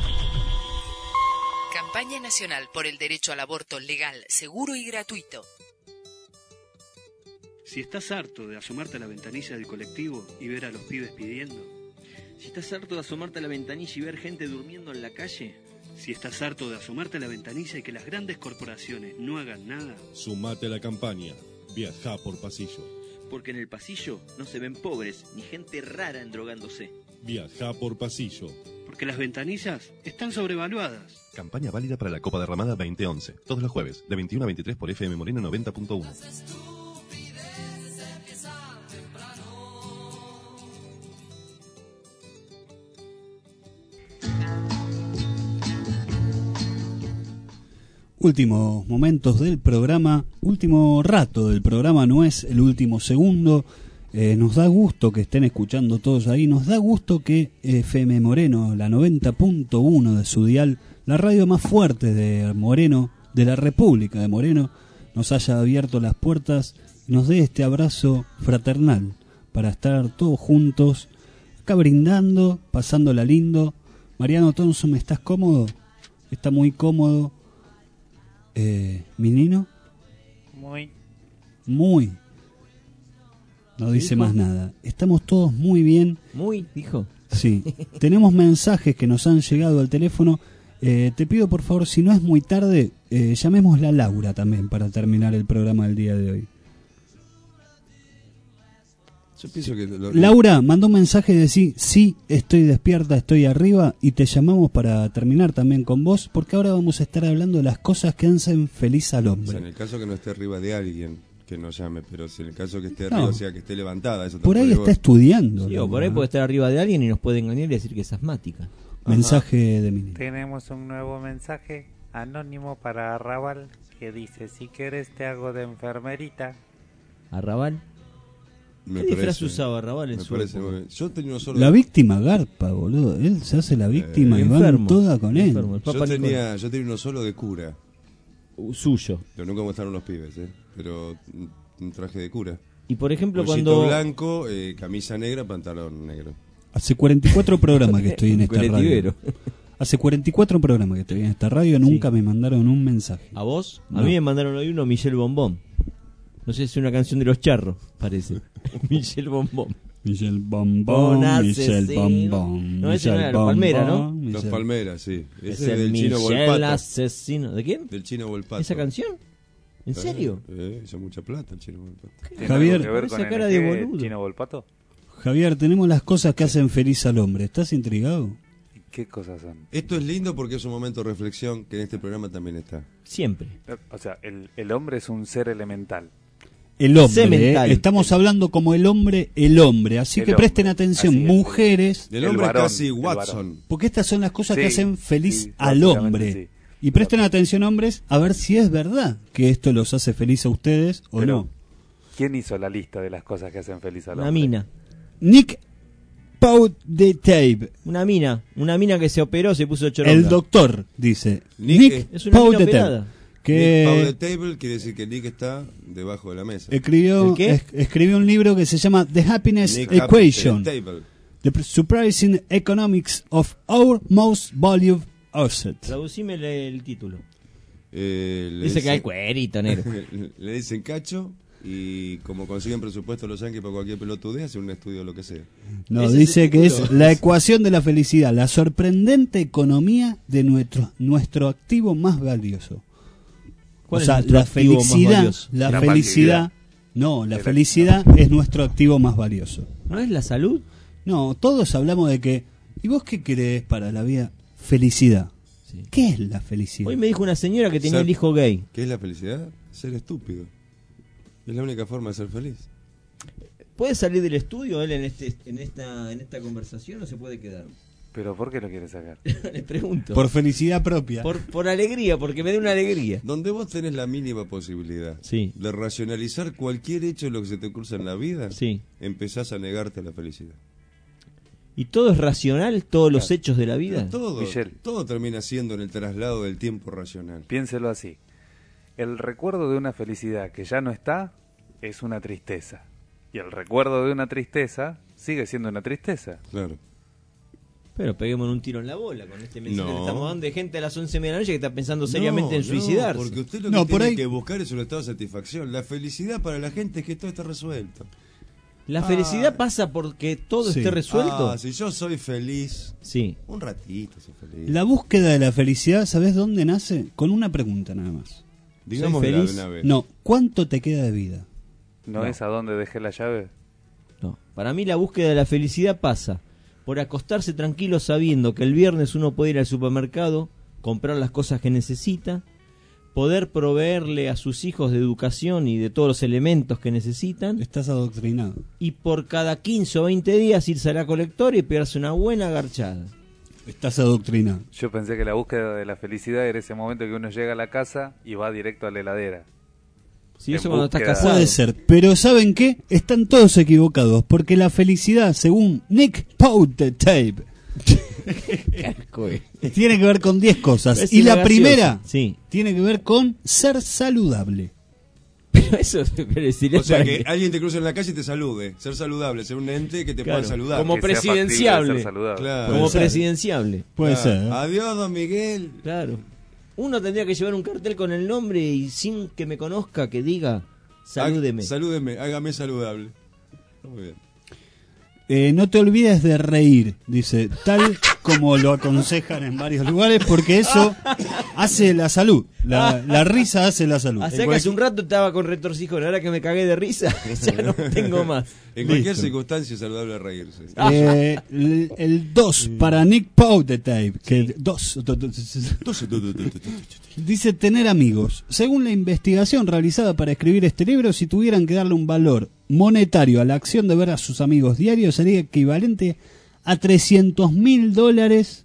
Campaña Nacional por el Derecho al Aborto Legal, Seguro y Gratuito. Si estás harto de asomarte a la ventanilla del colectivo y ver a los pibes pidiendo, Si estás harto de asomarte a la ventanilla y ver gente durmiendo en la calle, si estás harto de asomarte a la ventanilla y que las grandes corporaciones no hagan nada, sumate a la campaña. Viajá por pasillo. porque en el pasillo no se ven pobres ni gente rara endrogándose. Viaja por pasillo. Porque las ventanillas están sobrevaluadas. Campaña válida para la Copa Derramada veinte once. Todos los jueves, de veintiuno a veintitrés por F M Moreno noventa punto uno. Últimos momentos del programa, último rato del programa, no es el último segundo. Eh, nos da gusto que estén escuchando todos ahí, nos da gusto que F M Moreno, la noventa punto uno de su dial, la radio más fuerte de Moreno, de la República de Moreno, nos haya abierto las puertas y nos dé este abrazo fraternal para estar todos juntos, acá brindando, pasándola lindo. Mariano Thompson, ¿estás cómodo? Está muy cómodo. Eh, ¿Menino? Muy. Muy. No dice más nada. Estamos todos muy bien. Muy, dijo. Sí. Tenemos mensajes que nos han llegado al teléfono. Eh, te pido por favor, si no es muy tarde, eh, llamémosla a Laura también para terminar el programa del día de hoy. Yo pienso que lo- Laura, mandó un mensaje de decir, sí, estoy despierta, estoy arriba, y te llamamos para terminar también con vos, porque ahora vamos a estar hablando de las cosas que hacen feliz al O sea, hombre. en el caso que no esté arriba de alguien, que no llame, pero si en el caso que esté No. arriba, o sea, que esté levantada, eso Por ahí tampoco está digo. estudiando. Sí, o por ahí puede estar arriba de alguien y nos puede engañar y decir que es asmática. Mensaje de Mini. Tenemos un nuevo mensaje anónimo para Arrabal que dice: si quieres te hago de enfermerita. ¿Arrabal? Me ¿Qué disfraz parece- usaba Arrabal en me su parece época? muy bien. Yo tenía uno solo La de- víctima garpa, boludo. Él se hace la víctima Eh, y van enfermo, toda con él. enfermo. El Yo Papa tenía, yo tenía uno solo de cura. Uh, suyo. Pero nunca mostraron los pibes, ¿eh? Pero un, un traje de cura. Y por ejemplo, Bullito cuando... blanco, eh, camisa negra, pantalón negro. Hace cuarenta y cuatro programas que estoy en esta radio. Colectivero. Hace cuarenta y cuatro programas que estoy en esta radio, nunca me mandaron un mensaje. ¿A vos? A No. mí me mandaron hoy uno, Michelle Bombón. No sé si es una canción de los charros, parece. Michelle Bombón. Michelle Bombón, Bon Michelle asesino. Bombón. No, ese no era, Michelle los Palmera, ¿no? Bombón, Los Michelle- Palmeras, sí. Ese Es es el del Chino Michelle Volpato. asesino. ¿De quién? Del Chino Volpato. ¿Esa canción? ¿En Eh, serio? Eh, hizo mucha plata el Chino Volpato. ¿Tiene Javier, algo que ver esa con cara N de G, boludo. Chino Volpato? Javier, tenemos las cosas que hacen feliz al hombre. ¿Estás intrigado? ¿Qué cosas son? Esto es lindo porque es un momento de reflexión que en este programa también está. Siempre. O sea, el, el hombre es un ser elemental. El hombre, Semental. ¿eh? Estamos hablando como el hombre, el hombre. Así El que presten hombre. atención, Así es, mujeres, Del El hombre varón, casi el Watson. varón. porque estas son las cosas que Sí, hacen feliz sí, al básicamente hombre. sí. Y presten atención, hombres, a ver si es verdad que esto los hace feliz a ustedes o Pero, no. ¿quién hizo la lista de las cosas que hacen feliz al Una hombre? mina. Nick Paudetabe, Una mina. Una mina que se operó, se puso choronga. el doctor, dice. Nick, Nick, eh, Es una mina Paudetabe, operada. Nick que Pound the Table quiere decir que Nick está debajo de la mesa. escribió, ¿El qué? es- escribió un libro que se llama The Happiness Nick Equation. Pound the Table. The Surprising Economics of Our Most Valued Asset. Traducime el, el título. Eh, le Dice que hay dicen- cuerito, negro. Le dicen cacho y como consiguen presupuesto los yankees para cualquier pelotudez, hacen un estudio de lo que sea. No, Ese es dice el que es título. la ecuación de la felicidad, la sorprendente economía de nuestro, nuestro activo más valioso. O ¿Cuál es sea, nuestro la activo más felicidad, valioso? la La felicidad, pasividad. no, la Era- felicidad es nuestro activo más valioso. ¿No es la salud? No, todos hablamos de que, ¿y vos qué querés para la vida? Felicidad. Sí. ¿Qué es la felicidad? Hoy me dijo una señora que tenía Ser- el hijo gay. ¿Qué es la felicidad? Ser estúpido. Es la única forma de ser feliz. ¿Puede salir del estudio él en este en esta en esta conversación o se puede quedar? ¿Pero por qué lo quiere sacar? Le pregunto. Por felicidad propia. Por, por alegría, porque me dé una alegría. Donde vos tenés la mínima posibilidad Sí. de racionalizar cualquier hecho de lo que se te cruza en la vida, Sí. empezás a negarte a la felicidad. ¿Y todo es racional? ¿Todos los Claro. hechos de la vida? Todo, Michelle. todo termina siendo en el traslado del tiempo racional. Piénselo así. El recuerdo de una felicidad que ya no está es una tristeza. Y el recuerdo de una tristeza sigue siendo una tristeza. Claro. Pero peguemos un tiro en la bola con este mensaje No. que estamos dando de gente a las once de la noche que está pensando seriamente No, en suicidarse. No, porque usted lo No, que por tiene ahí- que buscar es un estado de satisfacción. La felicidad para la gente es que todo está resuelto. ¿La Ah. felicidad pasa porque todo Sí. esté resuelto? Ah, si yo soy feliz, Sí. un ratito soy feliz. La búsqueda de la felicidad, ¿sabés dónde nace? Con una pregunta nada más. Digámosla ¿Soy feliz? de una vez. No, ¿cuánto te queda de vida? ¿No, No. es a dónde dejé la llave? No. Para mí la búsqueda de la felicidad pasa por acostarse tranquilo sabiendo que el viernes uno puede ir al supermercado, comprar las cosas que necesita, poder proveerle a sus hijos de educación y de todos los elementos que necesitan. Estás adoctrinado. Y por cada quince o veinte días irse a la colectora y pegarse una buena garchada. Estás adoctrinado. Yo pensé que la búsqueda de la felicidad era ese momento que uno llega a la casa y va directo a la heladera. Sí, eso cuando estás casado. Puede ser, pero ¿saben qué? Están todos equivocados, porque la felicidad, según Nick Tape, tiene que ver con diez cosas. Es y la gracioso. primera Sí. tiene que ver con ser saludable. Pero eso pero si O sea, para que alguien te cruce en la calle y te salude. Ser saludable, ser un ente que te Claro, pueda saludar. como Que sea factible de presidenciable. ser saludable. Claro. Como Puede ser. presidenciable. Puede Claro. ser, ¿eh? Adiós, don Miguel. Claro. Uno tendría que llevar un cartel con el nombre y sin que me conozca que diga salúdeme. Há- salúdeme, hágame saludable. Muy bien. Eh, no te olvides de reír, dice, tal como lo aconsejan en varios lugares, porque eso hace la salud. La, la risa hace la salud. Hace que hace un rato estaba con retorcijón, ahora que me cagué de risa, ya no tengo más. En cualquier Listo. circunstancia es saludable reírse. Eh, el dos para Nick Tape, que dos, do- do- dice tener amigos. Según la investigación realizada para escribir este libro, si tuvieran que darle un valor monetario a la acción de ver a sus amigos diarios, sería equivalente a trescientos mil dólares.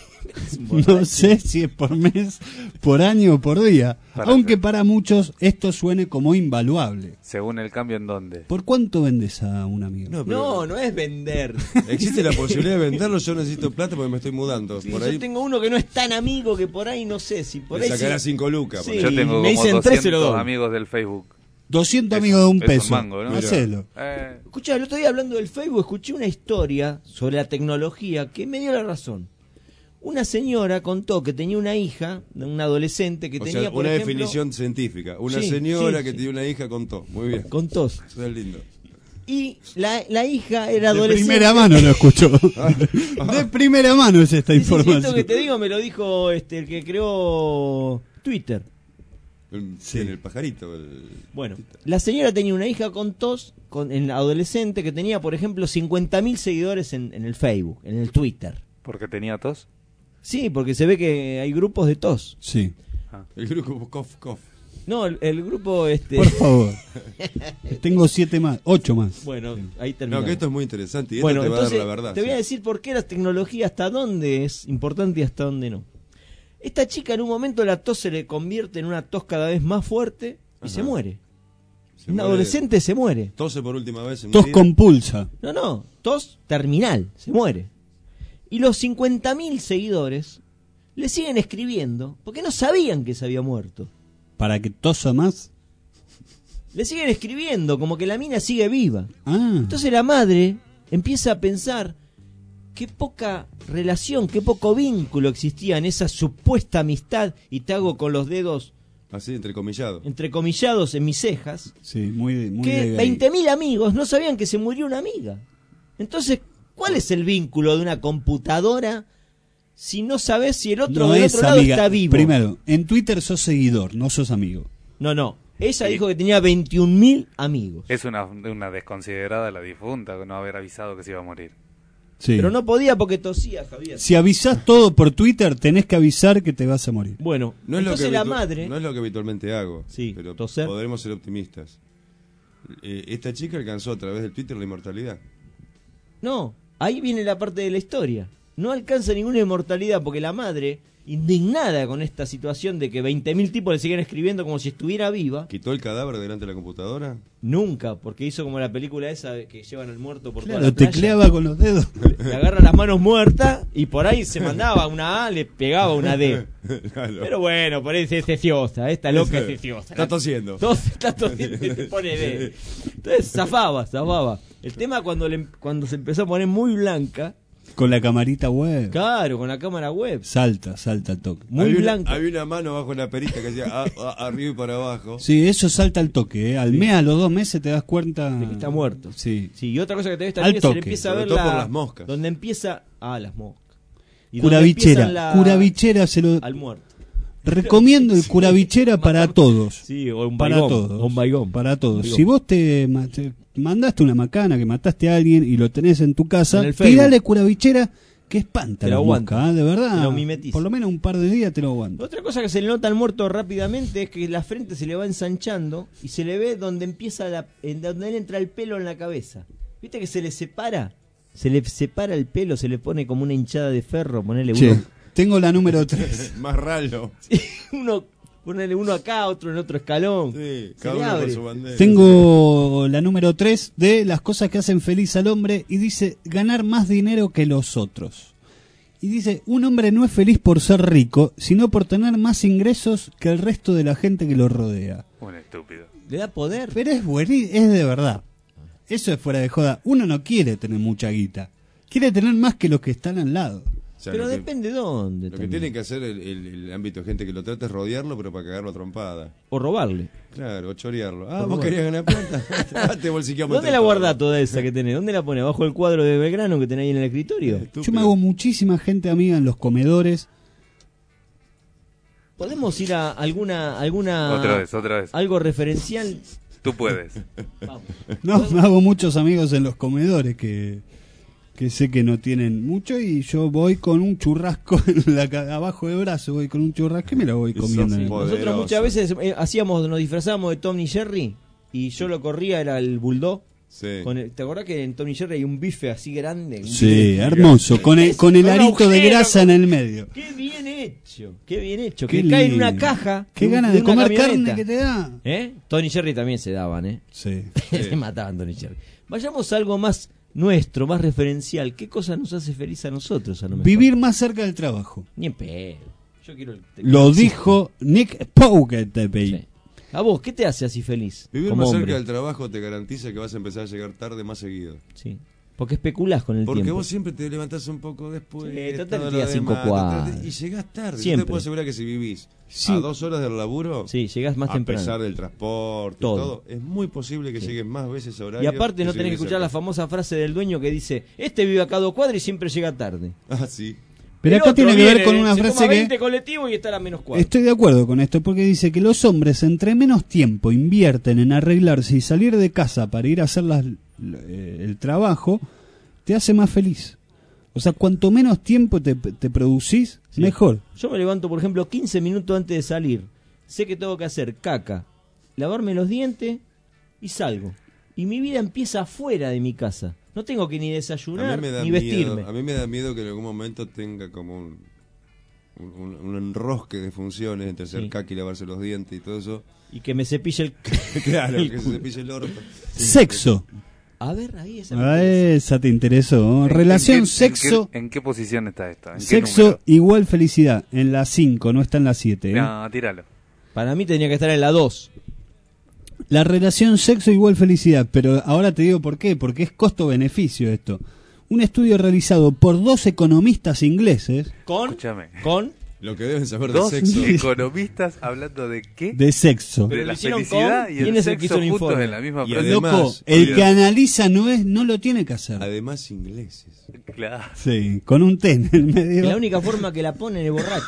No sé si es por mes, por año o por día. Para Aunque para muchos esto suene como invaluable. Según el cambio en dónde. ¿Por cuánto vendes a un amigo? No, no es vender. Existe la posibilidad de venderlo, yo necesito plata porque me estoy mudando. Por Yo ahí tengo uno que no es tan amigo que por ahí no sé si por me ahí sacará sí. cinco lucas. Sí, Yo tengo me como dicen tres, se lo doscientos doy. amigos del Facebook. doscientos Es amigos de un es peso. mango, ¿no? Hacelo. Eh, Escucha, el otro día hablando del Facebook escuché una historia sobre la tecnología que me dio la razón. Una señora contó que tenía una hija, una adolescente que O tenía, sea, por una ejemplo, definición científica. Una Sí, señora sí, que sí. tiene una hija con tos. Muy bien. con tos. Eso es lindo. Y la, la hija era De adolescente. primera mano lo escuchó. De primera mano es esta Sí, sí, sí, información. esto que te digo me lo dijo este el que creó Twitter. El, en el pajarito. el- Bueno, la señora tenía una hija con tos, con, en adolescente, que tenía, por ejemplo, cincuenta mil seguidores en, en el Facebook, en el Twitter. ¿Porque tenía tos? Sí, porque se ve que hay grupos de tos. Sí. El grupo Cof Cof. No, el, el grupo este. Por favor. Tengo siete más, ocho más. Bueno, ahí termina. No, que esto es muy interesante y esto Bueno, te va entonces, a dar la verdad. te voy sí. a decir por qué la tecnología, hasta dónde es importante y hasta dónde no. Esta chica en un momento la tos se le convierte en una tos cada vez más fuerte y Ajá. se muere. Se Un muere- adolescente se muere. Tose por última vez en mi Tos vida. compulsa. No, no, tos terminal, se muere. Y los cincuenta mil seguidores le siguen escribiendo porque no sabían que se había muerto. Para que tosa más. Le siguen escribiendo como que la mina sigue viva. Ah. Entonces la madre empieza a pensar qué poca relación, qué poco vínculo existía en esa supuesta amistad, y te hago con los dedos Así, entrecomillado. entrecomillados en mis cejas, Sí, muy, muy que de gay. veinte mil amigos no sabían que se murió una amiga. Entonces, ¿cuál es el vínculo de una computadora si no sabes si el otro No del es otro lado amiga. está vivo? Primero, en Twitter sos seguidor, no sos amigo. No, no. Ella Sí. dijo que tenía veintiún mil amigos. Es una, una desconsiderada la difunta no haber avisado que se iba a morir. Sí. Pero no podía porque tosía, Javier. Si avisás todo por Twitter, tenés que avisar que te vas a morir. Bueno, No es, lo entonces que la habitu- madre... no es lo que habitualmente hago, Sí, pero toser. podremos ser optimistas. Eh, esta chica alcanzó a través del Twitter la inmortalidad. No, ahí viene la parte de la historia. No alcanza ninguna inmortalidad porque la madre, indignada con esta situación de que veinte mil tipos le siguen escribiendo como si estuviera viva, ¿Quitó el cadáver delante de la computadora? nunca, porque hizo como la película esa de que llevan al muerto por toda Claro, la playa. tecleaba con los dedos. Le agarra las manos muertas y por ahí se mandaba una A, le pegaba una D. Claro. Pero bueno, por ahí es ceciosa, esta loca es ceciosa. Está tosiendo. Tos- está tosiendo y te pone D. Entonces zafaba, zafaba. El tema cuando, le, cuando se empezó a poner muy blanca, Con la camarita web. claro, con la cámara web, Salta, salta al toque. muy había blanca. Una, había una mano bajo la perita que hacía a- a- arriba y para abajo. Sí, eso salta al toque. ¿eh? Al mes, a los dos meses te das cuenta. De que está muerto. Sí. Sí, y otra cosa que te ves Al también es que se le toque. empieza a Sobre ver todo la... por las moscas. Donde empieza... Ah, las moscas. Y donde Curavichera. empiezan la- Curavichera se lo. Al muerto. Recomiendo el curavichera para todos. Sí, o un Para baigón, todos. o un baigón. Para todos. Baigón. Si vos te, ma- te mandaste una macana, que mataste a alguien y lo tenés en tu casa, En el Facebook. tirale curabichera que espanta Te la lo aguanta. mosca, ¿eh? De verdad. Te lo mimetiza. Por lo menos un par de días te lo aguanta. Otra cosa que se le nota al muerto rápidamente es que la frente se le va ensanchando y se le ve donde empieza la, en donde él entra el pelo en la cabeza. ¿Viste que se le separa? Se le separa el pelo, se le pone como una hinchada de ferro, ponele Che, uno. tengo la número tres. Más raro. uno ponele uno acá, otro en otro escalón. Sí, Se cada le uno con abre. su bandera. Tengo la número tres de las cosas que hacen feliz al hombre y dice ganar más dinero que los otros. Y dice, un hombre no es feliz por ser rico, sino por tener más ingresos que el resto de la gente que lo rodea. Un estúpido. Le da poder. Pero es buenísimo, es de verdad. Eso es fuera de joda. Uno no quiere tener mucha guita. Quiere tener más que los que están al lado. O sea, Pero lo que- depende dónde. Lo que también. tiene que hacer el, el- el ámbito de gente que lo trata es rodearlo, pero para cagarlo a trompada. O robarle. Claro, o chorearlo. Ah, O vos robar. querías ganar plata. Te bolsiqueamos ¿Dónde entre la todos. guardás toda esa que tenés? ¿Dónde la pones? ¿Bajo el cuadro de Belgrano que tenés ahí en el escritorio? Yo me hago muchísima gente amiga en los comedores. ¿Podemos ir a alguna... alguna Otra vez, otra vez. Algo referencial? Tú puedes. Vamos. No, me hago muchos amigos en los comedores que, que sé que no tienen mucho y yo voy con un churrasco en la, ca- abajo del brazo, voy con un churrasco y me lo voy comiendo. en el- Nosotros muchas veces eh, hacíamos, nos disfrazábamos de Tom y Jerry y yo lo corría, era el bulldog. Sí. Con el- ¿Te acordás que en Tom y Jerry hay un bife así grande? Un Sí, bife hermoso, con el, con el Un arito de agujero, grasa en el medio. Qué bien hecho, qué bien hecho. Qué que cae en lindo. una caja. Qué un- ganas de una comer camioneta. carne que te da. ¿Eh? Tony y Jerry también se daban, ¿eh? Sí. Se mataban Tony y Jerry. Vayamos a algo más nuestro, más referencial. ¿Qué cosa nos hace feliz a nosotros? A lo mejor? Vivir más cerca del trabajo. Ni en pedo. Yo quiero el- Lo Sí. dijo Nick Poughkeepsie. ¿A vos qué te hace así feliz? Vivir como más cerca hombre? del trabajo te garantiza que vas a empezar a llegar tarde más seguido. Sí. Porque especulás con el Porque tiempo. vos siempre te levantás un poco después. Sí, total, todo te queda lo cinco demás, cuadras. total, y llegás tarde. Yo Siempre. te puedo asegurar que si vivís Sí. a dos horas del laburo, Sí, llegás más a temprano. pesar del transporte y Todo. todo, es muy posible que Sí. llegues más veces a Y horario. aparte no si tenés que vivís escuchar cerca. la famosa frase del dueño que dice, este vive acá a dos cuadras y siempre llega tarde. Ah, sí. Pero El acá otro tiene que ver viene, con una se frase toma que... veinte colectivos y estará a menos cuatro. Estoy de acuerdo con esto porque dice que los hombres entre menos tiempo invierten en arreglarse y salir de casa para ir a hacer las- eh, el trabajo, te hace más feliz. O sea, cuanto menos tiempo te, te producís, Sí. mejor. Yo me levanto, por ejemplo, quince minutos antes de salir. Sé que tengo que hacer caca, lavarme los dientes y salgo. Y mi vida empieza afuera de mi casa. No tengo que ni A desayunar mí me da ni miedo, vestirme. a mí me da miedo que en algún momento tenga como un, un, un enrosque de funciones entre hacer Sí. caca y lavarse los dientes y todo eso. Y que me cepille el... Claro, el que se culo. cepille el orto. Sexo. A ver, ahí esa me Ah, interesa. esa te interesó. ¿En- Relación, en qué- sexo, ¿En qué, en qué posición está esto? ¿En qué sexo número? igual felicidad. En la cinco, no está en la siete. No, tíralo. Para mí tenía que estar en la dos. La relación sexo igual felicidad, pero ahora te digo por qué, porque es costo-beneficio esto. Un estudio realizado por dos economistas ingleses Con... Escúchame. Con... Lo que deben saber Dos de sexo. economistas hablando de qué? de sexo. Pero de lo la hicieron felicidad con- y ¿quién el es el que sexo hizo el juntos informe? en la misma Y frase. además- Loco, el Bien. que analiza no es, no lo tiene que hacer. Además ingleses. Claro. Sí, con un té en el medio. Que la única forma que la ponen es borracho.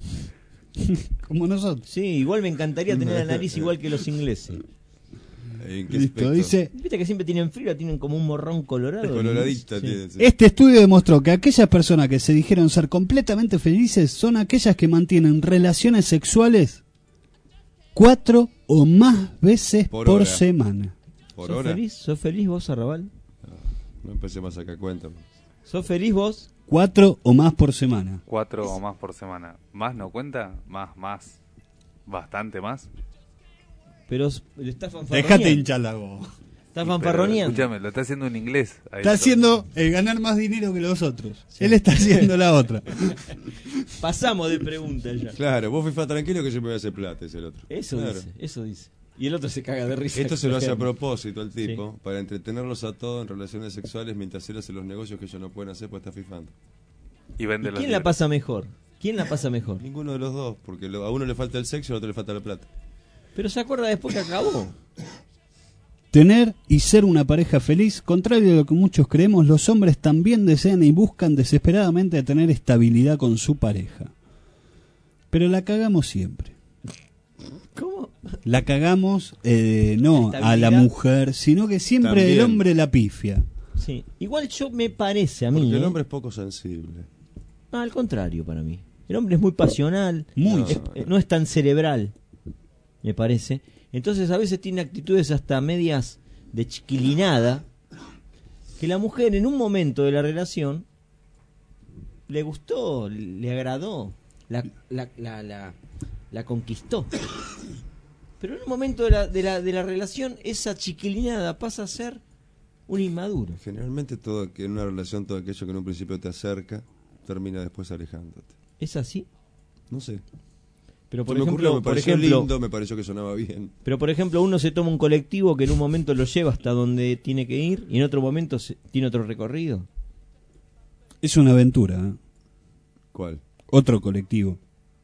Como nosotros. Sí, igual me encantaría tener la nariz igual que los ingleses. ¿En qué Listo, aspecto? dice. Viste que siempre tienen frío, tienen como un morrón colorado. Coloradita Sí. tiene, sí. Este estudio demostró que aquellas personas que se dijeron ser completamente felices son aquellas que mantienen relaciones sexuales cuatro o más veces por, Por hora. semana. Por ¿Sos hora. feliz? ¿Sos feliz vos, Arrabal? No empecé más a sacar cuenta. ¿Sos feliz vos? Cuatro o más por semana. Cuatro o más por semana. ¿Más no cuenta? Más, más. Bastante más. Pero s- le estás fanfarroneando. Dejate hinchar la voz. Estás Pero, fanfarroneando. escúchame, lo está haciendo en inglés. a Está eso. haciendo el ganar más dinero que los otros. Él está haciendo la otra. Pasamos de pregunta ya. Claro, vos fuiste tranquilo que yo me voy a hacer plata, es el otro. Eso Claro. dice, eso dice. Y el otro se caga de risa. Esto se lo hace a Ejemplo. propósito al tipo, para entretenerlos a todos en relaciones sexuales mientras él hace los negocios que ellos no pueden hacer, pues está fifando. Y ¿Y vende los quién la libros. pasa mejor? ¿Quién la pasa mejor? Ninguno de los dos, porque lo- a uno le falta el sexo y al otro le falta la plata. Pero se acuerda después que acabó. Tener y ser una pareja feliz, contrario a lo que muchos creemos, los hombres también desean y buscan desesperadamente tener estabilidad con su pareja. Pero la cagamos siempre. ¿Cómo? la cagamos, eh, no a la mujer, sino que siempre También. el hombre la pifia. Sí. Igual yo me parece a mí. Porque el ¿eh? hombre es poco sensible. No, al contrario para mí. El hombre es muy pasional, Muy. es- eh, no es tan cerebral, me parece. Entonces a veces tiene actitudes hasta medias de chiquilinada, que la mujer en un momento de la relación le gustó, le agradó, la, la, la, la, la conquistó. Pero en un momento de la, de, la, de la relación, esa chiquilinada pasa a ser un inmaduro. Generalmente todo que en una relación todo aquello que en un principio te acerca termina después alejándote. ¿Es así? No sé. Pero por Se me ejemplo, ocurrió, me por pareció ejemplo, lindo, me pareció que sonaba bien. Pero por ejemplo, uno se toma un colectivo que en un momento lo lleva hasta donde tiene que ir y en otro momento se- tiene otro recorrido. Es una aventura. ¿eh? ¿Cuál? Otro colectivo.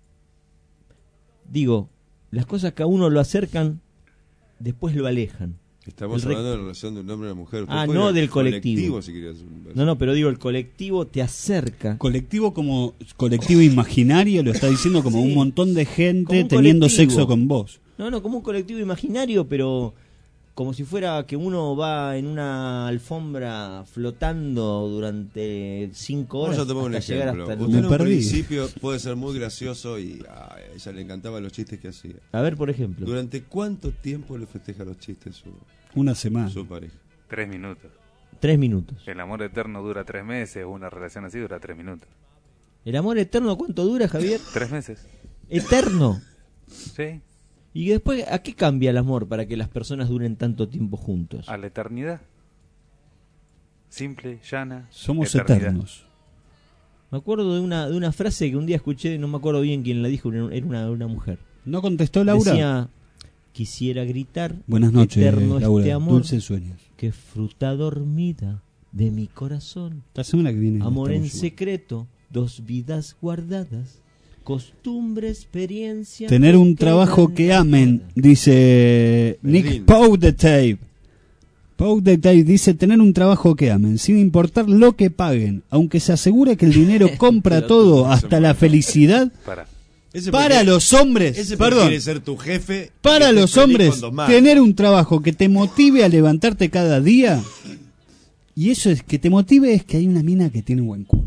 Digo, las cosas que a uno lo acercan, después lo alejan. Estamos El re- hablando de la relación de un hombre y una mujer. Usted Ah, puede ir no al del colectivo. si quería hacer un beso. No, no, pero digo, el colectivo te acerca. Colectivo como colectivo imaginario, lo está diciendo como Sí. un montón de Como gente un teniendo colectivo. sexo con vos. No, no, como un colectivo imaginario, pero como si fuera que uno va en una alfombra flotando durante cinco horas Vamos a tomar un hasta llegar ejemplo. hasta el Usted en lugar. un principio puede ser muy gracioso y a ella le encantaban los chistes que hacía. A ver, por ejemplo. ¿Durante cuánto tiempo le festeja los chistes su, Una semana. su pareja? Tres minutos. Tres minutos. El amor eterno dura tres meses, una relación así dura tres minutos. ¿El amor eterno cuánto dura, Javier? Tres meses. ¿Eterno? Sí. ¿Y después a qué cambia el amor para que las personas duren tanto tiempo juntos? A la eternidad. Simple, llana. Somos eternidad. eternos. Me acuerdo de una, de una frase que un día escuché, no me acuerdo bien quién la dijo, era una, una mujer. ¿No contestó Laura? Decía, quisiera gritar, Buenas noches, eterno Laura. este amor, Dulces sueños. que fruta dormida de mi corazón. La semana que viene. Amor en estamos igual. secreto, dos vidas guardadas, costumbre, experiencia. Tener un que trabajo quedan que amen, dice Nick lindo. Pau de Tape. Pau de Tape dice tener un trabajo que amen, sin importar lo que paguen, aunque se asegure que el dinero compra todo, hasta la felicidad. Para. Ese Para porque- los hombres, ese porque perdón, quiere ser tu jefe. y para que estés los feliz hombres, con dos más. tener un trabajo que te motive a levantarte cada día, y eso es que te motive es que hay una mina que tiene buen culo.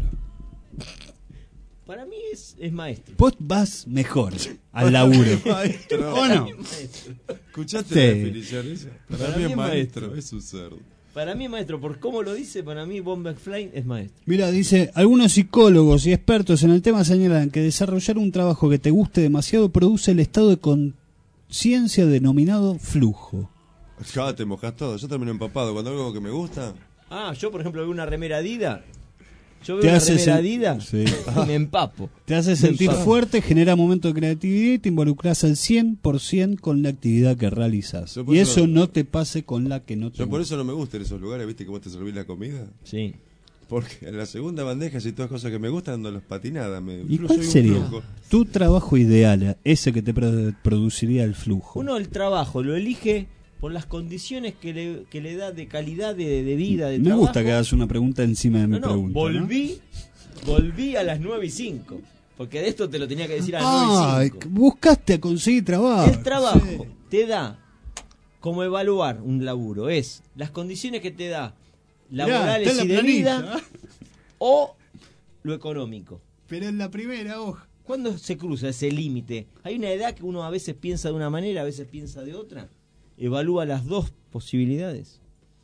Para mí es, es maestro. Vos vas mejor al laburo. Maestro. ¿O no? ¿Escuchaste Sí. la definición esa? Para, Para mí mí es es maestro, maestro. es un cerdo. Para mí es maestro, por cómo lo dice, para mí Bob McFly es maestro. Mira, dice, algunos psicólogos y expertos en el tema señalan que desarrollar un trabajo que te guste demasiado produce el estado de conciencia denominado flujo. Ya te mojas todo, yo termino empapado. Cuando algo que me gusta, Ah, yo por ejemplo veo una remera Adidas. Yo veo Te una hace remera sen- Adidas Sí. y me empapo. Te hace sentir Me empapo. fuerte, genera momentos de creatividad y te involucras al cien por ciento con la actividad que realizas. Yo por Y eso- eso no te pase con la que no te yo por gusta. eso no me gustan esos lugares, viste que vos te servís la comida. Sí. Porque en la segunda bandeja, si todas cosas que me gustan, ando las patinadas. Me, ¿Y flu- cuál soy un sería flojo. tu trabajo ideal, ese que te pro- produciría el flujo? Uno el trabajo lo elige por las condiciones que le, que le da de calidad de, de vida, de Me trabajo. gusta que hagas una pregunta encima de mi No, no, pregunta. ¿no? volví, volví a las nueve y cinco. Porque de esto te lo tenía que decir a las Ay, nueve y cinco. buscaste a conseguir trabajo. El trabajo te da como evaluar un laburo, es las condiciones que te da laborales está en y la de vida planilla. o lo económico. Pero en la primera hoja. ¿Cuándo se cruza ese límite? Hay una edad que uno a veces piensa de una manera, a veces piensa de otra. Evalúa las dos posibilidades.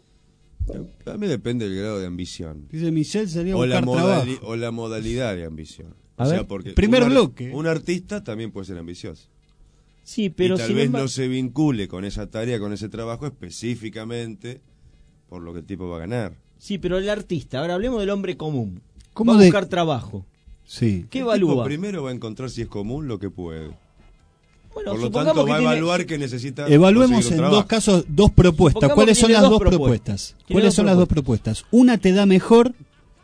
A mí depende del grado de ambición. Dice Michelle, sería O la, buscar modali- trabajo. o la modalidad de ambición. A o sea, ver, porque primer un, ar- bloque. un artista también puede ser ambicioso. Sí, pero y tal sin vez embargo- no se vincule con esa tarea, con ese trabajo específicamente por lo que el tipo va a ganar. Sí, pero el artista, ahora hablemos del hombre común. ¿Cómo Va a de- buscar trabajo. Sí. ¿Qué El tipo evalúa? primero va a encontrar si es común lo que puede. Bueno, por lo supongamos tanto, que va a tiene- evaluar que necesita. Evaluemos conseguir en un dos trabajo. casos, dos propuestas. Supongamos ¿Cuáles que son tiene las dos dos propuestas? propuestas. Tiene ¿Cuáles dos son las dos propuestas? Una te da mejor,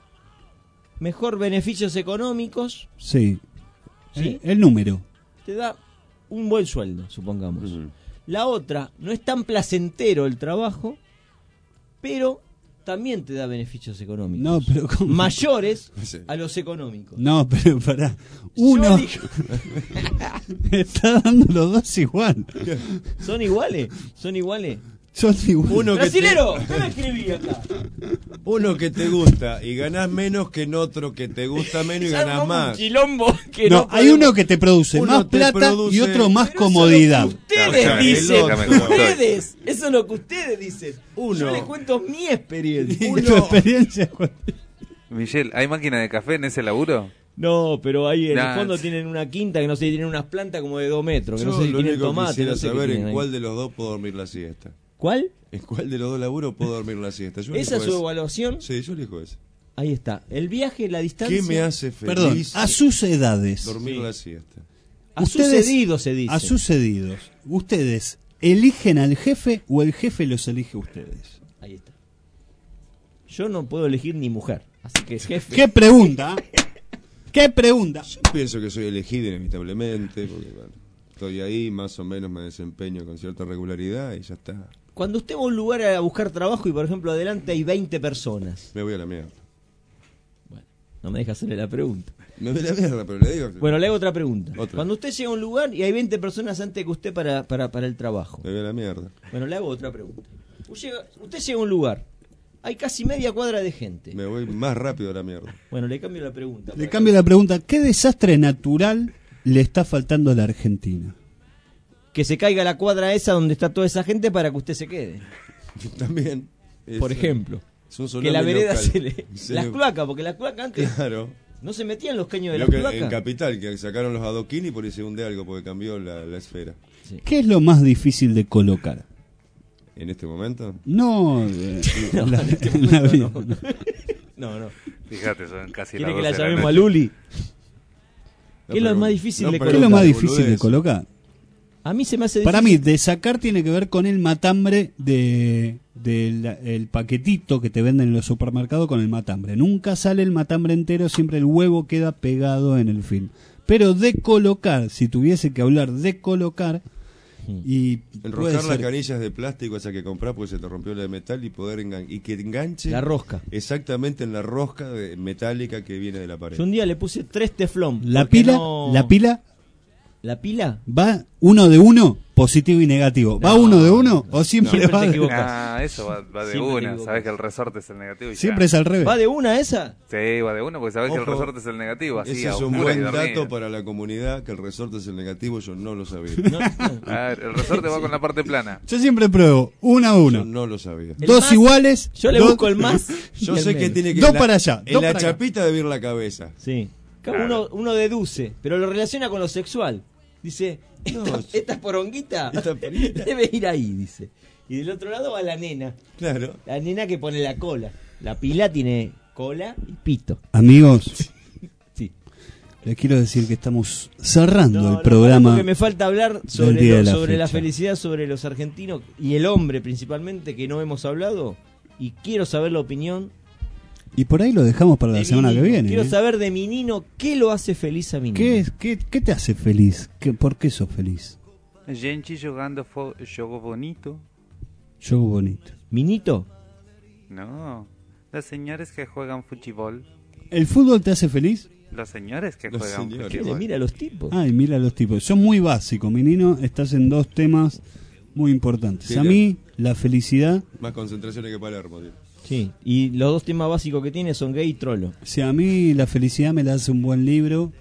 Mejor beneficios económicos, sí, ¿sí? eh, el número. Te da un buen sueldo, supongamos. La otra, no es tan placentero el trabajo, pero también te da beneficios económicos. No, pero ¿cómo? Mayores Sí. a los económicos. No, pero pará. Uno Yo digo- está dando los dos igual. ¿Son iguales? ¿Son iguales? Son iguales. Uno que te- ¡Brasilero! ¿Qué me escribí acá? Uno que te gusta y ganás menos que en otro que te gusta menos y Ya ganás armamos un más. quilombo que No, no hay podemos- uno que te produce Uno más te plata produce- y otro más Pero eso comodidad. es lo que Claro, ustedes claro, dicen. el otro. Ustedes. Eso es lo que ustedes dicen. Uno. Yo les cuento mi experiencia. Tu experiencia. Michelle, ¿hay máquina de café en ese laburo? No, pero ahí en Nah, el fondo es- tienen una quinta que no sé, tienen unas plantas como de dos metros, que Yo no sé si lo tienen único que tomate, quisiera no sé qué saber tienen en ahí. cuál de los dos puedo dormir la siesta. ¿Cuál? ¿En cuál de los dos laburos puedo dormir la siesta? Yo ¿Esa es elijo su ese. evaluación? Sí, yo elijo ese. Ahí está. El viaje, la distancia. ¿Qué me hace feliz? Perdón, a sus edades. Dormir Sí. la siesta. A Ustedes- sucedido se dice. A sucedidos. ¿Ustedes eligen al jefe o el jefe los elige a ustedes? Ahí está. Yo no puedo elegir ni mujer. Así que jefe. ¿Qué pregunta? ¿Qué pregunta? Pienso que soy elegido inevitablemente, porque bueno, estoy ahí, más o menos me desempeño con cierta regularidad y ya está. Cuando usted va a un lugar a buscar trabajo y por ejemplo adelante hay veinte personas. Me voy a la mierda. No me deja hacerle la pregunta. Me voy a la mierda, pero le digo. Bueno, le hago otra pregunta. Otra. Cuando usted llega a un lugar y hay veinte personas antes que usted para, para, para el trabajo. Me voy a la mierda. Bueno, le hago otra pregunta. Usted llega, usted llega a un lugar, hay casi media cuadra de gente. Me voy más rápido a la mierda. Bueno, le cambio la pregunta. Le cambio la pregunta. ¿Qué desastre natural le está faltando a la Argentina? Que se caiga la cuadra esa donde está toda esa gente para que usted se quede. También. Por Es- ejemplo. es un Que tsunami la vereda local. se le... Se Las le- cloacas, porque las cloacas antes... Claro. No se metían los caños de Lo las que cloacas. en Capital, que sacaron los adoquines y por ahí se hunde algo porque cambió la, la esfera. ¿Qué es lo más difícil de colocar? ¿En este momento? No, eh, No, la- en este la momento vida. no. No, no. Fíjate, son casi ¿Quiere las que la doce de llamemos a noche. Luli? No, ¿Qué es lo pero- más difícil no, de pero- ¿Qué es colocar? lo más difícil de boludez. colocar? A mí se me hace Para mí, difícil. de sacar tiene que ver con el matambre de del el paquetito que te venden en los supermercados con el matambre. Nunca sale el matambre entero, siempre el huevo queda pegado en el film. Pero de colocar, si tuviese que hablar de colocar, y puede Enroscar las ser- canillas de plástico esa que comprás porque se te rompió la de metal y poder engan- y que enganche La rosca. exactamente en la rosca de- metálica que viene de la pared. Yo un día le puse tres teflón. la porque pila, no- la pila ¿La pila? va uno de uno, positivo y negativo. ¿Va No, uno de uno o siempre, siempre va te de- equivocas. Ah, eso va, va de Siempre te una. equivocas. Sabes que el resorte es el negativo. Y Siempre ya. es al revés. ¿Va de una esa? Sí, va de una porque sabes que el Ojo, resorte es el negativo. Así, Ese a es un oscuras buen y dormidas. dato para la comunidad, que el resorte es el negativo, yo no lo sabía. No, no. Ah, el resorte va con la parte plana. Yo siempre pruebo uno a Yo uno. no lo sabía. El Dos más- iguales. Yo le dos- busco el más. Yo y el sé que menos. tiene que Dos en la- para allá, En dos la para acá. chapita debe ir la cabeza. Sí. Cada Uno, uno deduce, pero lo relaciona con lo sexual. Dice, esta, No, esta poronguita Esta perita. debe ir ahí, dice. Y del otro lado va la nena. Claro. La nena que pone la cola. La pila tiene cola y pito. Amigos, Sí. les quiero decir que estamos cerrando No, el lo programa. único que me falta hablar del sobre, día lo- de la sobre la fecha. felicidad, sobre los argentinos y el hombre principalmente, que no hemos hablado. Y quiero saber la opinión Y por ahí lo dejamos para la de semana mi que Nino. viene. Quiero ¿eh? saber de mi Nino qué lo hace feliz a mi Nino. ¿Qué, es- qué, ¿Qué te hace feliz? ¿Qué, ¿Por qué sos feliz? Gente jugando fo- juego bonito. Yo bonito. ¿Minito? No. Los señores que juegan fútbol. ¿El fútbol te hace feliz? Los señores que Los juegan señores. ¿Qué le fútbol. mira a los tipos? Ay, mira los tipos. Son muy básicos. Mi Nino, estás en dos temas muy importantes. Sí, a le- mí, la felicidad. Más concentraciones que Palermo, tío. Sí, y los dos temas básicos que tiene son gay y trolo. Si a mí la felicidad me la hace un buen libro,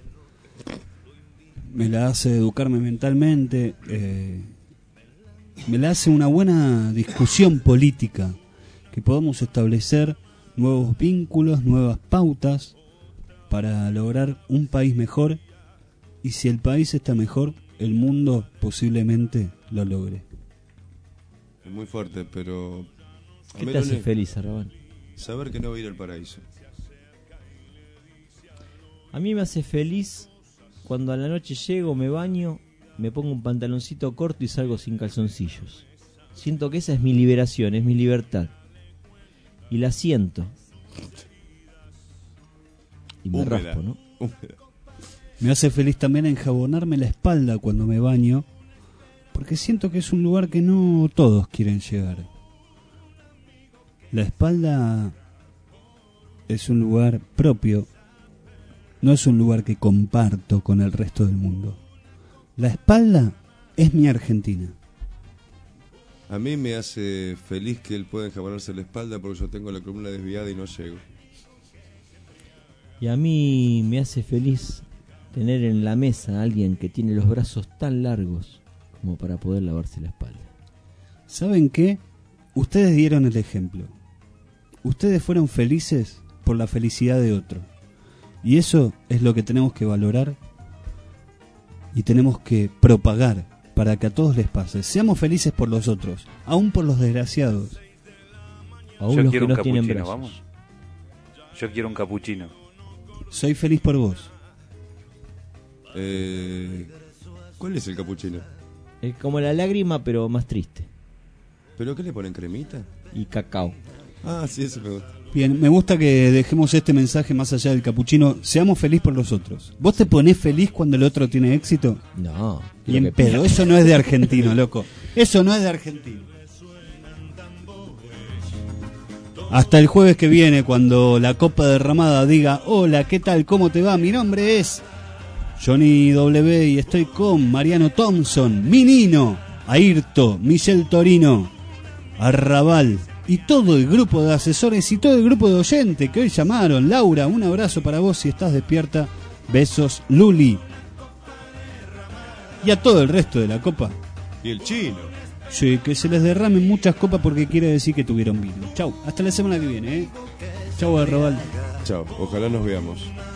me la hace educarme mentalmente, eh, me la hace una buena discusión política, que podamos establecer nuevos vínculos, nuevas pautas para lograr un país mejor, y si el país está mejor, el mundo posiblemente lo logre. Es muy fuerte, pero... a ¿Qué mí te lo hace único- feliz, Arrabal? Saber que no voy a ir al paraíso. A mí me hace feliz cuando a la noche llego, me baño, me pongo un pantaloncito corto y salgo sin calzoncillos. Siento que esa es mi liberación, es mi libertad. Y la siento. Y me Húmeda. raspo, ¿no? Húmeda. Me hace feliz también enjabonarme la espalda cuando me baño, porque siento que es un lugar que no todos quieren llegar. La espalda es un lugar propio, no es un lugar que comparto con el resto del mundo. La espalda es mi Argentina. A mí me hace feliz que él pueda enjabonarse la espalda porque yo tengo la columna desviada y no llego. Y a mí me hace feliz tener en la mesa a alguien que tiene los brazos tan largos como para poder lavarse la espalda. ¿Saben qué? Ustedes dieron el ejemplo. Ustedes fueron felices por la felicidad de otro. Y eso es lo que tenemos que valorar y tenemos que propagar para que a todos les pase. Seamos felices por los otros, aún por los desgraciados. Aún Yo los quiero que un no tienen capuchino, brazos. vamos. Yo quiero un capuchino. Soy feliz por vos. Eh, ¿Cuál es el capuchino? Es como la lágrima, pero más triste. ¿Pero qué le ponen, cremita? Y cacao. Ah, sí, eso me gusta. Bien, me gusta que dejemos este mensaje más allá del capuchino. Seamos felices por los otros. ¿Vos te ponés feliz cuando el otro tiene éxito? No. Y en pedo, eso no es de argentino, loco. Eso no es de argentino. Hasta el jueves que viene, cuando la copa derramada diga: hola, ¿qué tal? ¿Cómo te va? Mi nombre es Johnny W y estoy con Mariano Thompson, Minino, Ayrto, Michel Torino, Arrabal y todo el grupo de asesores y todo el grupo de oyentes que hoy llamaron. Laura, un abrazo para vos si estás despierta. Besos, Luli. Y a todo el resto de la copa. Y el chino. Sí, que se les derramen muchas copas porque quiere decir que tuvieron vino. Chau, hasta la semana que viene, ¿eh? Chau, Arrabal. Chao, ojalá nos veamos.